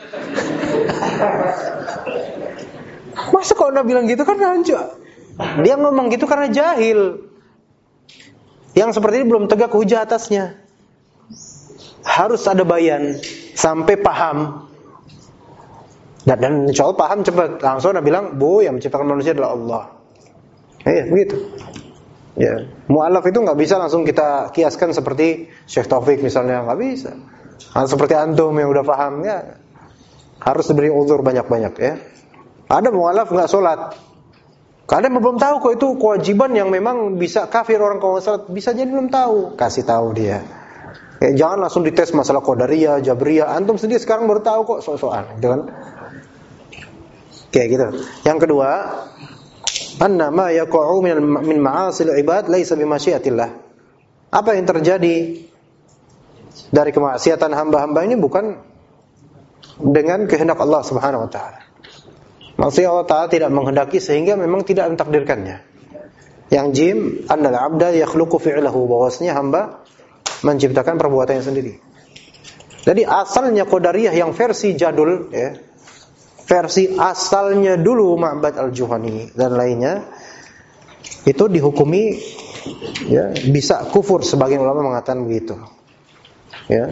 Masa kalau anda bilang gitu kan hancur. Dia ngomong gitu karena jahil. Yang seperti ini belum tegak hujah atasnya. Harus ada bayan sampai paham. Dan insya Allah paham cepat. Langsung anda bilang, bu yang menciptakan manusia adalah Allah. Begitu. Ya, mu'allaf itu nggak bisa langsung kita kiaskan seperti Syekh Taufik misalnya, nggak bisa. Seperti antum yang udah paham, ya harus diberi uzur banyak-banyak ya. Ada mu'allaf nggak sholat, kadang belum tahu kok itu kewajiban yang memang bisa kafir orang kalau sholat, bisa jadi belum tahu, kasih tahu dia. Ya, jangan langsung dites masalah qadariyah, jabriyah. Antum sendiri sekarang baru tahu kok sok-sokan, gitu kan? Kayak gitu. Yang kedua, anna ma yaqa'u min ma'asil ibad laisa bimasyiatillah. Apa yang terjadi dari kemaksiatan hamba-hamba ini bukan dengan kehendak Allah Subhanahu wa taala. Maksudnya Allah Taala tidak menghendaki sehingga memang tidak mentakdirkannya. Yang jim annal 'abda yakhluqu fi'lahu, bahwasanya hamba menciptakan perbuatannya sendiri. Jadi asalnya qadariyah yang versi jadul ya. Versi asalnya dulu Ma'bad al-Juhani dan lainnya itu dihukumi ya bisa kufur, sebagian ulama mengatakan begitu. Ya.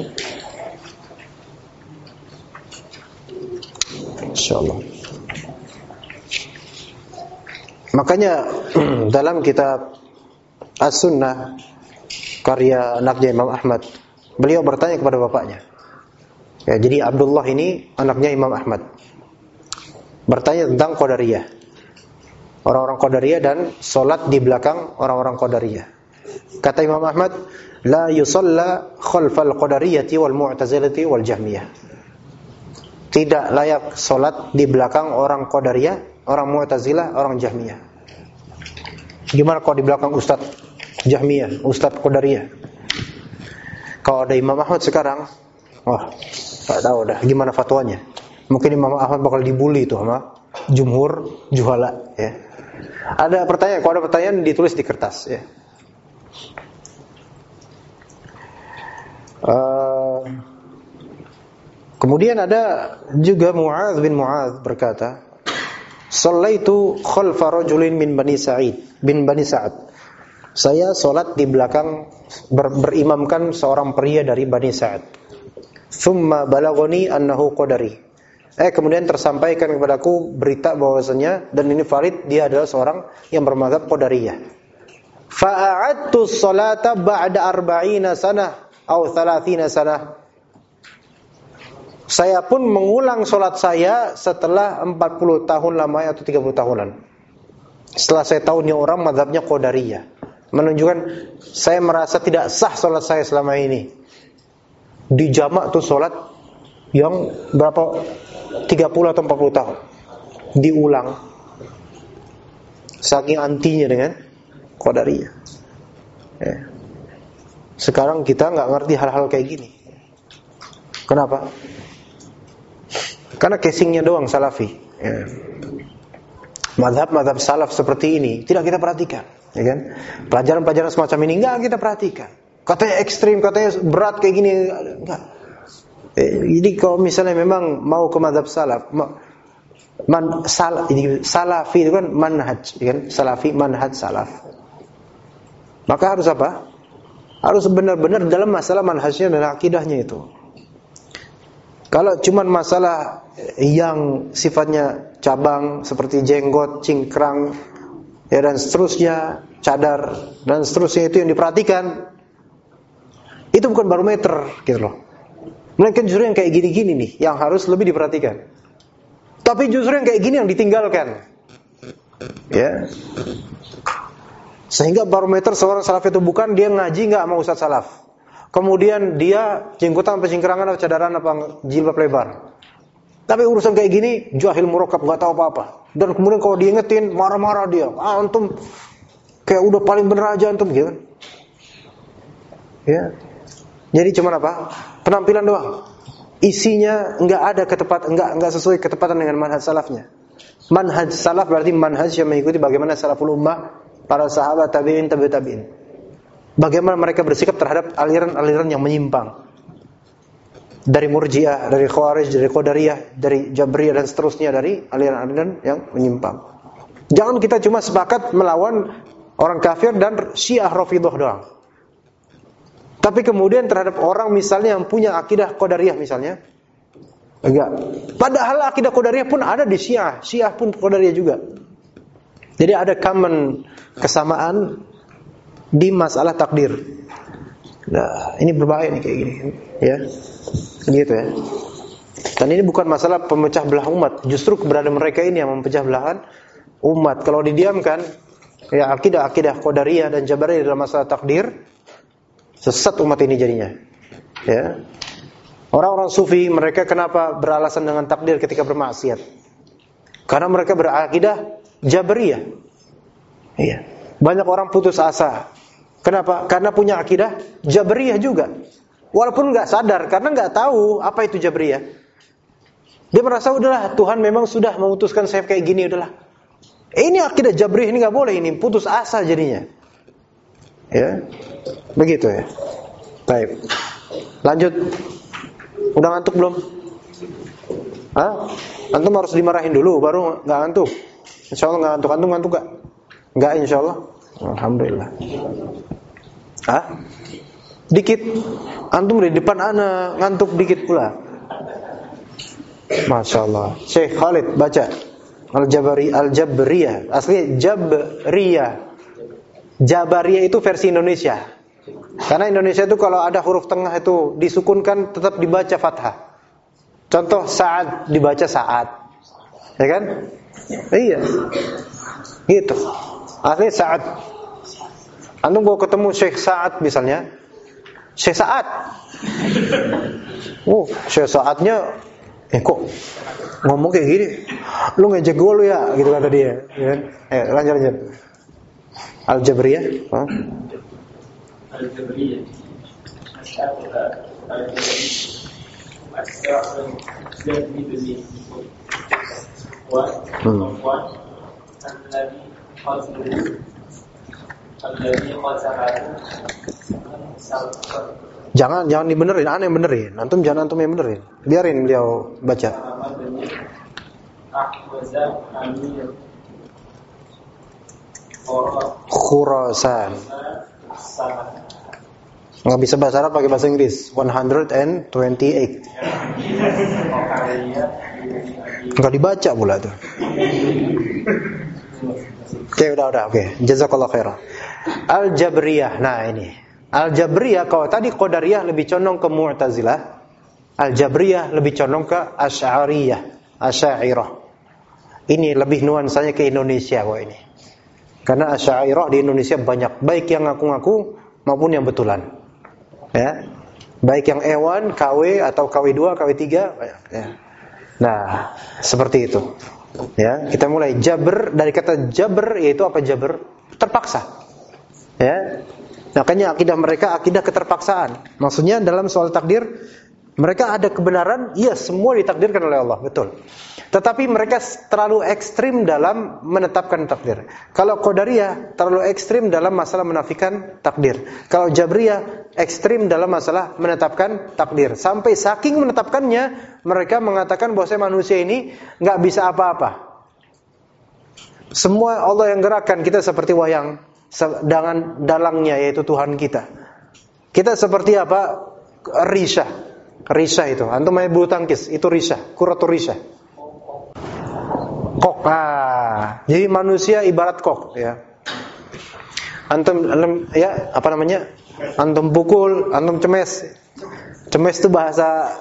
Insyaallah. Makanya dalam kitab As-Sunnah karya anaknya Imam Ahmad, beliau bertanya kepada bapaknya. Ya, jadi Abdullah ini anaknya Imam Ahmad. Bertanya tentang Qadariyah. Orang-orang Qadariyah dan salat di belakang orang-orang Qadariyah. Kata Imam Ahmad, la yusalla khalfal Qadariyati wal Mu'tazilati wal Jahmiyah. Tidak layak salat di belakang orang Qadariyah, orang Mu'tazilah, orang Jahmiyah. Gimana kalau di belakang Ustaz Jahmiyah, Ustaz Qadariyah? Kalau ada Imam Ahmad sekarang, wah, tak tahu dah gimana fatwanya. Mungkin Imam Ahmad bakal dibully itu sama jumhur juhala, ya. Ada pertanyaan, kalau ada pertanyaan ditulis di kertas, ya. Kemudian ada juga Mu'adz bin Mu'adz berkata, "Shallaitu khalfa rajulin min Bani Sa'ad." Saya salat di belakang berimamkan seorang pria dari Bani Sa'ad. "Tsumma balaghani annahu qadari." Kemudian tersampaikan kepadaku berita bahwasanya, dan ini valid, dia adalah seorang yang bermadzhab Qadariyah. Fa'a'adtu sholata ba'da 40 sanah atau 30 sanah. Saya pun mengulang sholat saya setelah 40 tahun lamanya atau 30 tahunan. Setelah saya tahu ini orang mazhabnya Qadariyah, menunjukkan saya merasa tidak sah sholat saya selama ini. Di jamak tuh sholat yang berapa, 30 atau 40 tahun diulang, saking antinya dengan Qadariyah. Ya. Sekarang kita nggak ngerti hal-hal kayak gini. Kenapa? Karena casingnya doang Salafi. Ya. Mazhab salaf seperti ini tidak kita perhatikan, ya kan? Pelajaran-pelajaran semacam ini nggak kita perhatikan. Katanya ekstrim, katanya berat kayak gini, nggak. Jadi kalau misalnya memang mau ke mazhab salaf, salafi itu kan manhaj, kan? Salafi manhaj salaf. Maka harus apa? Harus benar-benar dalam masalah manhajnya dan akidahnya itu. Kalau cuma masalah yang sifatnya cabang seperti jenggot, cingkrang, ya dan seterusnya, cadar dan seterusnya, itu yang diperhatikan, itu bukan barometer, gitu loh. Melainkan justru yang kayak gini-gini nih yang harus lebih diperhatikan. Tapi justru yang kayak gini yang ditinggalkan. Ya. Sehingga barometer seorang salaf itu bukan dia ngaji enggak sama ustaz salaf. Kemudian dia jenggotan apa cingkrangan atau cadaran apa jilbab lebar. Tapi urusan kayak gini jahil murakkab, enggak tahu apa-apa. Dan kemudian kalau diingetin marah-marah dia. Antum kayak udah paling bener aja antum, gitu kan. Ya. Jadi cuma apa? Penampilan doang. Isinya enggak ada enggak sesuai ketepatan dengan manhaj salafnya. Manhaj salaf berarti manhaj yang mengikuti bagaimana salaful ummah, para sahabat, tabi'in, tabi'in. Bagaimana mereka bersikap terhadap aliran-aliran yang menyimpang. Dari Murji'ah, dari Khawarij, dari Qadariyah, dari Jabriyah dan seterusnya, dari aliran-aliran yang menyimpang. Jangan kita cuma sepakat melawan orang kafir dan Syiah Rafidhah doang. Tapi kemudian terhadap orang misalnya yang punya akidah Qadariyah misalnya, enggak. Padahal akidah Qadariyah pun ada di Syiah, Syiah pun Qadariyah juga. Jadi ada common kesamaan di masalah takdir. Nah, ini berbahaya nih kayak gini, ya. Gitu ya. Dan ini bukan masalah pemecah belah umat, justru keberadaan mereka ini yang memecah belahkan umat. Kalau didiamkan, ya akidah Qadariyah dan Jabariyah dalam masalah takdir, sesat umat ini jadinya. Ya. Orang-orang sufi mereka kenapa beralasan dengan takdir ketika bermaksiat? Karena mereka berakidah Jabariyah. Iya. Banyak orang putus asa. Kenapa? Karena punya akidah Jabariyah juga. Walaupun enggak sadar, karena enggak tahu apa itu Jabariyah. Dia merasa udahlah Tuhan memang sudah memutuskan saya kayak gini, udahlah. Ini akidah Jabariyah, ini enggak boleh, ini putus asa jadinya. Ya. Begitu ya. Baik. Lanjut. Udah ngantuk belum? Hah? Antum harus dimarahin dulu baru enggak ngantuk. Insyaallah enggak ngantuk. Antum ngantuk enggak? Enggak insyaallah. Alhamdulillah. Dikit. Antum di depan ana ngantuk dikit pula. Masya Allah. Syekh Khalid baca Al-Jabriyah. Asli Jabriyah. Jabariyah itu versi Indonesia. Karena Indonesia itu kalau ada huruf tengah itu disukunkan tetap dibaca fathah. Contoh Sa'ad dibaca Sa'ad. Ya kan? Iya. Gitu. Asli Sa'ad. Antum kalau ketemu Syekh Sa'ad misalnya, Syekh Sa'ad. Syekh Sa'adnya kok ngomong kayak gini? Lu ngejek gue lu ya, gitu kata dia. Ya. Lanjut. Al-Jabriyah. Al-Jabriyah. Jangan dibenerin, aneh yang benerin. Antum jangan antum yang benerin. Biarin beliau baca. Khurasan. Nggak bisa bahasa Arab pakai bahasa Inggris. 128. Nggak dibaca pula tuh. Oke, udah. Oke. Jazakallah khairan. Al-Jabriyah. Nah ini. Al-Jabriyah, kalau tadi Qadariyah lebih condong ke Mu'tazilah, Al-Jabriyah lebih condong ke Asy'ariyah. Ini lebih nuansanya ke Indonesia kok ini. Karena Asy'ariyah di Indonesia banyak, baik yang ngaku-ngaku maupun yang betulan. Ya. Baik yang ewan, KW atau KW2, KW3 banyak, ya. Nah, seperti itu. Ya, kita mulai jabr dari kata jabr, yaitu apa jabr? Terpaksa. Ya. Makanya akidah mereka akidah keterpaksaan. Maksudnya dalam soal takdir mereka ada kebenaran, iya semua ditakdirkan oleh Allah, betul. Tetapi mereka terlalu ekstrim dalam menetapkan takdir. Kalau Qadariyah terlalu ekstrim dalam masalah menafikan takdir. Kalau Jabriyah ekstrim dalam masalah menetapkan takdir. Sampai saking menetapkannya, mereka mengatakan bahwa manusia ini nggak bisa apa-apa. Semua Allah yang gerakkan, kita seperti wayang dengan dalangnya, yaitu Tuhan kita. Kita seperti apa? Risah itu. Antum main bulu tangkis, itu risah, kuratur risah. Kok. Jadi manusia ibarat kok, ya. Antum ya, apa namanya? Antum pukul, antum cemes. Cemes itu bahasa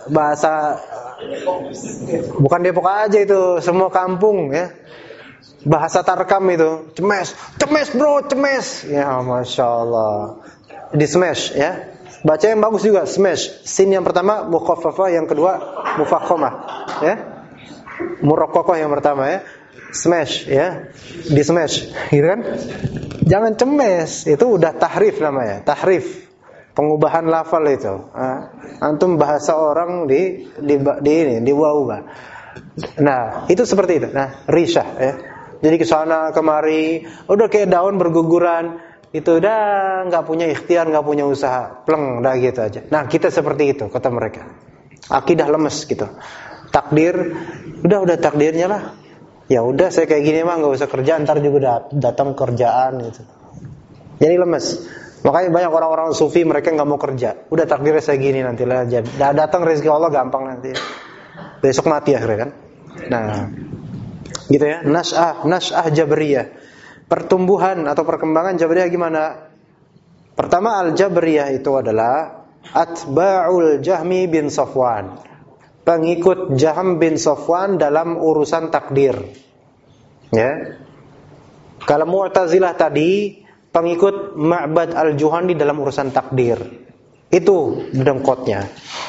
bukan Depok aja itu, semua kampung, ya. Bahasa Tarkam itu, cemes bro, cemes. Ya, Masya Allah. Di smash, ya. Baca yang bagus juga, smash. Sin yang pertama mukhaffafah, yang kedua mufakhamah, ya. Muraqqaqah yang pertama, ya. Smash, ya. Di smash, gitu kan? Jangan cemes, itu udah tahrif namanya, tahrif. Pengubahan lafal itu. Antum bahasa orang di ubah. Nah, itu seperti itu. Nah, risyah, ya. Jadi kesana kemari, udah kayak daun berguguran, itu udah nggak punya ikhtiar, nggak punya usaha, pleng, udah gitu aja. Nah, kita seperti itu kata mereka. Akidah lemes gitu. Takdir, udah takdirnya lah. Ya udah saya kayak gini mah nggak usah kerja, ntar juga datang kerjaan gitu. Jadi lemes. Makanya banyak orang-orang sufi mereka nggak mau kerja. Udah takdirnya saya gini nanti lah. Datang rezeki Allah gampang nanti. Besok mati akhirnya kan. Nah. Gitu ya, Nash'ah Jabriyah. Pertumbuhan atau perkembangan Jabriyah gimana? Pertama, Al-Jabriyah itu adalah atba'ul Jahmi bin Safwan. Pengikut Jahm bin Safwan dalam urusan takdir. Ya. Kalau Mu'tazilah tadi pengikut Ma'bad Al-Juhani dalam urusan takdir. Itu dengkotnya.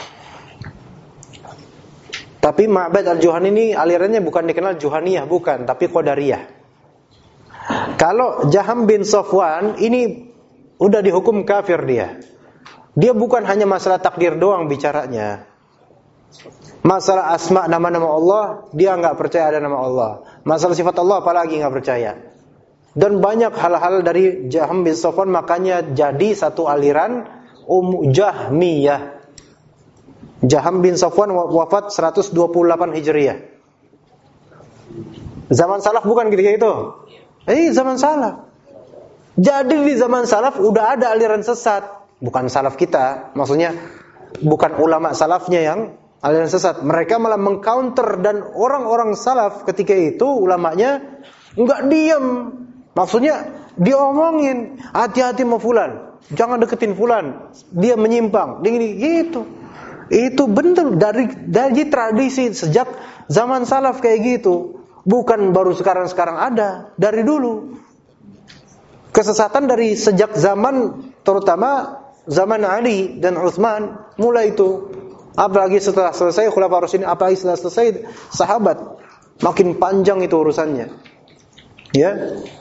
Tapi Ma'bad Al-Juhani ini alirannya bukan dikenal Juhaniyah, bukan, tapi Qadariyah. Kalau Jahm bin Safwan ini udah dihukum kafir dia. Dia bukan hanya masalah takdir doang bicaranya. Masalah asma, nama-nama Allah, dia nggak percaya ada nama Allah. Masalah sifat Allah apalagi nggak percaya. Dan banyak hal-hal dari Jahm bin Safwan, makanya jadi satu aliran Jahmiyah. Jahm bin Safwan wafat 128 Hijriyah. Zaman salaf bukan gitu. Zaman salaf. Jadi di zaman salaf udah ada aliran sesat, bukan salaf kita, maksudnya bukan ulama salafnya yang aliran sesat. Mereka malah mengcounter, dan orang-orang salaf ketika itu ulamanya enggak diam. Maksudnya diomongin, hati-hati sama fulan, jangan deketin fulan, dia menyimpang, gitu. Itu benar dari tradisi sejak zaman salaf kayak gitu. Bukan baru sekarang ada, dari dulu. Kesesatan dari sejak zaman, terutama zaman Ali dan Utsman, mulai itu. Apalagi setelah selesai Khulafaur Rasyidin, apalagi setelah selesai sahabat, makin panjang itu urusannya. Ya.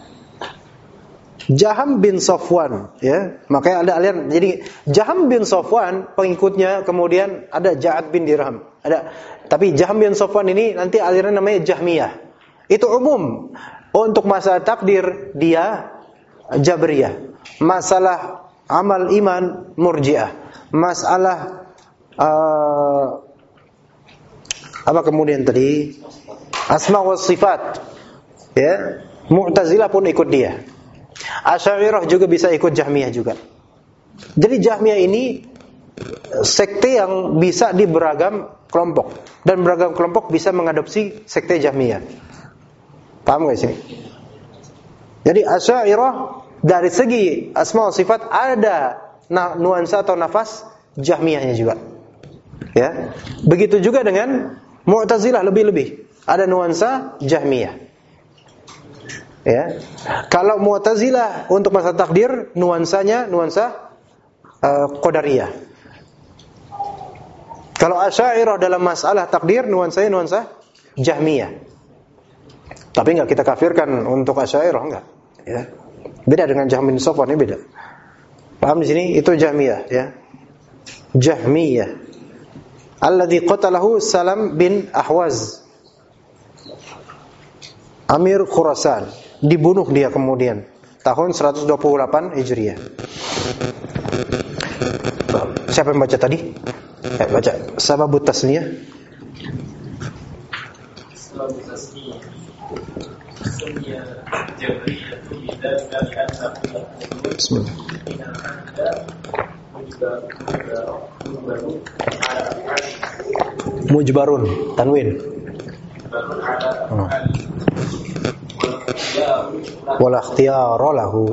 Jaham bin Safwan, ya. Makanya ada aliran. Jadi Jaham bin Safwan pengikutnya, kemudian ada Ja'ad bin Dirham. Tapi Jaham bin Safwan ini nanti aliran namanya Jahmiyah. Itu umum. Untuk masalah takdir dia Jabriyah. Masalah amal iman Murji'ah. Masalah apa kemudian tadi? Asma wa sifat. Ya. Mu'tazilah pun ikut dia. Asy'ariyah juga bisa ikut Jahmiyah juga. Jadi Jahmiyah ini sekte yang bisa di beragam kelompok, dan beragam kelompok bisa mengadopsi sekte Jahmiyah. Paham gak sih? Jadi Asy'ariyah dari segi asma wa sifat ada nuansa atau nafas Jahmiyahnya juga. Ya. Begitu juga dengan Mu'tazilah, lebih-lebih ada nuansa Jahmiyah. Ya. Kalau Mu'tazilah untuk masalah takdir nuansanya nuansa Qadariyah. Kalau Asy'ariyah dalam masalah takdir nuansanya nuansa Jahmiyah. Tapi enggak kita kafirkan untuk Asy'ariyah, enggak. Ya. Beda dengan Jahm bin Safwan, ini beda. Paham di sini? Itu Jahmiyah, ya. Jahmiyah. Alladzi qatalahu Salam bin Ahwaz, Amir Khurasan. Dibunuh dia kemudian tahun 128 Hijriah. Siapa yang baca tadi? Baca sababut tasniyah. Sababut tasniyah. Bismillah. Mujbarun tanwin. Wala ikhtiyara lahu.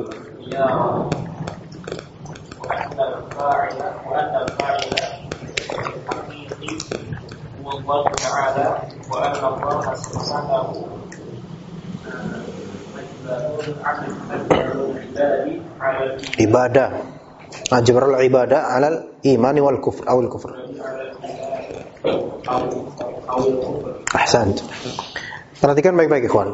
Ibadah. Ajbarul ibadah alal imani wal kufr awil kufr. Ahsant. Perhatikan baik-baik ikhwan.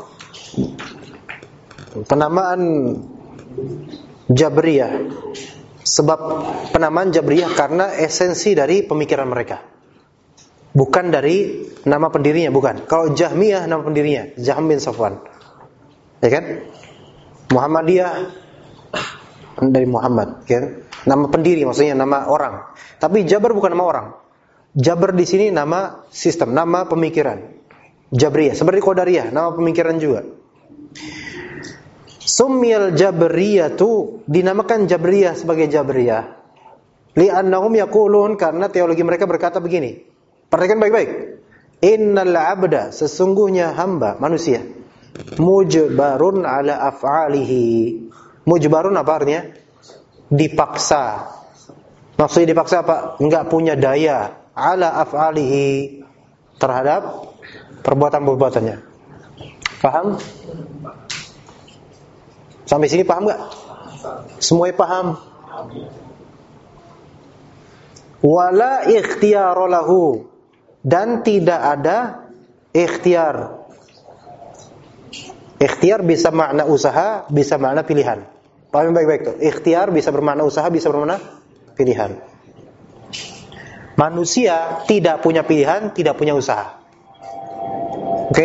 Penamaan Jabriyah, sebab penamaan Jabriyah karena esensi dari pemikiran mereka, bukan dari nama pendirinya, bukan. Kalau Jahmiyah nama pendirinya Jahm bin Safwan, ya kan? Muhammadiyah dari Muhammad, kan? Nama pendiri maksudnya nama orang. Tapi Jabar bukan nama orang. Jabar di sini nama sistem, nama pemikiran. Jabriyah, seperti Qadariyah, nama pemikiran juga. Summiyal Jabriyah tu dinamakan Jabriyah sebagai Jabriyah. Li'annahum yaqulun, karena teologi mereka berkata begini. Perhatikan baik-baik. Innal 'abda, sesungguhnya hamba, manusia, mujbarun ala af'alihi. Mujbarun apa artinya? Dipaksa. Maksudnya dipaksa apa? Enggak punya daya ala af'alihi, terhadap perbuatan-perbuatannya. Paham? Sampai sini paham enggak? Semuanya paham? Wala ikhtiyara lahu, dan tidak ada ikhtiar. Ikhtiar bisa makna usaha, bisa makna pilihan. Paham baik-baik tuh. Ikhtiar bisa bermakna usaha, bisa bermakna pilihan. Manusia tidak punya pilihan, tidak punya usaha. Oke?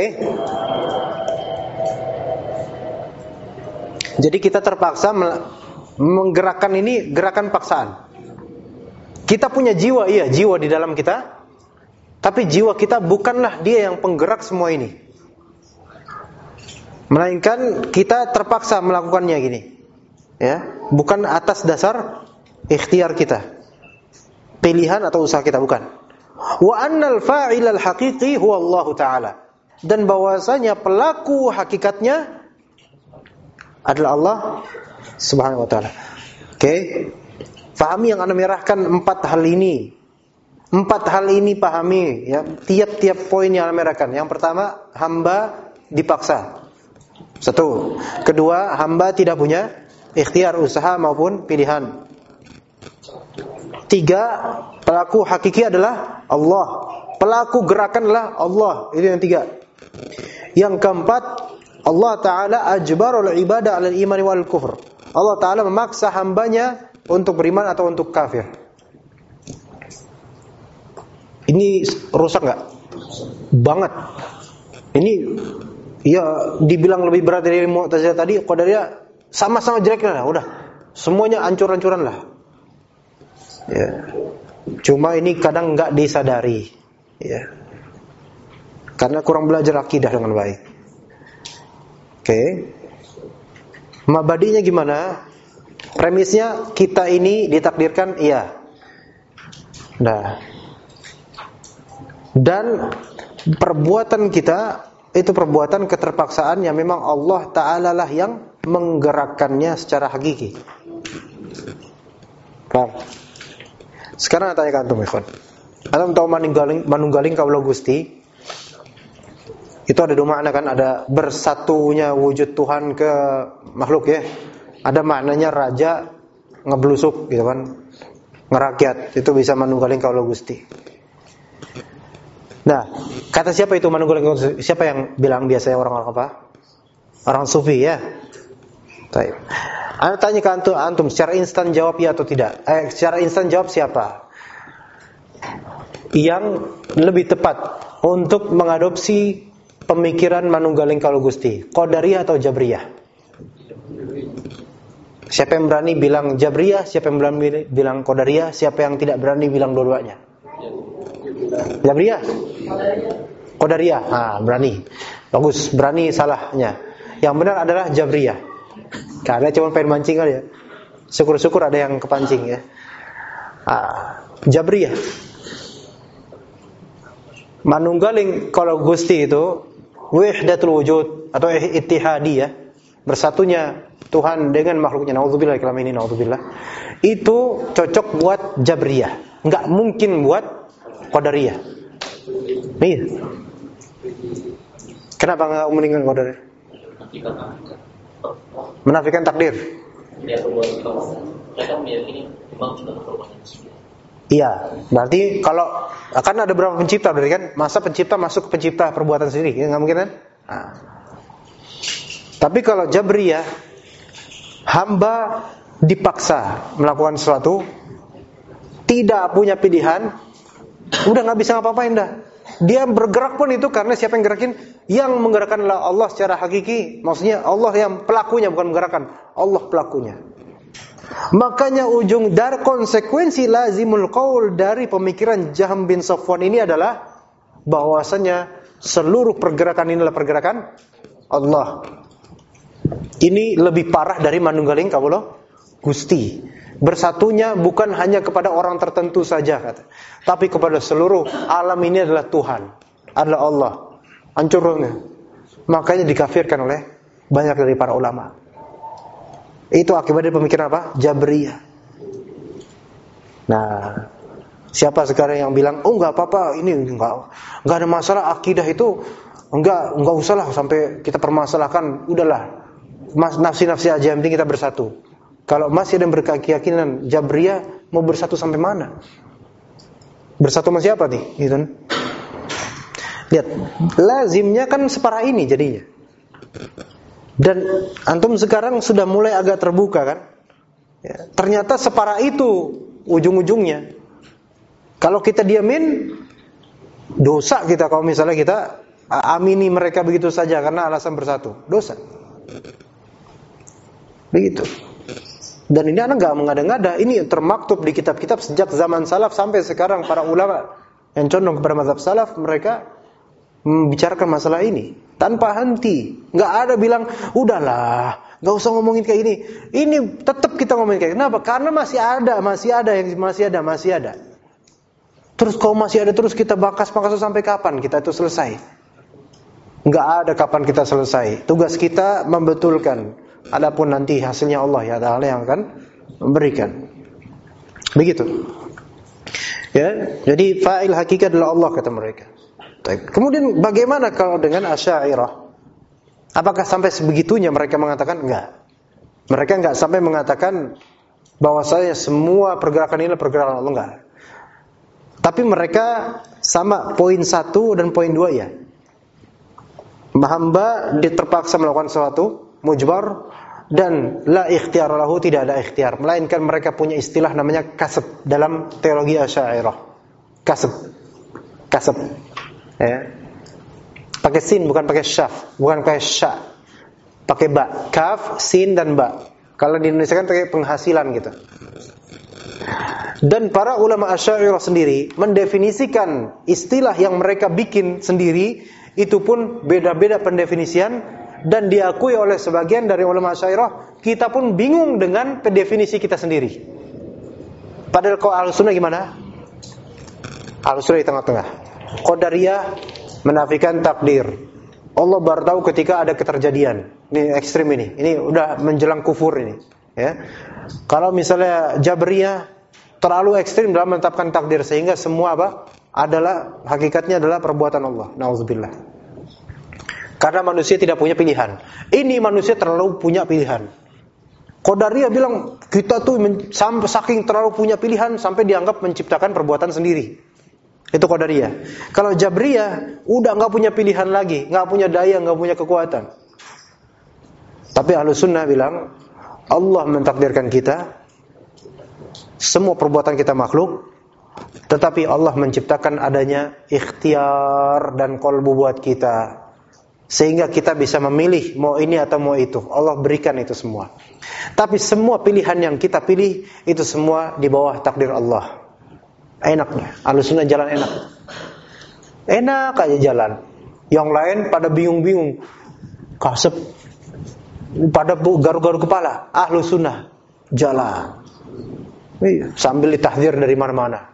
Jadi kita terpaksa menggerakkan ini, gerakan paksaan. Kita punya jiwa, iya, jiwa di dalam kita. Tapi jiwa kita bukanlah dia yang penggerak semua ini. Melainkan kita terpaksa melakukannya gini. Ya, bukan atas dasar ikhtiar kita, pilihan atau usaha kita, bukan. Wa annal fa'ilal haqiqi huwa Allah Ta'ala. Dan bahwasanya pelaku hakikatnya adalah Allah Subhanahu wa taala. Oke. Pahami yang Anda merahkan 4 hal ini. 4 hal ini pahami ya, tiap-tiap poin yang Anda merahkan. Yang pertama, hamba dipaksa. 1. Kedua, hamba tidak punya ikhtiar, usaha maupun pilihan. 3, pelaku hakiki adalah Allah. Pelaku gerakan adalah Allah. Itu yang 3. Yang keempat, Allah Ta'ala ajbarul ibadah alal imani wal kufur. Allah Ta'ala memaksa hambanya untuk beriman atau untuk kafir. Ini rusak gak? Banget. Ini ya dibilang lebih berat dari Mu'tazilah tadi, Qadariyah sama-sama jelek lah, udah. Semuanya hancur-hancuran lah. Ya. Cuma ini kadang enggak disadari. Ya. Karena kurang belajar akidah dengan baik. Oke. Mabadinya gimana? Premisnya kita ini ditakdirkan iya. Nah. Dan perbuatan kita itu perbuatan keterpaksaan yang memang Allah Ta'ala lah yang menggerakkannya secara hakiki. Paham? Sekarang tanya ke antum, ikhwan. Antum tahu manunggaling kaula Gusti? Itu ada 2 makna kan, ada bersatunya wujud Tuhan ke makhluk ya. Ada maknanya raja ngeblusuk gitu kan, ngerakyat. Itu bisa manunggaling kaula Gusti. Nah, kata siapa itu manunggaling kaula Gusti? Siapa yang bilang biasanya orang-orang apa? Orang sufi ya. Baik. Anda tanya ke antum secara instan jawab ya atau tidak. Secara instan jawab siapa yang lebih tepat untuk mengadopsi pemikiran manunggaling kaula Gusti, Qadariyah atau Jabriyah? Siapa yang berani bilang Jabriyah, siapa yang berani bilang Qadariyah, siapa yang tidak berani bilang dua-duanya? Jabriyah? Qadariyah. Berani. Bagus, berani salahnya. Yang benar adalah Jabriyah. Karena cuma pengen mancing kali ya. Syukur-syukur ada yang kepancing ya. Jabriyah. Manunggaling kalau Gusti itu wahdatul wujud atau ittihadiyah, bersatunya Tuhan dengan makhluknya. Nauzubillah kalam ini, nauzubillah. Itu cocok buat Jabriyah. Enggak mungkin buat Qadariyah. Nih. Kenapa enggak mendingan Qadariyah? Menafikan takdir. Iya, berarti kalau akan ada berapa pencipta berarti kan? Masa pencipta masuk ke pencipta perbuatan sendiri, ya nggak mungkin kan? Tapi kalau Jabriyah, hamba dipaksa melakukan sesuatu, tidak punya pilihan, udah nggak bisa ngapa-ngapain dah. Dia bergerak pun itu karena siapa yang gerakin? Yang menggerakkan adalah Allah secara hakiki. Maksudnya Allah yang pelakunya, bukan menggerakkan. Allah pelakunya. Makanya ujung dari konsekuensi lazimul qaul dari pemikiran Jahm bin Safwan ini adalah bahwasanya seluruh pergerakan ini adalah pergerakan Allah. Ini lebih parah dari manunggaling kaula Gusti. Bersatunya bukan hanya kepada orang tertentu saja kata, tapi kepada seluruh alam ini adalah Tuhan, adalah Allah. Hancurnya. Makanya dikafirkan oleh banyak dari para ulama. Itu akibat dari pemikiran apa? Jabriyah. Nah, siapa sekarang yang bilang, "Oh enggak apa-apa, ini enggak ada masalah akidah itu, enggak usahlah sampai kita permasalahkan, udahlah. Nafsi-nafsi aja yang penting kita bersatu." Kalau masih ada yang berkeyakinan Jabriyah, mau bersatu sampai mana? Bersatu sama siapa nih? Gitu. Lihat, lazimnya kan separah ini jadinya. Dan antum sekarang sudah mulai agak terbuka kan? Ya, ternyata separah itu ujung-ujungnya. Kalau kita diamin, dosa kita kalau misalnya kita amini mereka begitu saja karena alasan bersatu. Dosa. Begitu. Dan ini anak gak mengada-ngada. Ini termaktub di kitab-kitab sejak zaman salaf sampai sekarang. Para ulama yang condong kepada mazhab salaf, mereka membicarakan masalah ini tanpa henti. Gak ada bilang, udahlah, Gak usah ngomongin kayak ini. Ini tetap kita ngomongin kayak kenapa? Karena masih ada. Terus kalau masih ada terus kita bakas sampai kapan kita itu selesai? Gak ada kapan kita selesai. Tugas kita membetulkan. Adapun nanti hasilnya Allah ya Ta'ala yang akan memberikan. Begitu. Ya, jadi fa'il hakikat adalah Allah kata mereka. Kemudian bagaimana kalau dengan Asy'ariyah? Apakah sampai sebegitunya mereka mengatakan? Enggak. Mereka enggak sampai mengatakan bahwasanya semua pergerakan ini adalah pergerakan Allah, enggak. Tapi mereka sama poin 1 dan poin 2 ya. Hamba terpaksa melakukan sesuatu mujbar dan la ikhtiyar lahu, tidak ada ikhtiar, melainkan mereka punya istilah namanya kasab dalam teologi Asy'ariyah. Kasab. Ya. Pakai sin bukan pakai syaf, bukan pakai sya. Pakai ba, kaf, sin dan ba. Kalau di Indonesia kan pakai penghasilan gitu. Dan para ulama Asy'ariyah sendiri mendefinisikan istilah yang mereka bikin sendiri itu pun beda-beda pendefinisian dan diakui oleh sebagian dari ulama Asy'ariyah. Kita pun bingung dengan pendefinisi kita sendiri. Padahal kalau Ahlussunnah gimana? Ahlussunnah di tengah-tengah. Qadariyah menafikan takdir. Allah baru tahu ketika ada keterjadian. Ini ekstrim ini. Ini udah menjelang kufur ini, ya. Kalau misalnya Jabriyah terlalu ekstrim dalam menetapkan takdir sehingga semua adalah hakikatnya adalah perbuatan Allah. Nauzubillah. Karena manusia tidak punya pilihan. Ini manusia terlalu punya pilihan. Qadariyah bilang kita tuh sampai saking terlalu punya pilihan sampai dianggap menciptakan perbuatan sendiri. Itu Qadariyah. Kalau Jabriyah udah nggak punya pilihan lagi, nggak punya daya, nggak punya kekuatan. Tapi Ahlussunnah bilang Allah mentakdirkan kita, semua perbuatan kita makhluk, tetapi Allah menciptakan adanya ikhtiar dan qalbu buat kita, sehingga kita bisa memilih mau ini atau mau itu. Allah berikan itu semua. Tapi semua pilihan yang kita pilih itu semua di bawah takdir Allah. Enaknya Ahlussunnah jalan enak aja jalan. Yang lain pada bingung-bingung, kasep, pada garu-garu kepala. Ahlussunnah jalan sambil ditahdzir dari mana-mana.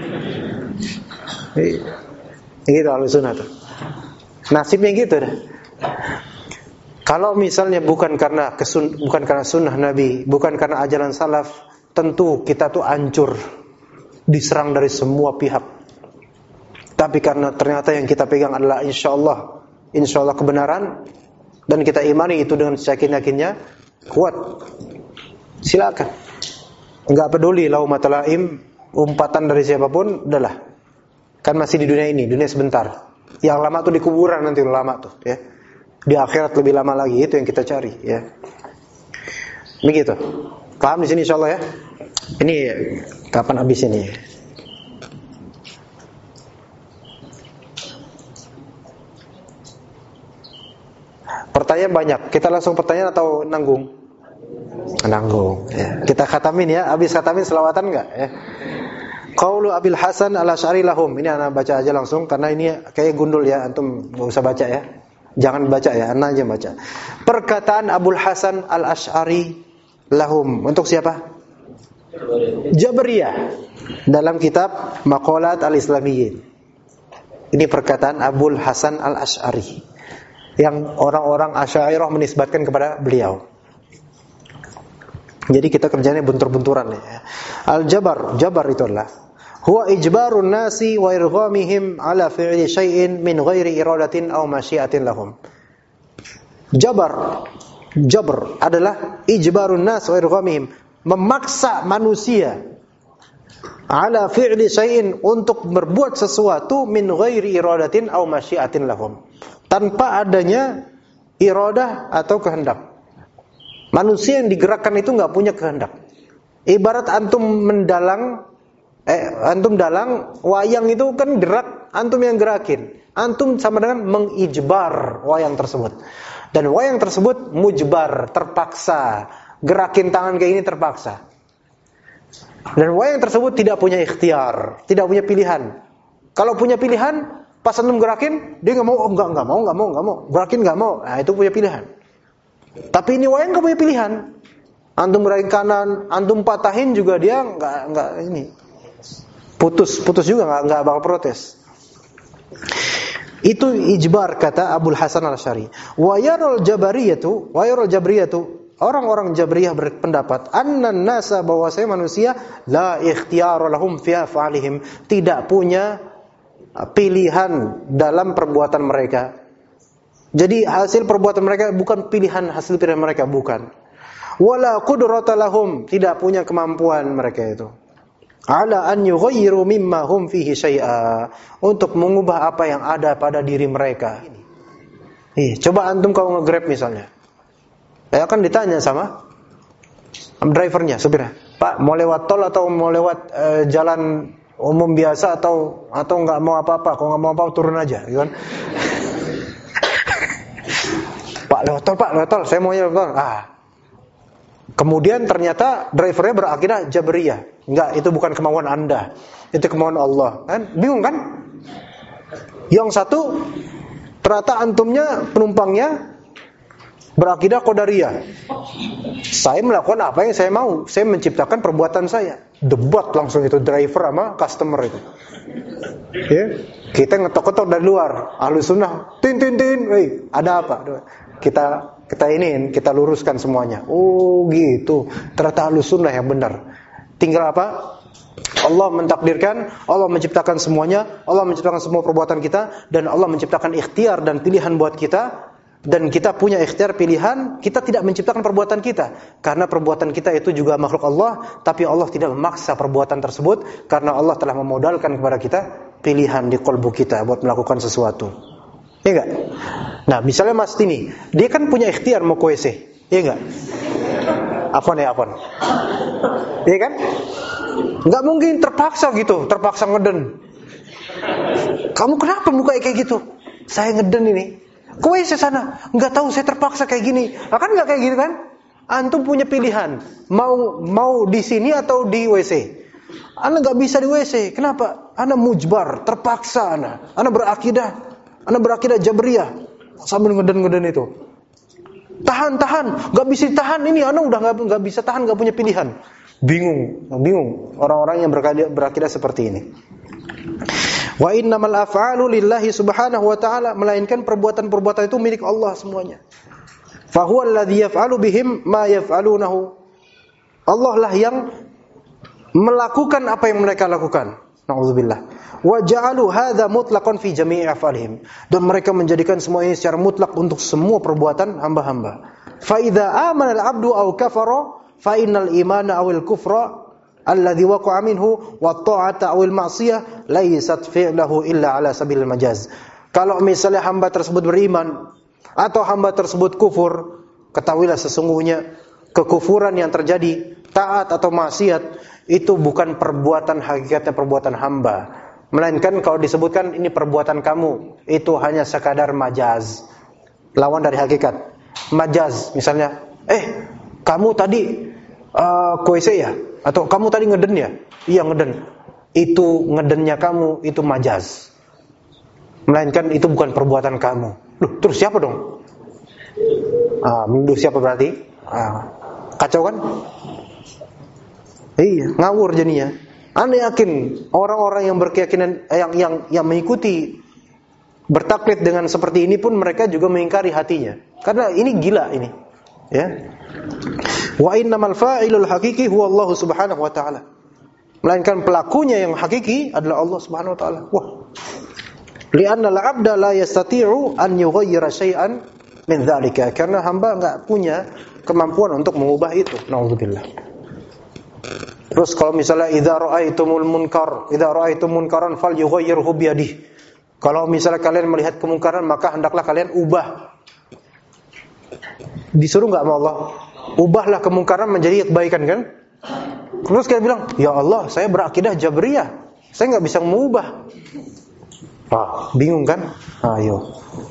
Gitu Ahlussunnah tuh. Nasibnya gitu dah. Kalau misalnya bukan karena sunnah Nabi, bukan karena ajaran salaf, tentu kita tuh hancur, diserang dari semua pihak. Tapi karena ternyata yang kita pegang adalah insya Allah kebenaran, dan kita imani itu dengan seyakin-yakinnya, kuat, silakan. Enggak peduli laumat laim, umpatan dari siapapun, udahlah. Kan masih di dunia ini, dunia sebentar. Yang lama tuh di kuburan nanti lama tuh, ya. Di akhirat lebih lama lagi, itu yang kita cari, ya. Begitu. Paham di sini insyaallah ya? Ini kapan habis ini? Pertanyaan banyak. Kita langsung pertanyaan atau nanggung? Nanggung. Ya. Kita khatamin ya. Habis khatamin selawatan enggak? Ya. Qaulu Abil Hasan Al-Asy'ari lahum. Ini anak baca aja langsung karena ini kayak gundul ya. Antum enggak usah baca ya. Jangan baca ya, anak aja baca. Perkataan Abul Hasan Al-Asy'ari lahum. Untuk siapa? Jabriyah dalam kitab Maqalat Al-Islamiyyin. Ini perkataan Abul Hasan Al-Asy'ari yang orang-orang Asy'ariyah menisbatkan kepada beliau. Jadi kita kerjanya buntur-bunturan ya. Al-Jabar, Jabar itu adalah huwa ijbarun nasi wa irghamihim ala fi'li syai'in min ghairi iradatin aw masyiatin lahum. Jabr adalah ijbarun nas wa irghamihim, memaksa manusia ala fi'li syai'in, untuk berbuat sesuatu min ghairi iradatin aw masyiatin lahum, tanpa adanya iradah atau kehendak. Manusia yang digerakkan itu enggak punya kehendak. Ibarat antum dalang wayang itu kan gerak, antum yang gerakin. Antum sama dengan mengijbar wayang tersebut. Dan wayang tersebut mujbar, terpaksa. Gerakin tangan kayak ini terpaksa. Dan wayang tersebut tidak punya ikhtiar, tidak punya pilihan. Kalau punya pilihan, pas antum gerakin, dia enggak mau, enggak mau. Gerakin enggak mau. Nah, itu punya pilihan. Tapi ini wayang nggak punya pilihan. Antum gerakin kanan, antum patahin juga dia nggak ini. Putus juga nggak bakal protes. Itu ijbar kata Abul Hasan Al-Asy'ari. Wa yarul jabariyatu, orang-orang Jabriyah berpendapat annan nasa, bahwasanya manusia la ikhtiyara lahum fi af'alihim, tidak punya pilihan dalam perbuatan mereka. Jadi hasil perbuatan mereka bukan pilihan, hasil pilihan mereka bukan. Wala qudrata lahum, tidak punya kemampuan mereka itu. Ala an yughayyiru mimma hum fihi syai'a, untuk mengubah apa yang ada pada diri mereka. Coba antum kalau nge-Grab misalnya. Ya kan ditanya sama drivernya, supirnya. Pak, mau lewat tol atau mau lewat jalan umum biasa atau enggak mau apa-apa? Kalau enggak mau apa-apa turun aja, gitu kan? Pak, lewat tol, saya mau lewat tol. Kemudian ternyata drivernya berakidah Jabriyah. Enggak, itu bukan kemauan Anda. Itu kemauan Allah. Kan? Bingung kan? Yang satu ternyata antumnya penumpangnya berakidah Qadariyah. Saya melakukan apa yang saya mau. Saya menciptakan perbuatan saya. Debat langsung itu driver sama customer itu. Ya? Kita ngetok-ngetok dari luar. Ahlus sunnah, tin. Ada apa? Kita luruskan semuanya. Oh gitu. Ternyata Ahlus sunnah yang benar. Tinggal apa? Allah mentakdirkan, Allah menciptakan semuanya, Allah menciptakan semua perbuatan kita, dan Allah menciptakan ikhtiar dan pilihan buat kita. Dan kita punya ikhtiar pilihan, kita tidak menciptakan perbuatan kita. Karena perbuatan kita itu juga makhluk Allah, tapi Allah tidak memaksa perbuatan tersebut, karena Allah telah memodalkan kepada kita pilihan di qalbu kita buat melakukan sesuatu. Ya enggak? Nah, misalnya Mas Tini, dia kan punya ikhtiar mau ke WC. Ya enggak? Apaan? Iya kan? Enggak mungkin terpaksa ngeden. Kamu kenapa muka kayak gitu? Saya ngeden ini. Ke WC sana. Enggak tahu, saya terpaksa kayak gini. Nah, kan enggak kayak gitu kan? Antum punya pilihan, mau di sini atau di WC. Anda enggak bisa di WC. Kenapa? Anda mujbar, terpaksa Anda berakidah Jabriyah sambil ngeden itu. Tahan, enggak bisa tahan ini. Anda udah enggak bisa tahan, enggak punya pilihan. Bingung orang-orang yang berakidah seperti ini. Wa innamal af'alu lillahi subhanahu wa ta'ala, melainkan perbuatan-perbuatan itu milik Allah semuanya. Fa huwa alladhi yaf'alu bihim ma yaf'alunahu. Allah lah yang melakukan apa yang mereka lakukan. Na'udzubillah. Wa ja'alu hadza mutlaqan fi jami'i af'alihim. Dan mereka menjadikan semua ini secara mutlak untuk semua perbuatan hamba-hamba. Fa idza amana al-'abdu aw kafara fa innal imana awil kufra alladhi waqa'a minhu wa ta'ata awil ma'siyah laysat fi'lahu illa ala sabilil majaz. Kalau misalnya hamba tersebut beriman atau hamba tersebut kufur, ketahuilah sesungguhnya kekufuran yang terjadi, taat atau maksiat, itu bukan perbuatan hakikatnya perbuatan hamba, melainkan kalau disebutkan ini perbuatan kamu, itu hanya sekadar majaz, lawan dari hakikat. Majaz misalnya, kamu tadi WC ya? Atau kamu tadi ngeden ya? Iya ngeden. Itu ngedennya kamu, itu majaz. Melainkan itu bukan perbuatan kamu. Loh, terus siapa dong? Menuduh siapa berarti? Kacau kan? Iya, ngawur jadinya. Anda yakin orang-orang yang berkeyakinan yang mengikuti bertaklid dengan seperti ini pun mereka juga mengingkari hatinya. Karena ini gila ini. Ya. Wa innamal fa'ilul haqiqi huwa Allah subhanahu wa ta'ala. Melainkan pelakunya yang hakiki adalah Allah subhanahu wa ta'ala. Wah. Li'anna al-'abda la yastati'u an yughayyira syai'an min dzalika. Karena hamba enggak punya kemampuan untuk mengubah itu. Nauzubillah. Terus kalau misalnya idza ra'aitum munkaran falyughayyirhu biyadihi. Kalau misalnya kalian melihat kemungkaran maka hendaklah kalian ubah. Disuruh enggak sama Allah? Ubahlah kemungkaran menjadi kebaikan kan? Terus kita bilang, ya Allah, saya berakidah Jabriyah, saya nggak bisa mengubah. Bingung kan? Ayo.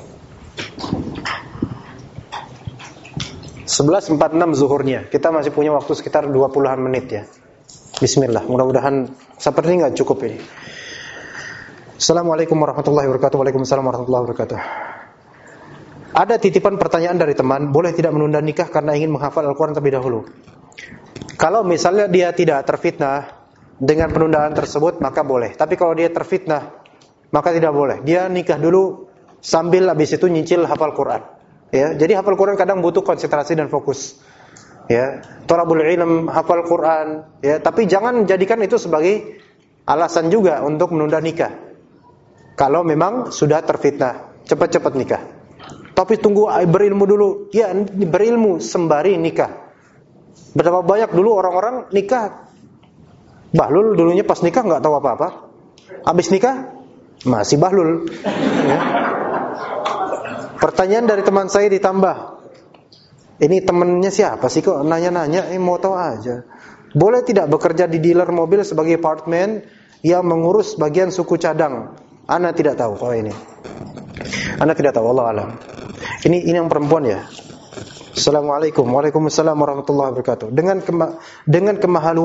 11.46 zuhurnya. Kita masih punya waktu sekitar 20-an menit ya. Bismillah. Mudah-mudahan seperti ini nggak cukup ini. Assalamualaikum warahmatullahi wabarakatuh. Waalaikumsalam warahmatullahi wabarakatuh. Ada titipan pertanyaan dari teman, boleh tidak menunda nikah karena ingin menghafal Al-Quran terlebih dahulu? Kalau misalnya dia tidak terfitnah dengan penundaan tersebut, maka boleh. Tapi kalau dia terfitnah, maka tidak boleh. Dia nikah dulu sambil habis itu nyicil hafal Quran. Ya, jadi hafal Quran kadang butuh konsentrasi dan fokus. Ya, thalabul ilm, hafal Quran. Ya, tapi jangan jadikan itu sebagai alasan juga untuk menunda nikah. Kalau memang sudah terfitnah, cepat-cepat nikah. Tapi tunggu berilmu dulu. Ya, berilmu sembari nikah. Betapa banyak dulu orang-orang nikah bahlul, dulunya pas nikah nggak tahu apa-apa. Habis nikah masih bahlul. Ya. Pertanyaan dari teman saya ditambah. Ini temennya siapa sih kok nanya-nanya? Mau tahu aja. Boleh tidak bekerja di dealer mobil sebagai partman yang mengurus bagian suku cadang? Ana tidak tahu kalau ini. Ana tidak tahu, Allah alam. Ini yang perempuan ya. Assalamualaikum. Waalaikumsalam warahmatullahi wabarakatuh. Dengan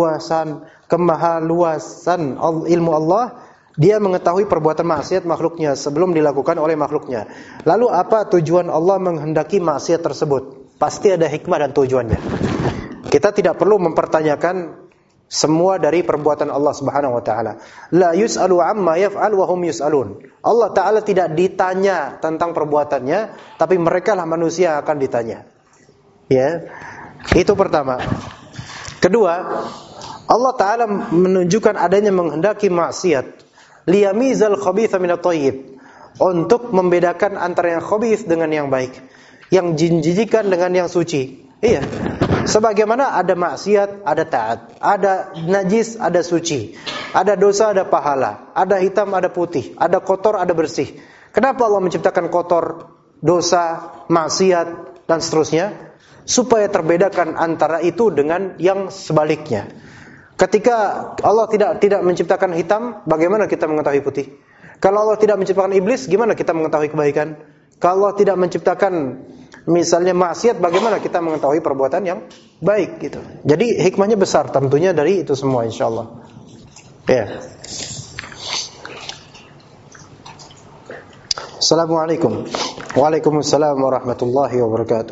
kemahaluasan ilmu Allah, dia mengetahui perbuatan maksiat makhluknya sebelum dilakukan oleh makhluknya. Lalu apa tujuan Allah menghendaki maksiat tersebut? Pasti ada hikmah dan tujuannya. Kita tidak perlu mempertanyakan semua dari perbuatan Allah Subhanahu wa taala. La yus'alu amma yaf'al wa hum yus'alun. Allah taala tidak ditanya tentang perbuatannya, tapi merekalah manusia yang akan ditanya. Ya. Itu pertama. Kedua, Allah taala menunjukkan adanya menghendaki maksiat liyamizal khabitha minat thayyib, untuk membedakan antara yang khabith dengan yang baik, yang jinjikan dengan yang suci. Iya. Sebagaimana ada maksiat, ada taat, ada najis, ada suci, ada dosa, ada pahala, ada hitam, ada putih, ada kotor, ada bersih. Kenapa Allah menciptakan kotor, dosa, maksiat dan seterusnya? Supaya terbedakan antara itu dengan yang sebaliknya. Ketika Allah tidak menciptakan hitam, bagaimana kita mengetahui putih? Kalau Allah tidak menciptakan iblis, gimana kita mengetahui kebaikan? Kalau Allah tidak menciptakan misalnya maksiat, bagaimana kita mengetahui perbuatan yang baik gitu. Jadi hikmahnya besar tentunya dari itu semua insyaallah. Ya. Assalamualaikum. Waalaikumsalam warahmatullahi wabarakatuh.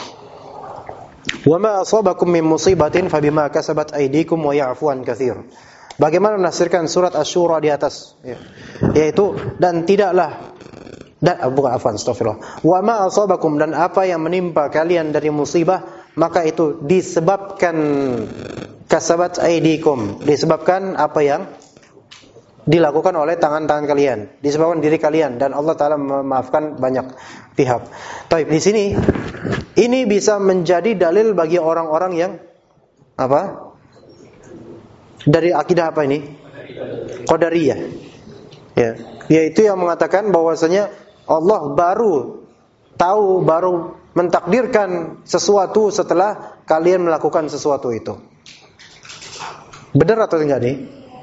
Wa ma asabakum min musibatin fabima kasabat aydikum wa ya'fu an katsir. Bagaimana menafsirkan surat Asy-Syura di atas, ya. Yaitu dan tidaklah astagfirullah. Wa ma asabakum, dan apa yang menimpa kalian dari musibah, maka itu disebabkan kasabat aydikum, disebabkan apa yang dilakukan oleh tangan-tangan kalian, disebabkan diri kalian, dan Allah taala memaafkan banyak pihak. Baik, di sini ini bisa menjadi dalil bagi orang-orang yang apa? Dari akidah apa ini? Qadariyah. Ya, yaitu yang mengatakan bahwasanya Allah baru tahu, baru mentakdirkan sesuatu setelah kalian melakukan sesuatu itu. Benar atau enggak nih?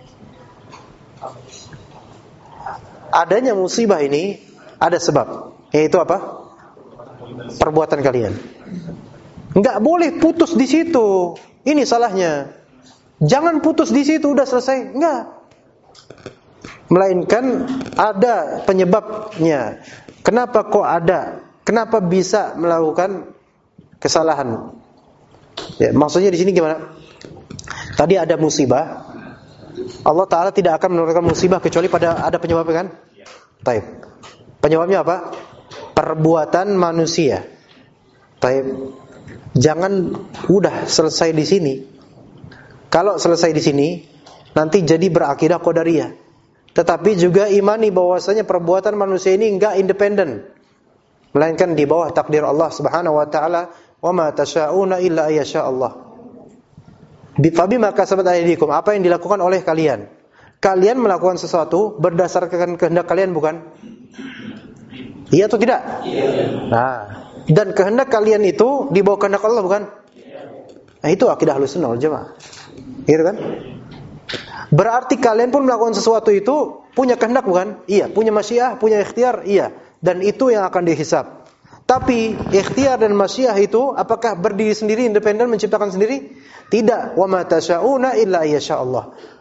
Adanya musibah ini ada sebab, yaitu apa? Perbuatan kalian. Enggak boleh putus di situ. Ini salahnya. Jangan putus di situ udah selesai. Enggak. Melainkan ada penyebabnya. Kenapa kok ada? Kenapa bisa melakukan kesalahan? Ya, maksudnya di sini gimana? Tadi ada musibah. Allah Ta'ala tidak akan menurunkan musibah kecuali pada ada penyebabnya kan? Taib. Penyebabnya apa? Perbuatan manusia. Taib. Jangan udah selesai di sini. Kalau selesai di sini, nanti jadi berakidah Qadariyah. Tetapi juga imani bahwasanya perbuatan manusia ini enggak independen, melainkan di bawah takdir Allah Subhanahu wa taala. Wa ma tasyauna illa ayyasha Allah. Bifabima kasabat aydikum, apa yang dilakukan oleh kalian. Kalian melakukan sesuatu berdasarkan kehendak kalian, bukan? Iya atau tidak? Iya. Nah, dan kehendak kalian itu di bawah kehendak Allah, bukan? Nah, itu akidah Ahlussunnah wal Jamaah. Gitu kan? Berarti kalian pun melakukan sesuatu itu punya kehendak, bukan? Iya, punya masyiah, punya ikhtiar, iya. Dan itu yang akan dihisab. Tapi ikhtiar dan masyiah itu apakah berdiri sendiri, independen, menciptakan sendiri? Tidak. Wa ma tasyauna illa ayyasha Allah.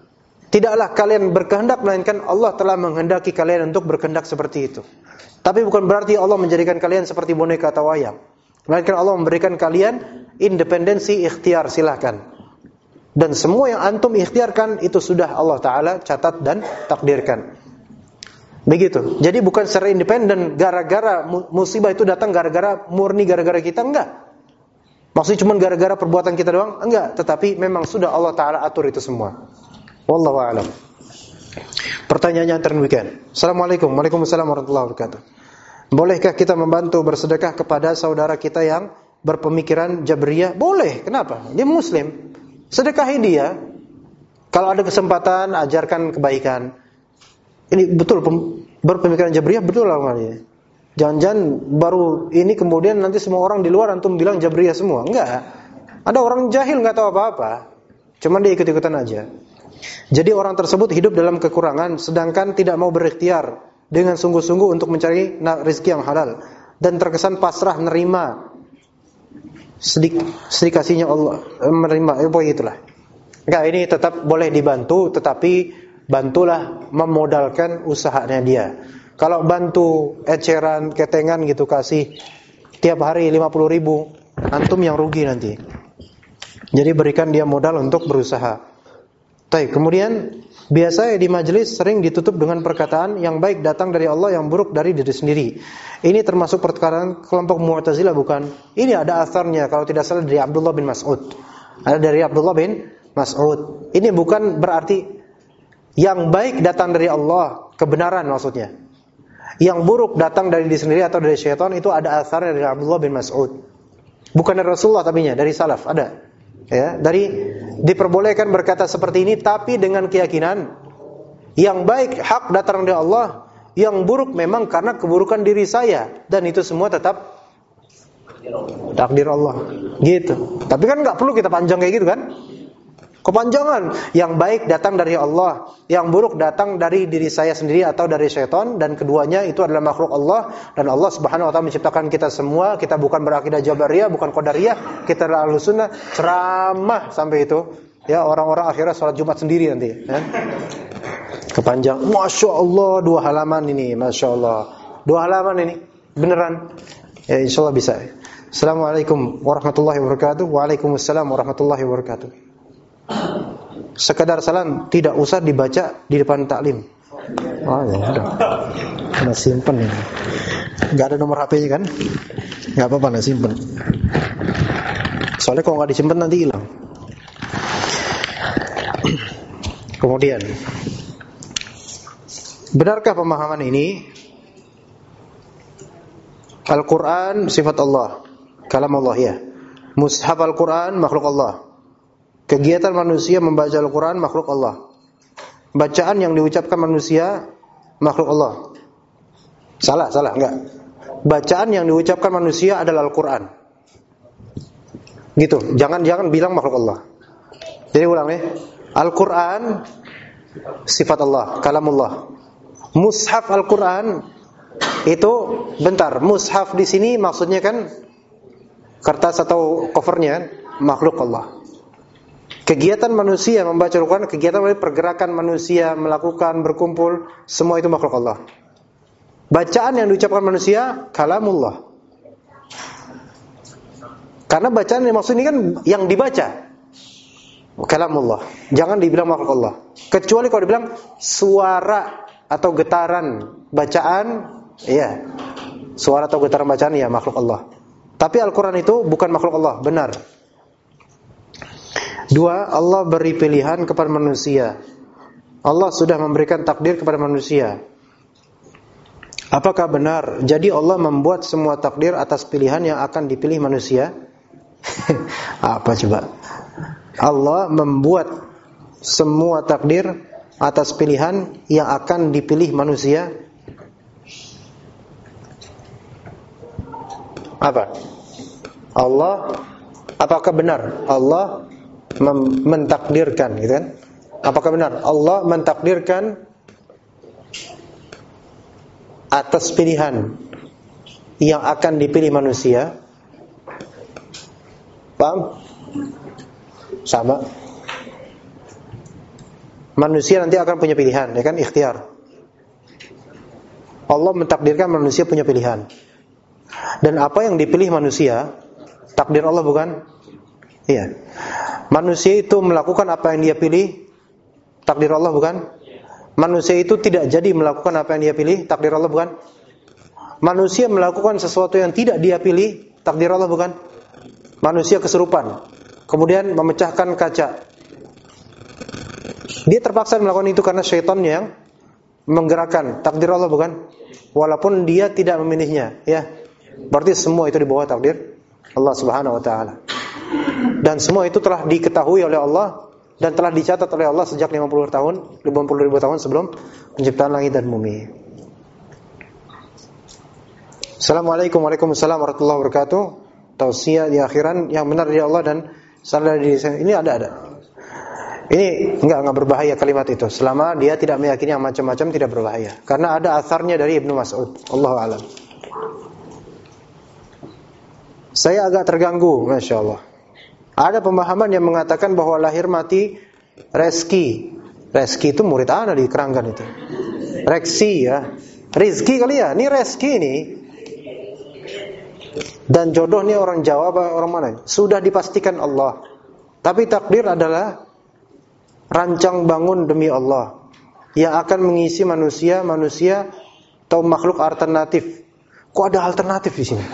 Tidaklah kalian berkehendak, melainkan Allah telah menghendaki kalian untuk berkehendak seperti itu. Tapi bukan berarti Allah menjadikan kalian seperti boneka atau wayang. Melainkan Allah memberikan kalian independensi ikhtiar, silahkan. Dan semua yang antum ikhtiarkan itu sudah Allah Ta'ala catat dan takdirkan. Begitu. Jadi bukan secara independen, gara-gara musibah itu datang gara-gara murni gara-gara kita, enggak. Maksudnya cuma gara-gara perbuatan kita doang, enggak. Tetapi memang sudah Allah Ta'ala atur itu semua. Wallahu a'lam. Pertanyaannya antara demikian. Assalamualaikum. Waalaikumsalam warahmatullahi wabarakatuh. Bolehkah kita membantu bersedekah kepada saudara kita yang berpemikiran Jabriyah? Boleh. Kenapa? Dia muslim. Sedekahi dia. Kalau ada kesempatan, ajarkan kebaikan. Ini betul berpemikiran Jabriyah, betul lah maknanya. Jangan-jangan baru ini kemudian nanti semua orang di luar antum bilang Jabriyah semua. Enggak. Ada orang jahil enggak tahu apa-apa. Cuma dia ikut-ikutan aja. Jadi orang tersebut hidup dalam kekurangan sedangkan tidak mau berikhtiar dengan sungguh-sungguh untuk mencari rezeki yang halal dan terkesan pasrah menerima sedikit kasihnya Allah, menerima itulah. Enggak, ini tetap boleh dibantu, tetapi bantulah memodalkan usahanya dia. Kalau bantu eceran, ketengan gitu kasih tiap hari 50.000, antum yang rugi nanti. Jadi berikan dia modal untuk berusaha. Baik, kemudian biasanya di majelis sering ditutup dengan perkataan yang baik datang dari Allah, yang buruk dari diri sendiri. Ini termasuk perkataan kelompok Mu'tazilah bukan? Ini ada asarnya kalau tidak salah dari Abdullah bin Mas'ud. Ada dari Abdullah bin Mas'ud. Ini bukan berarti yang baik datang dari Allah, kebenaran maksudnya. Yang buruk datang dari diri sendiri atau dari syaitan, itu ada asarnya dari Abdullah bin Mas'ud. Bukan dari Rasulullah tapinya, dari salaf ada. Ya, diperbolehkan berkata seperti ini tapi dengan keyakinan yang baik hak datang dari Allah, yang buruk memang karena keburukan diri saya, dan itu semua tetap takdir Allah. Gitu. Tapi kan enggak perlu kita panjang kayak gitu kan? Kepanjangan. Yang baik datang dari Allah, yang buruk datang dari diri saya sendiri atau dari syaitan, dan keduanya itu adalah makhluk Allah, dan Allah Subhanahu wa taala menciptakan kita semua. Kita bukan berakidah Jabariyah, bukan Qadariyah, kita adalah Ahlussunnah. Ceramah sampai itu. Ya, orang-orang akhirnya sholat Jumat sendiri nanti, ya. Kepanjang. Masya Allah, 2 halaman ini, Masya Allah. 2 halaman ini, beneran. Ya, insya Allah bisa. Assalamualaikum warahmatullahi wabarakatuh. Waalaikumsalam warahmatullahi wabarakatuh. Sekadar salam tidak usah dibaca di depan taklim. Oh ya udah. Nah, simpen ya. Enggak ada nomor HP-nya kan? Enggak apa-apa, nah simpen. Soalnya kalau enggak disimpan nanti hilang. Kemudian, benarkah pemahaman ini? Al-Quran sifat Allah, kalam Allah ya. Mushaf Al-Quran makhluk Allah. Kegiatan manusia membaca Al-Quran makhluk Allah. Bacaan yang diucapkan manusia makhluk Allah. Salah, enggak. Bacaan yang diucapkan manusia adalah Al-Quran. Gitu, jangan bilang makhluk Allah. Jadi ulang nih. Al-Quran sifat Allah, kalamullah. Mushaf Al-Quran itu bentar, mushaf di sini maksudnya kan kertas atau covernya makhluk Allah. Kegiatan manusia membaca Al-Quran, kegiatan pergerakan manusia melakukan berkumpul, semua itu makhluk Allah. Bacaan yang diucapkan manusia kalamullah. Karena bacaan yang maksud ini kan yang dibaca kalamullah. Jangan dibilang makhluk Allah. Kecuali kalau dibilang suara atau getaran bacaan, iya. Suara atau getaran bacaan ya makhluk Allah. Tapi Al-Quran itu bukan makhluk Allah, benar. 2, Allah beri pilihan kepada manusia. Allah sudah memberikan takdir kepada manusia. Apakah benar? Jadi Allah membuat semua takdir atas pilihan yang akan dipilih manusia? Apa coba? Allah membuat semua takdir atas pilihan yang akan dipilih manusia? Apa? Allah, apakah benar Allah mentakdirkan, gitu kan? Apakah benar Allah mentakdirkan atas pilihan yang akan dipilih manusia? Paham? Sama. Manusia nanti akan punya pilihan, ya kan, ikhtiar. Allah mentakdirkan manusia punya pilihan. Dan apa yang dipilih manusia, takdir Allah bukan? Iya. Manusia itu melakukan apa yang dia pilih, takdir Allah bukan? Manusia itu tidak jadi melakukan apa yang dia pilih, takdir Allah bukan? Manusia melakukan sesuatu yang tidak dia pilih, takdir Allah bukan? Manusia kesurupan, kemudian memecahkan kaca. Dia terpaksa melakukan itu karena syaitan yang menggerakkan, takdir Allah bukan? Walaupun dia tidak memilihnya, ya. Berarti semua itu di bawah takdir Allah Subhanahu wa taala. Dan semua itu telah diketahui oleh Allah dan telah dicatat oleh Allah sejak 50 ribu tahun sebelum penciptaan langit dan bumi. Assalamualaikum warahmatullahi wabarakatuh. Tausiah di akhiran yang benar dari Allah dan salah dari ini ada. Ini enggak berbahaya kalimat itu selama dia tidak meyakini yang macam-macam, tidak berbahaya. Karena ada asarnya dari Ibnu Mas'ud. Allahu a'lam. Saya agak terganggu, Masya Allah. Ada pemahaman yang mengatakan bahwa lahir mati rezeki. Rezeki itu murid ana di Keranggan itu. Reksi ya. Rizki kali ya. Ini rezeki ini. Dan jodoh ini orang Jawa apa orang mana? Sudah dipastikan Allah. Tapi takdir adalah rancang bangun demi Allah yang akan mengisi manusia atau makhluk alternatif. Kok ada alternatif di sini?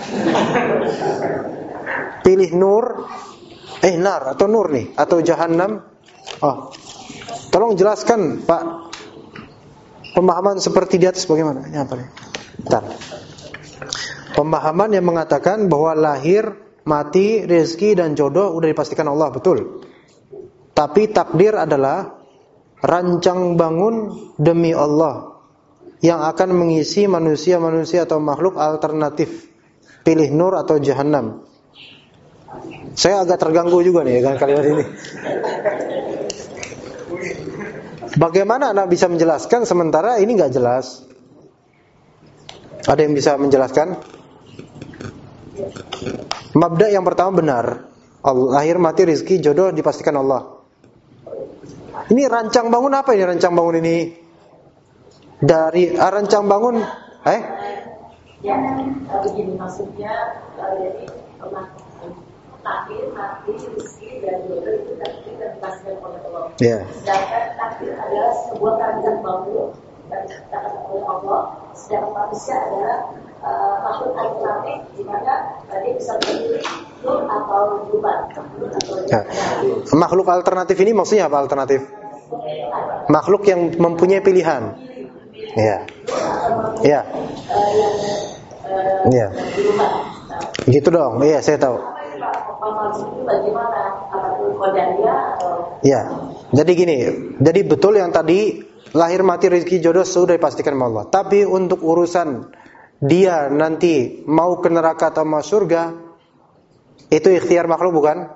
Pilih nar atau nur nih atau jahannam? Oh. Tolong jelaskan, Pak. Pemahaman seperti di atas bagaimana? Ini apa nih? Bentar. Pemahaman yang mengatakan bahwa lahir, mati, rezeki dan jodoh udah dipastikan Allah, betul. Tapi takdir adalah rancang bangun demi Allah yang akan mengisi manusia atau makhluk alternatif. Pilih nur atau jahannam. Saya agak terganggu juga nih dengan kalimat ini. Bagaimana Anda bisa menjelaskan sementara ini enggak jelas? Ada yang bisa menjelaskan? Mabda yang pertama benar. Lahir, mati, rezeki, jodoh dipastikan Allah. Ini rancang bangun apa ini rancang bangun ini? Dari rancang bangun Ya, begini maksudnya jadi takdir, mati, rezeki dan jodoh itu dipastikan oleh Allah. Yeah. Sedangkan takdir adalah sebuah rancang bangun yang diciptakan oleh Allah. Sedangkan manusia adalah makhluk alternatif di mana dia bisa memilih nur atau berubah. Makhluk alternatif ini maksudnya apa alternatif? Makhluk yang mempunyai pilihan. Iya. Iya. Iya. Gitu dong. Iya, saya tahu. Ya. Jadi gini, jadi betul yang tadi lahir mati rezeki jodoh sudah dipastikan oleh Allah. Tapi untuk urusan dia nanti mau ke neraka atau mau surga, itu ikhtiar makhluk bukan?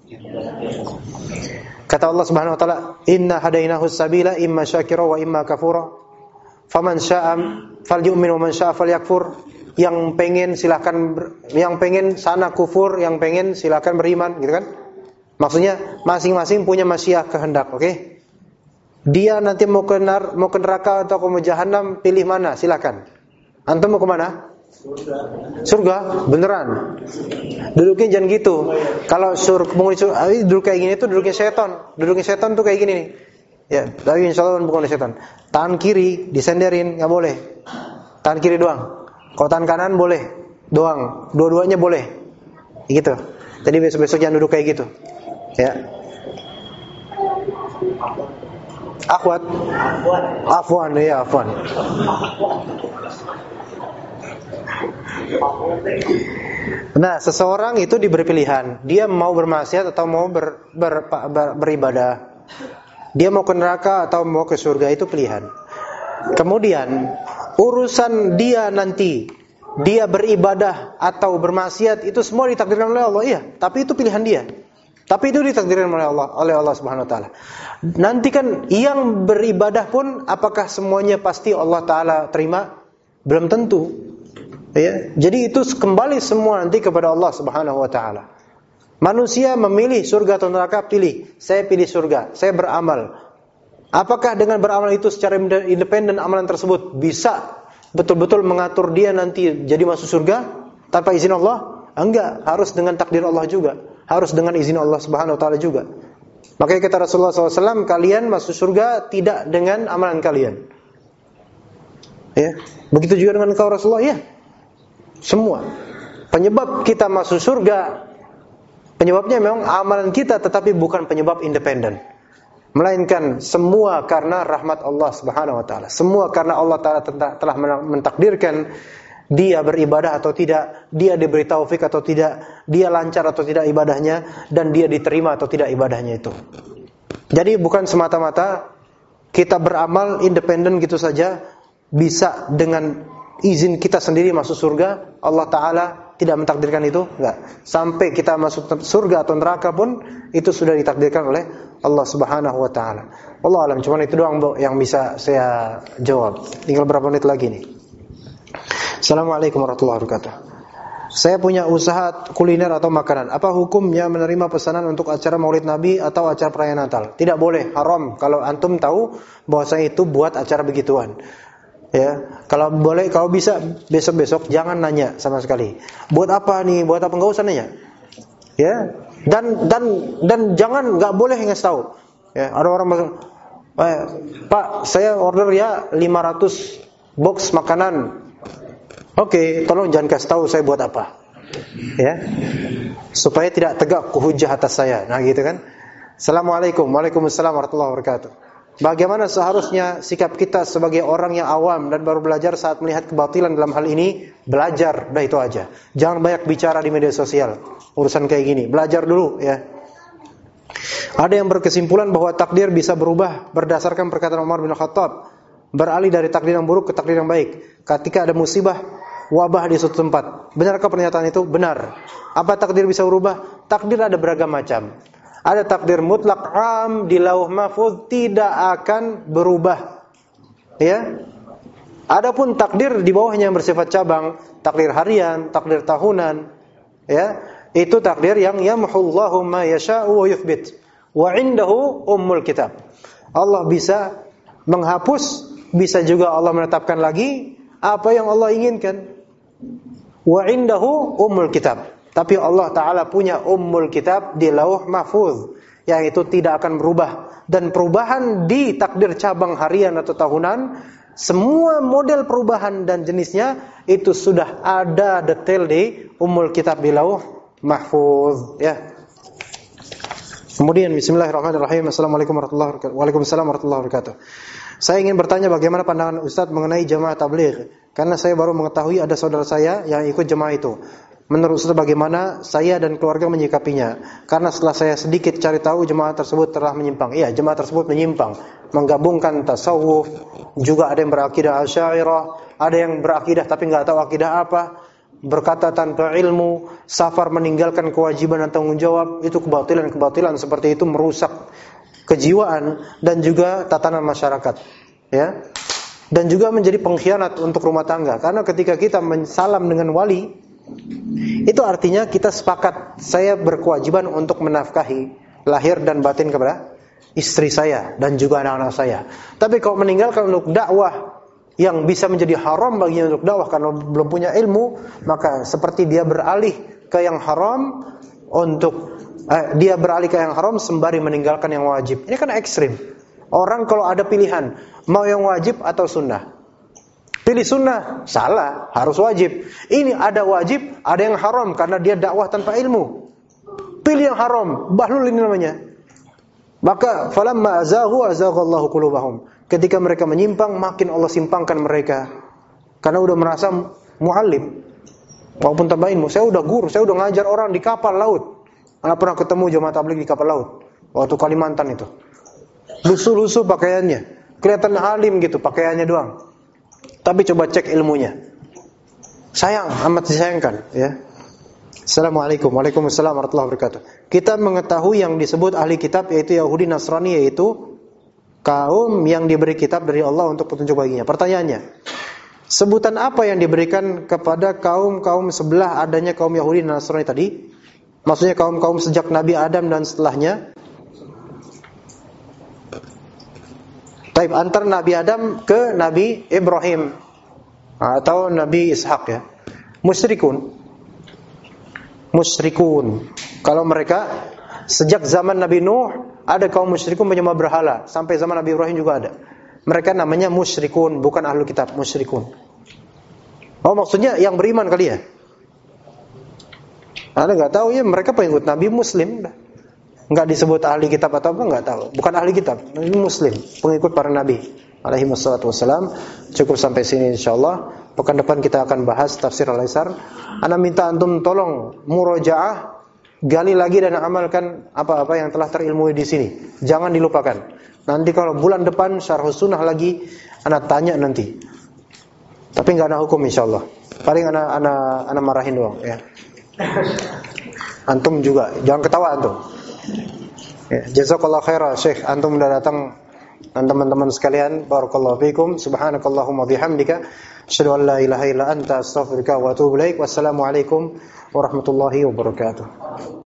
Kata Allah Subhanahu wa taala, "Inna hadainahus sabila imma syakira wa imma kafura. Faman syaa'a falyu'min wa man syaa'a falyakfur." Yang pengen silakan yang pengen sana kufur, yang pengen silakan beriman, gitu kan? Maksudnya masing-masing punya masyiah kehendak, oke? Dia nanti mau ke neraka atau ke jahannam, pilih mana? Silakan. Antum mau ke mana? Surga, beneran. Duduknya jangan gitu. Kalau penghuni surga, duduk kayak gini itu duduknya setan. Duduknya setan tuh kayak gini nih. Ya, tapi insyaallah bukan setan. Tangan kiri disenderin, enggak boleh. Tangan kiri doang. Kalau tangan kanan boleh, doang. Dua-duanya boleh. Gitu. Jadi besok-besok jangan duduk kayak gitu. Ya. Afwan, ya afwan. Nah, seseorang itu diberi pilihan. Dia mau bermaksiat atau mau beribadah. Dia mau ke neraka atau mau ke surga, itu pilihan. Kemudian urusan dia nanti, dia beribadah atau bermaksiat, itu semua ditakdirkan oleh Allah, iya. Tapi itu pilihan dia. Tapi itu ditakdirkan oleh Allah Subhanahu wa taala. Nanti kan yang beribadah pun apakah semuanya pasti Allah taala terima? Belum tentu. Ya, jadi itu kembali semua nanti kepada Allah Subhanahu wa taala. Manusia memilih surga atau neraka, pilih. Saya pilih surga, saya beramal. Apakah dengan beramal itu secara independen amalan tersebut bisa betul-betul mengatur dia nanti jadi masuk surga tanpa izin Allah? Enggak, harus dengan takdir Allah juga, harus dengan izin Allah Subhanahu wa taala juga. Makanya kata Rasulullah SAW, kalian masuk surga tidak dengan amalan kalian. Ya, begitu juga dengan engkau Rasulullah, ya. Semua penyebab kita masuk surga, penyebabnya memang amalan kita, tetapi bukan penyebab independen, melainkan semua karena rahmat Allah Subhanahu wa taala. Semua karena Allah taala telah mentakdirkan dia beribadah atau tidak, dia diberi taufik atau tidak, dia lancar atau tidak ibadahnya, dan dia diterima atau tidak ibadahnya itu. Jadi bukan semata-mata kita beramal independen gitu saja bisa dengan izin kita sendiri masuk surga. Allah taala tidak mentakdirkan itu, enggak. Sampai kita masuk surga atau neraka pun itu sudah ditakdirkan oleh Allah Subhanahu wa taala. Allah alam, cuma itu doang yang bisa saya jawab. Tinggal berapa menit lagi nih. Assalamualaikum warahmatullahi wabarakatuh. Saya punya usaha kuliner atau makanan. Apa hukumnya menerima pesanan untuk acara Maulid Nabi atau acara perayaan Natal? Tidak boleh, haram. Kalau antum tahu bahwasanya itu buat acara begituan. Ya, kalau boleh, kalau bisa besok-besok jangan nanya sama sekali. Buat apa nih? Buat apa? Enggak usah nanya. Ya, dan jangan, enggak boleh ngasih tahu. Ya, ada orang masuk, Pak, saya order ya 500 box makanan. Oke, tolong jangan kasih tahu saya buat apa. Ya. Supaya tidak tegak hujah atas saya. Nah, gitu kan. Assalamualaikum. Waalaikumsalam warahmatullahi wabarakatuh. Bagaimana seharusnya sikap kita sebagai orang yang awam dan baru belajar saat melihat kebatilan dalam hal ini? Belajar, dah itu aja. Jangan banyak bicara di media sosial urusan kayak gini. Belajar dulu, ya. Ada yang berkesimpulan bahwa takdir bisa berubah berdasarkan perkataan Umar bin Khattab, beralih dari takdir yang buruk ke takdir yang baik ketika ada musibah, wabah di suatu tempat. Benarkah pernyataan itu? Benar. Apa takdir bisa berubah? Takdir ada beragam macam. Ada takdir mutlak am di lauh mahfuz, tidak akan berubah. Ya. Adapun takdir di bawahnya yang bersifat cabang, takdir harian, takdir tahunan, ya, itu takdir yang yamhullahu ma yasha'u wa yuthbit. Wa 'indahu ummul kitab. Allah bisa menghapus, bisa juga Allah menetapkan lagi apa yang Allah inginkan. Wa 'indahu ummul kitab. Tapi Allah Ta'ala punya ummul kitab di lauh mahfuz, yang itu tidak akan berubah. Dan perubahan di takdir cabang harian atau tahunan, semua model perubahan dan jenisnya itu sudah ada detail di ummul kitab di lauh mahfuz, ya. Kemudian bismillahirrahmanirrahim. Assalamualaikum warahmatullahi wabarakatuh. Waalaikumsalam warahmatullahi wabarakatuh. Saya ingin bertanya bagaimana pandangan Ustaz mengenai jamaah tabligh, karena saya baru mengetahui ada saudara saya yang ikut jamaah itu. Menurut Ustaz bagaimana saya dan keluarga menyikapinya? Karena setelah saya sedikit cari tahu, jemaah tersebut telah menyimpang. Iya, jemaah tersebut menyimpang, menggabungkan tasawuf, juga ada yang berakidah Asy'ariyah, ada yang berakidah tapi enggak tahu akidah apa, berkata tanpa ilmu, safar meninggalkan kewajiban dan tanggung jawab. Itu kebatilan seperti itu merusak kejiwaan dan juga tatanan masyarakat, ya. Dan juga menjadi pengkhianat untuk rumah tangga. Karena ketika kita mensalam dengan wali, itu artinya kita sepakat, saya berkewajiban untuk menafkahi lahir dan batin kepada istri saya dan juga anak-anak saya. Tapi kalau meninggalkan untuk dakwah yang bisa menjadi haram baginya untuk dakwah karena belum punya ilmu, maka seperti dia beralih ke yang haram sembari meninggalkan yang wajib. Ini kan ekstrim. Orang kalau ada pilihan mau yang wajib atau sunnah, pilih sunnah, salah, harus wajib. Ini ada wajib, ada yang haram karena dia dakwah tanpa ilmu. Pilih yang haram, bahlul ini namanya. Maka falamma azaghu azaghallahu qulubahum. Ketika mereka menyimpang, makin Allah simpangkan mereka. Karena udah merasa muallim. Walaupun tanpa ilmu, saya udah guru, saya udah ngajar orang di kapal laut. Anak pernah ketemu jemaah tabligh di kapal laut waktu Kalimantan itu. Lusuh-lusuh pakaiannya, kelihatan alim gitu pakaiannya doang. Tapi coba cek ilmunya. Sayang, amat disayangkan, ya. Assalamualaikum. Waalaikumsalam warahmatullahi wabarakatuh. Kita mengetahui yang disebut ahli kitab yaitu Yahudi Nasrani, yaitu kaum yang diberi kitab dari Allah untuk petunjuk baginya. Pertanyaannya, sebutan apa yang diberikan kepada kaum-kaum sebelah adanya kaum Yahudi dan Nasrani tadi? Maksudnya kaum-kaum sejak Nabi Adam dan setelahnya? Taib, antar Nabi Adam ke Nabi Ibrahim atau Nabi Ishak ya. Musyrikun. Kalau mereka sejak zaman Nabi Nuh ada kaum musyrikun menyembah berhala, sampai zaman Nabi Ibrahim juga ada. Mereka namanya musyrikun, bukan ahlul kitab, musyrikun. Oh, maksudnya yang beriman kali ya? Anda nggak tahu ya, mereka pengikut Nabi Muslim. Nggak disebut ahli kitab atau apa, nggak tahu. Bukan ahli kitab, Nabi Muslim, pengikut para Nabi alaihi wassalatu wassalam. Cukup sampai sini insyaallah. Pekan depan kita akan bahas tafsir Al-Aisar. Ana minta antum tolong murojaah, gali lagi dan amalkan apa-apa yang telah terilmui di sini. Jangan dilupakan. Nanti kalau bulan depan syarh sunnah lagi, ana tanya nanti. Tapi nggak ada hukum insyaallah. Paling ana marahin doang ya. Antum juga jangan ketawa antum. Ya, jazakallahu khairan Syekh, antum sudah datang dan teman-teman sekalian, barakallahu fikum. Subhanakallahumma bihamdika asyhadu an la ilaha illa anta astaghfiruka wa atubu ilaik. Wassalamu alaikum warahmatullahi wabarakatuh.